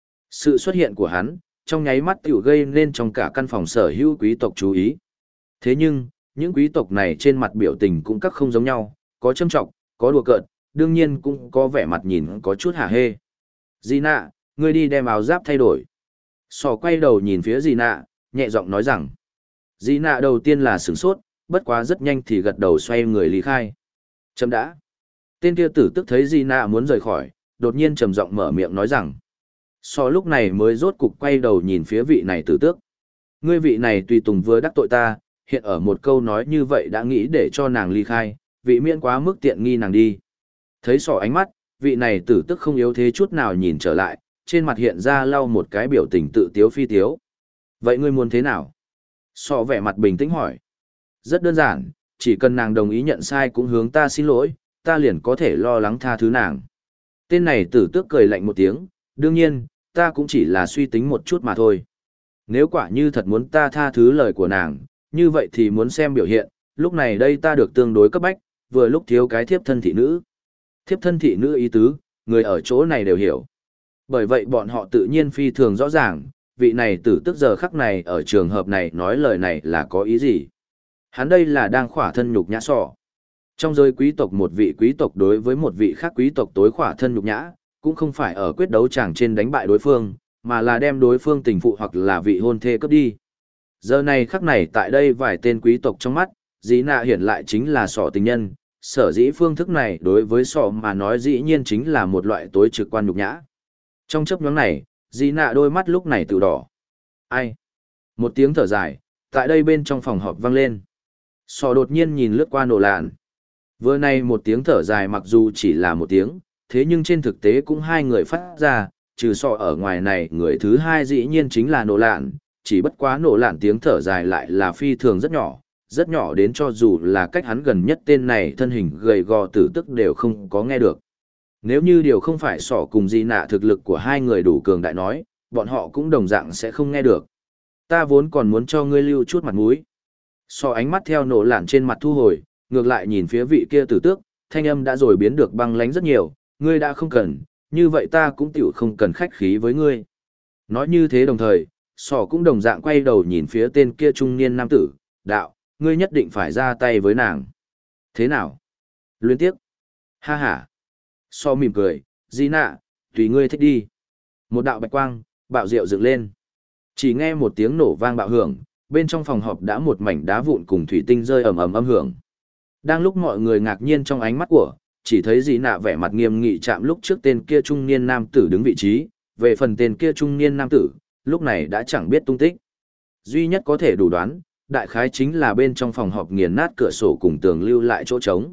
Sự xuất hiện của hắn, trong nháy mắt tiểu gây nên trong cả căn phòng sở hữu quý tộc chú ý. Thế nhưng, những quý tộc này trên mặt biểu tình cũng các không giống nhau, có châm trọng, có đùa cợt, đương nhiên cũng có vẻ mặt nhìn có chút hả hê. Di nạ, ngươi đi đem áo giáp thay đổi. Sò quay đầu nhìn phía Di nạ, nhẹ giọng nói rằng. Di nạ đầu tiên là sửng sốt, bất quá rất nhanh thì gật đầu xoay người lý khai. Chấm đã. Tên kia tử tức thấy Di nạ muốn rời khỏi, đột nhiên trầm giọng mở miệng nói rằng. Sò lúc này mới rốt cục quay đầu nhìn phía vị này tử tước. Ngươi vị này tùy tùng vừa đắc tội ta, hiện ở một câu nói như vậy đã nghĩ để cho nàng ly khai, vị miễn quá mức tiện nghi nàng đi. Thấy sò ánh mắt, vị này tử tức không yếu thế chút nào nhìn trở lại, trên mặt hiện ra lau một cái biểu tình tự tiếu phi tiếu. Vậy ngươi muốn thế nào? Sò vẻ mặt bình tĩnh hỏi. Rất đơn giản, chỉ cần nàng đồng ý nhận sai cũng hướng ta xin lỗi, ta liền có thể lo lắng tha thứ nàng. Tên này tử tước cười lạnh một tiếng, đương nhiên, ta cũng chỉ là suy tính một chút mà thôi. Nếu quả như thật muốn ta tha thứ lời của nàng, như vậy thì muốn xem biểu hiện, lúc này đây ta được tương đối cấp bách, vừa lúc thiếu cái thiếp thân thị nữ. Thiếp thân thị nữ ý tứ, người ở chỗ này đều hiểu. Bởi vậy bọn họ tự nhiên phi thường rõ ràng, vị này tử tức giờ khắc này ở trường hợp này nói lời này là có ý gì. Hắn đây là đang khỏa thân nhục nhã sọ. Trong giới quý tộc một vị quý tộc đối với một vị khác quý tộc tối khỏa thân nhục nhã, cũng không phải ở quyết đấu chàng trên đánh bại đối phương, mà là đem đối phương tình phụ hoặc là vị hôn thê cướp đi. Giờ này khắc này tại đây vài tên quý tộc trong mắt, dĩ nạ hiển lại chính là sọ tình nhân, sở dĩ phương thức này đối với sọ mà nói dĩ nhiên chính là một loại tối trực quan nhục nhã. Trong chấp nhóm này, dĩ nạ đôi mắt lúc này tự đỏ. Ai? Một tiếng thở dài, tại đây bên trong phòng họp vang lên. Sọ đột nhiên nhìn lướt qua nổ lạn. Vừa nay một tiếng thở dài mặc dù chỉ là một tiếng, thế nhưng trên thực tế cũng hai người phát ra, trừ sọ ở ngoài này người thứ hai dĩ nhiên chính là nổ lạn, chỉ bất quá nổ lạn tiếng thở dài lại là phi thường rất nhỏ đến cho dù là cách hắn gần nhất tên này thân hình gầy gò tử tức đều không có nghe được. Nếu như điều không phải sọ cùng di nạ thực lực của hai người đủ cường đại nói, bọn họ cũng đồng dạng sẽ không nghe được. Ta vốn còn muốn cho ngươi lưu chút mặt mũi. Sọ ánh mắt theo nổ lạn trên mặt thu hồi, ngược lại nhìn phía vị kia tử tước, thanh âm đã rồi biến được băng lánh rất nhiều, ngươi đã không cần, như vậy ta cũng tiểu không cần khách khí với ngươi. Nói như thế đồng thời, sỏ cũng đồng dạng quay đầu nhìn phía tên kia trung niên nam tử, đạo, ngươi nhất định phải ra tay với nàng. Thế nào? Luyến tiếc. Ha ha. Sỏ mỉm cười, di nạ, tùy ngươi thích đi. Một đạo bạch quang, bạo diệu dựng lên. Chỉ nghe một tiếng nổ vang bạo hưởng, bên trong phòng họp đã một mảnh đá vụn cùng thủy tinh rơi ầm ầm âm hưởng. Đang lúc mọi người ngạc nhiên trong ánh mắt của, chỉ thấy dì nạ vẻ mặt nghiêm nghị chạm lúc trước tên kia trung niên nam tử đứng vị trí, về phần tên kia trung niên nam tử, lúc này đã chẳng biết tung tích. Duy nhất có thể đủ đoán, đại khái chính là bên trong phòng họp nghiền nát cửa sổ cùng tường lưu lại chỗ trống.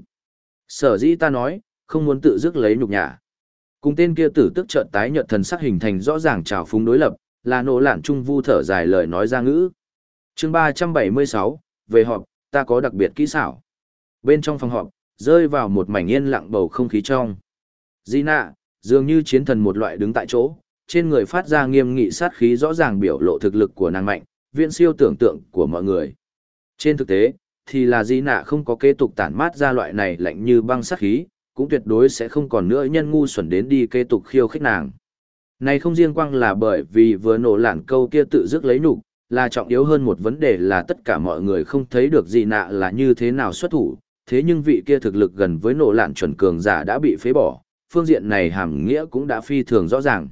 Sở dĩ ta nói, không muốn tự dứt lấy nhục nhã. Cùng tên kia tử tức chợt tái nhợt thần sắc hình thành rõ ràng trào phúng đối lập, là nổ lạn trung vu thở dài lời nói ra ngữ. Chương 376, về họp, ta có đặc biệt kỹ xảo. Bên trong phòng họp, rơi vào một mảnh yên lặng bầu không khí trong. Gina, dường như chiến thần một loại đứng tại chỗ, trên người phát ra nghiêm nghị sát khí rõ ràng biểu lộ thực lực của nàng mạnh, viễn siêu tưởng tượng của mọi người. Trên thực tế, thì là Gina không có kế tục tản mát ra loại này lạnh như băng sát khí, cũng tuyệt đối sẽ không còn nữa nhân ngu xuẩn đến đi kế tục khiêu khích nàng. Này không riêng quang là bởi vì vừa nổ lạn câu kia tự dứt lấy nhục, là trọng yếu hơn một vấn đề là tất cả mọi người không thấy được Gina là như thế nào xuất thủ, thế nhưng vị kia thực lực gần với nổ lạn chuẩn cường giả đã bị phế bỏ, phương diện này hàm nghĩa cũng đã phi thường rõ ràng.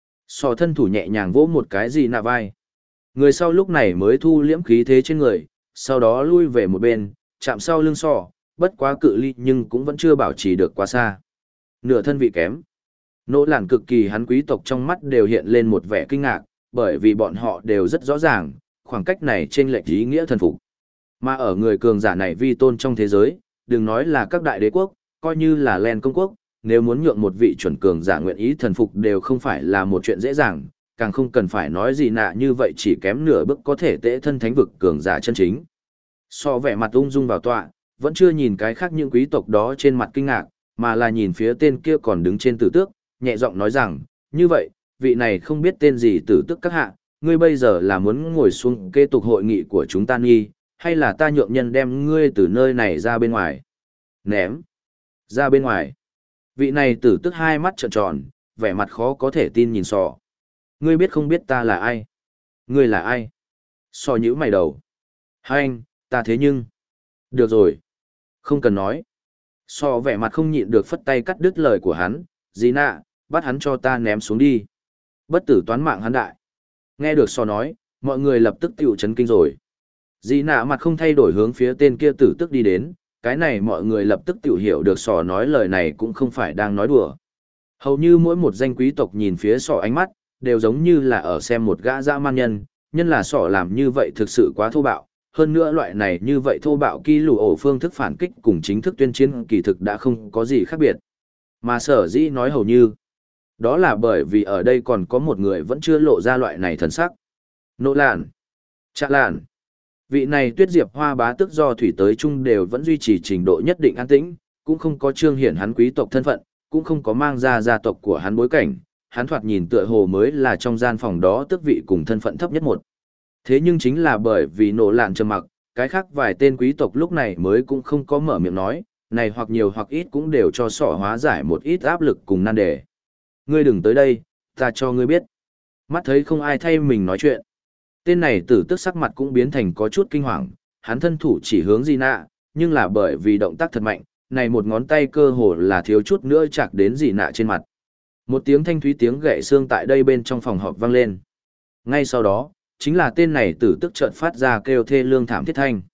Sò thân thủ nhẹ nhàng vỗ một cái Gina vai. Người sau lúc này mới thu liễm khí thế trên người, sau đó lui về một bên, chạm sau lưng sò, bất quá cự ly nhưng cũng vẫn chưa bảo trì được quá xa. Nửa thân vị kém. Nỗ lạn cực kỳ hắn quý tộc trong mắt đều hiện lên một vẻ kinh ngạc, bởi vì bọn họ đều rất rõ ràng, khoảng cách này chênh lệch ý nghĩa thần phục. Mà ở người cường giả này vi tôn trong thế giới, đừng nói là các đại đế quốc, coi như là Len công quốc, nếu muốn nhượng một vị chuẩn cường giả nguyện ý thần phục đều không phải là một chuyện dễ dàng, càng không cần phải nói gì nạ như vậy chỉ kém nửa bước có thể tễ thân thánh vực cường giả chân chính. So vẻ mặt ung dung vào tọa, vẫn chưa nhìn cái khác những quý tộc đó trên mặt kinh ngạc, mà là nhìn phía tên kia còn đứng trên tử tước, nhẹ giọng nói rằng, như vậy, vị này không biết tên gì tử tước các hạ, ngươi bây giờ là muốn ngồi xuống kế tục hội nghị của chúng ta nghi, hay là ta nhượng nhân đem ngươi từ nơi này ra bên ngoài? Ném. Ra bên ngoài. Vị này tử tước hai mắt trợn tròn, vẻ mặt khó có thể tin nhìn sò. Ngươi biết không biết ta là ai? Ngươi là ai? Sò nhíu mày đầu. Hai anh, ta thế nhưng. Được rồi. Không cần nói. Sò vẻ mặt không nhịn được phất tay cắt đứt lời của hắn. Gina, bắt hắn cho ta ném xuống đi. Bất tử toán mạng hắn đại. Nghe được sò nói, mọi người lập tức tiểu chấn kinh rồi. Gina mặt không thay đổi hướng phía tên kia tử tức đi đến. Cái này mọi người lập tức tiểu hiểu được sò nói lời này cũng không phải đang nói đùa. Hầu như mỗi một danh quý tộc nhìn phía sò ánh mắt, đều giống như là ở xem một gã dã man nhân, nhân là sọ làm như vậy thực sự quá thô bạo, hơn nữa loại này như vậy thô bạo kỳ lù ổ phương thức phản kích cùng chính thức tuyên chiến kỳ thực đã không có gì khác biệt. Mà sở dĩ nói hầu như, đó là bởi vì ở đây còn có một người vẫn chưa lộ ra loại này thần sắc. Nỗ lạn, Trạ lạn, vị này tuyết diệp hoa bá tước do thủy tới chung đều vẫn duy trì trình độ nhất định an tĩnh, cũng không có trương hiển hắn quý tộc thân phận, cũng không có mang ra gia tộc của hắn bối cảnh. Hắn thoạt nhìn tựa hồ mới là trong gian phòng đó tước vị cùng thân phận thấp nhất một. Thế nhưng chính là bởi vì nổ lạn trầm mặc, cái khác vài tên quý tộc lúc này mới cũng không có mở miệng nói, này hoặc nhiều hoặc ít cũng đều cho sọ hóa giải một ít áp lực cùng nan đề. Ngươi đừng tới đây, ta cho ngươi biết. Mắt thấy không ai thay mình nói chuyện. Tên này tử tức sắc mặt cũng biến thành có chút kinh hoàng, hắn thân thủ chỉ hướng Gina, nhưng là bởi vì động tác thật mạnh, này một ngón tay cơ hồ là thiếu chút nữa chạc đến Gina trên mặt. Một tiếng thanh thúy tiếng gậy xương tại đây bên trong phòng họp vang lên. Ngay sau đó, chính là tên này tử tức chợt phát ra kêu thê lương thảm thiết thanh.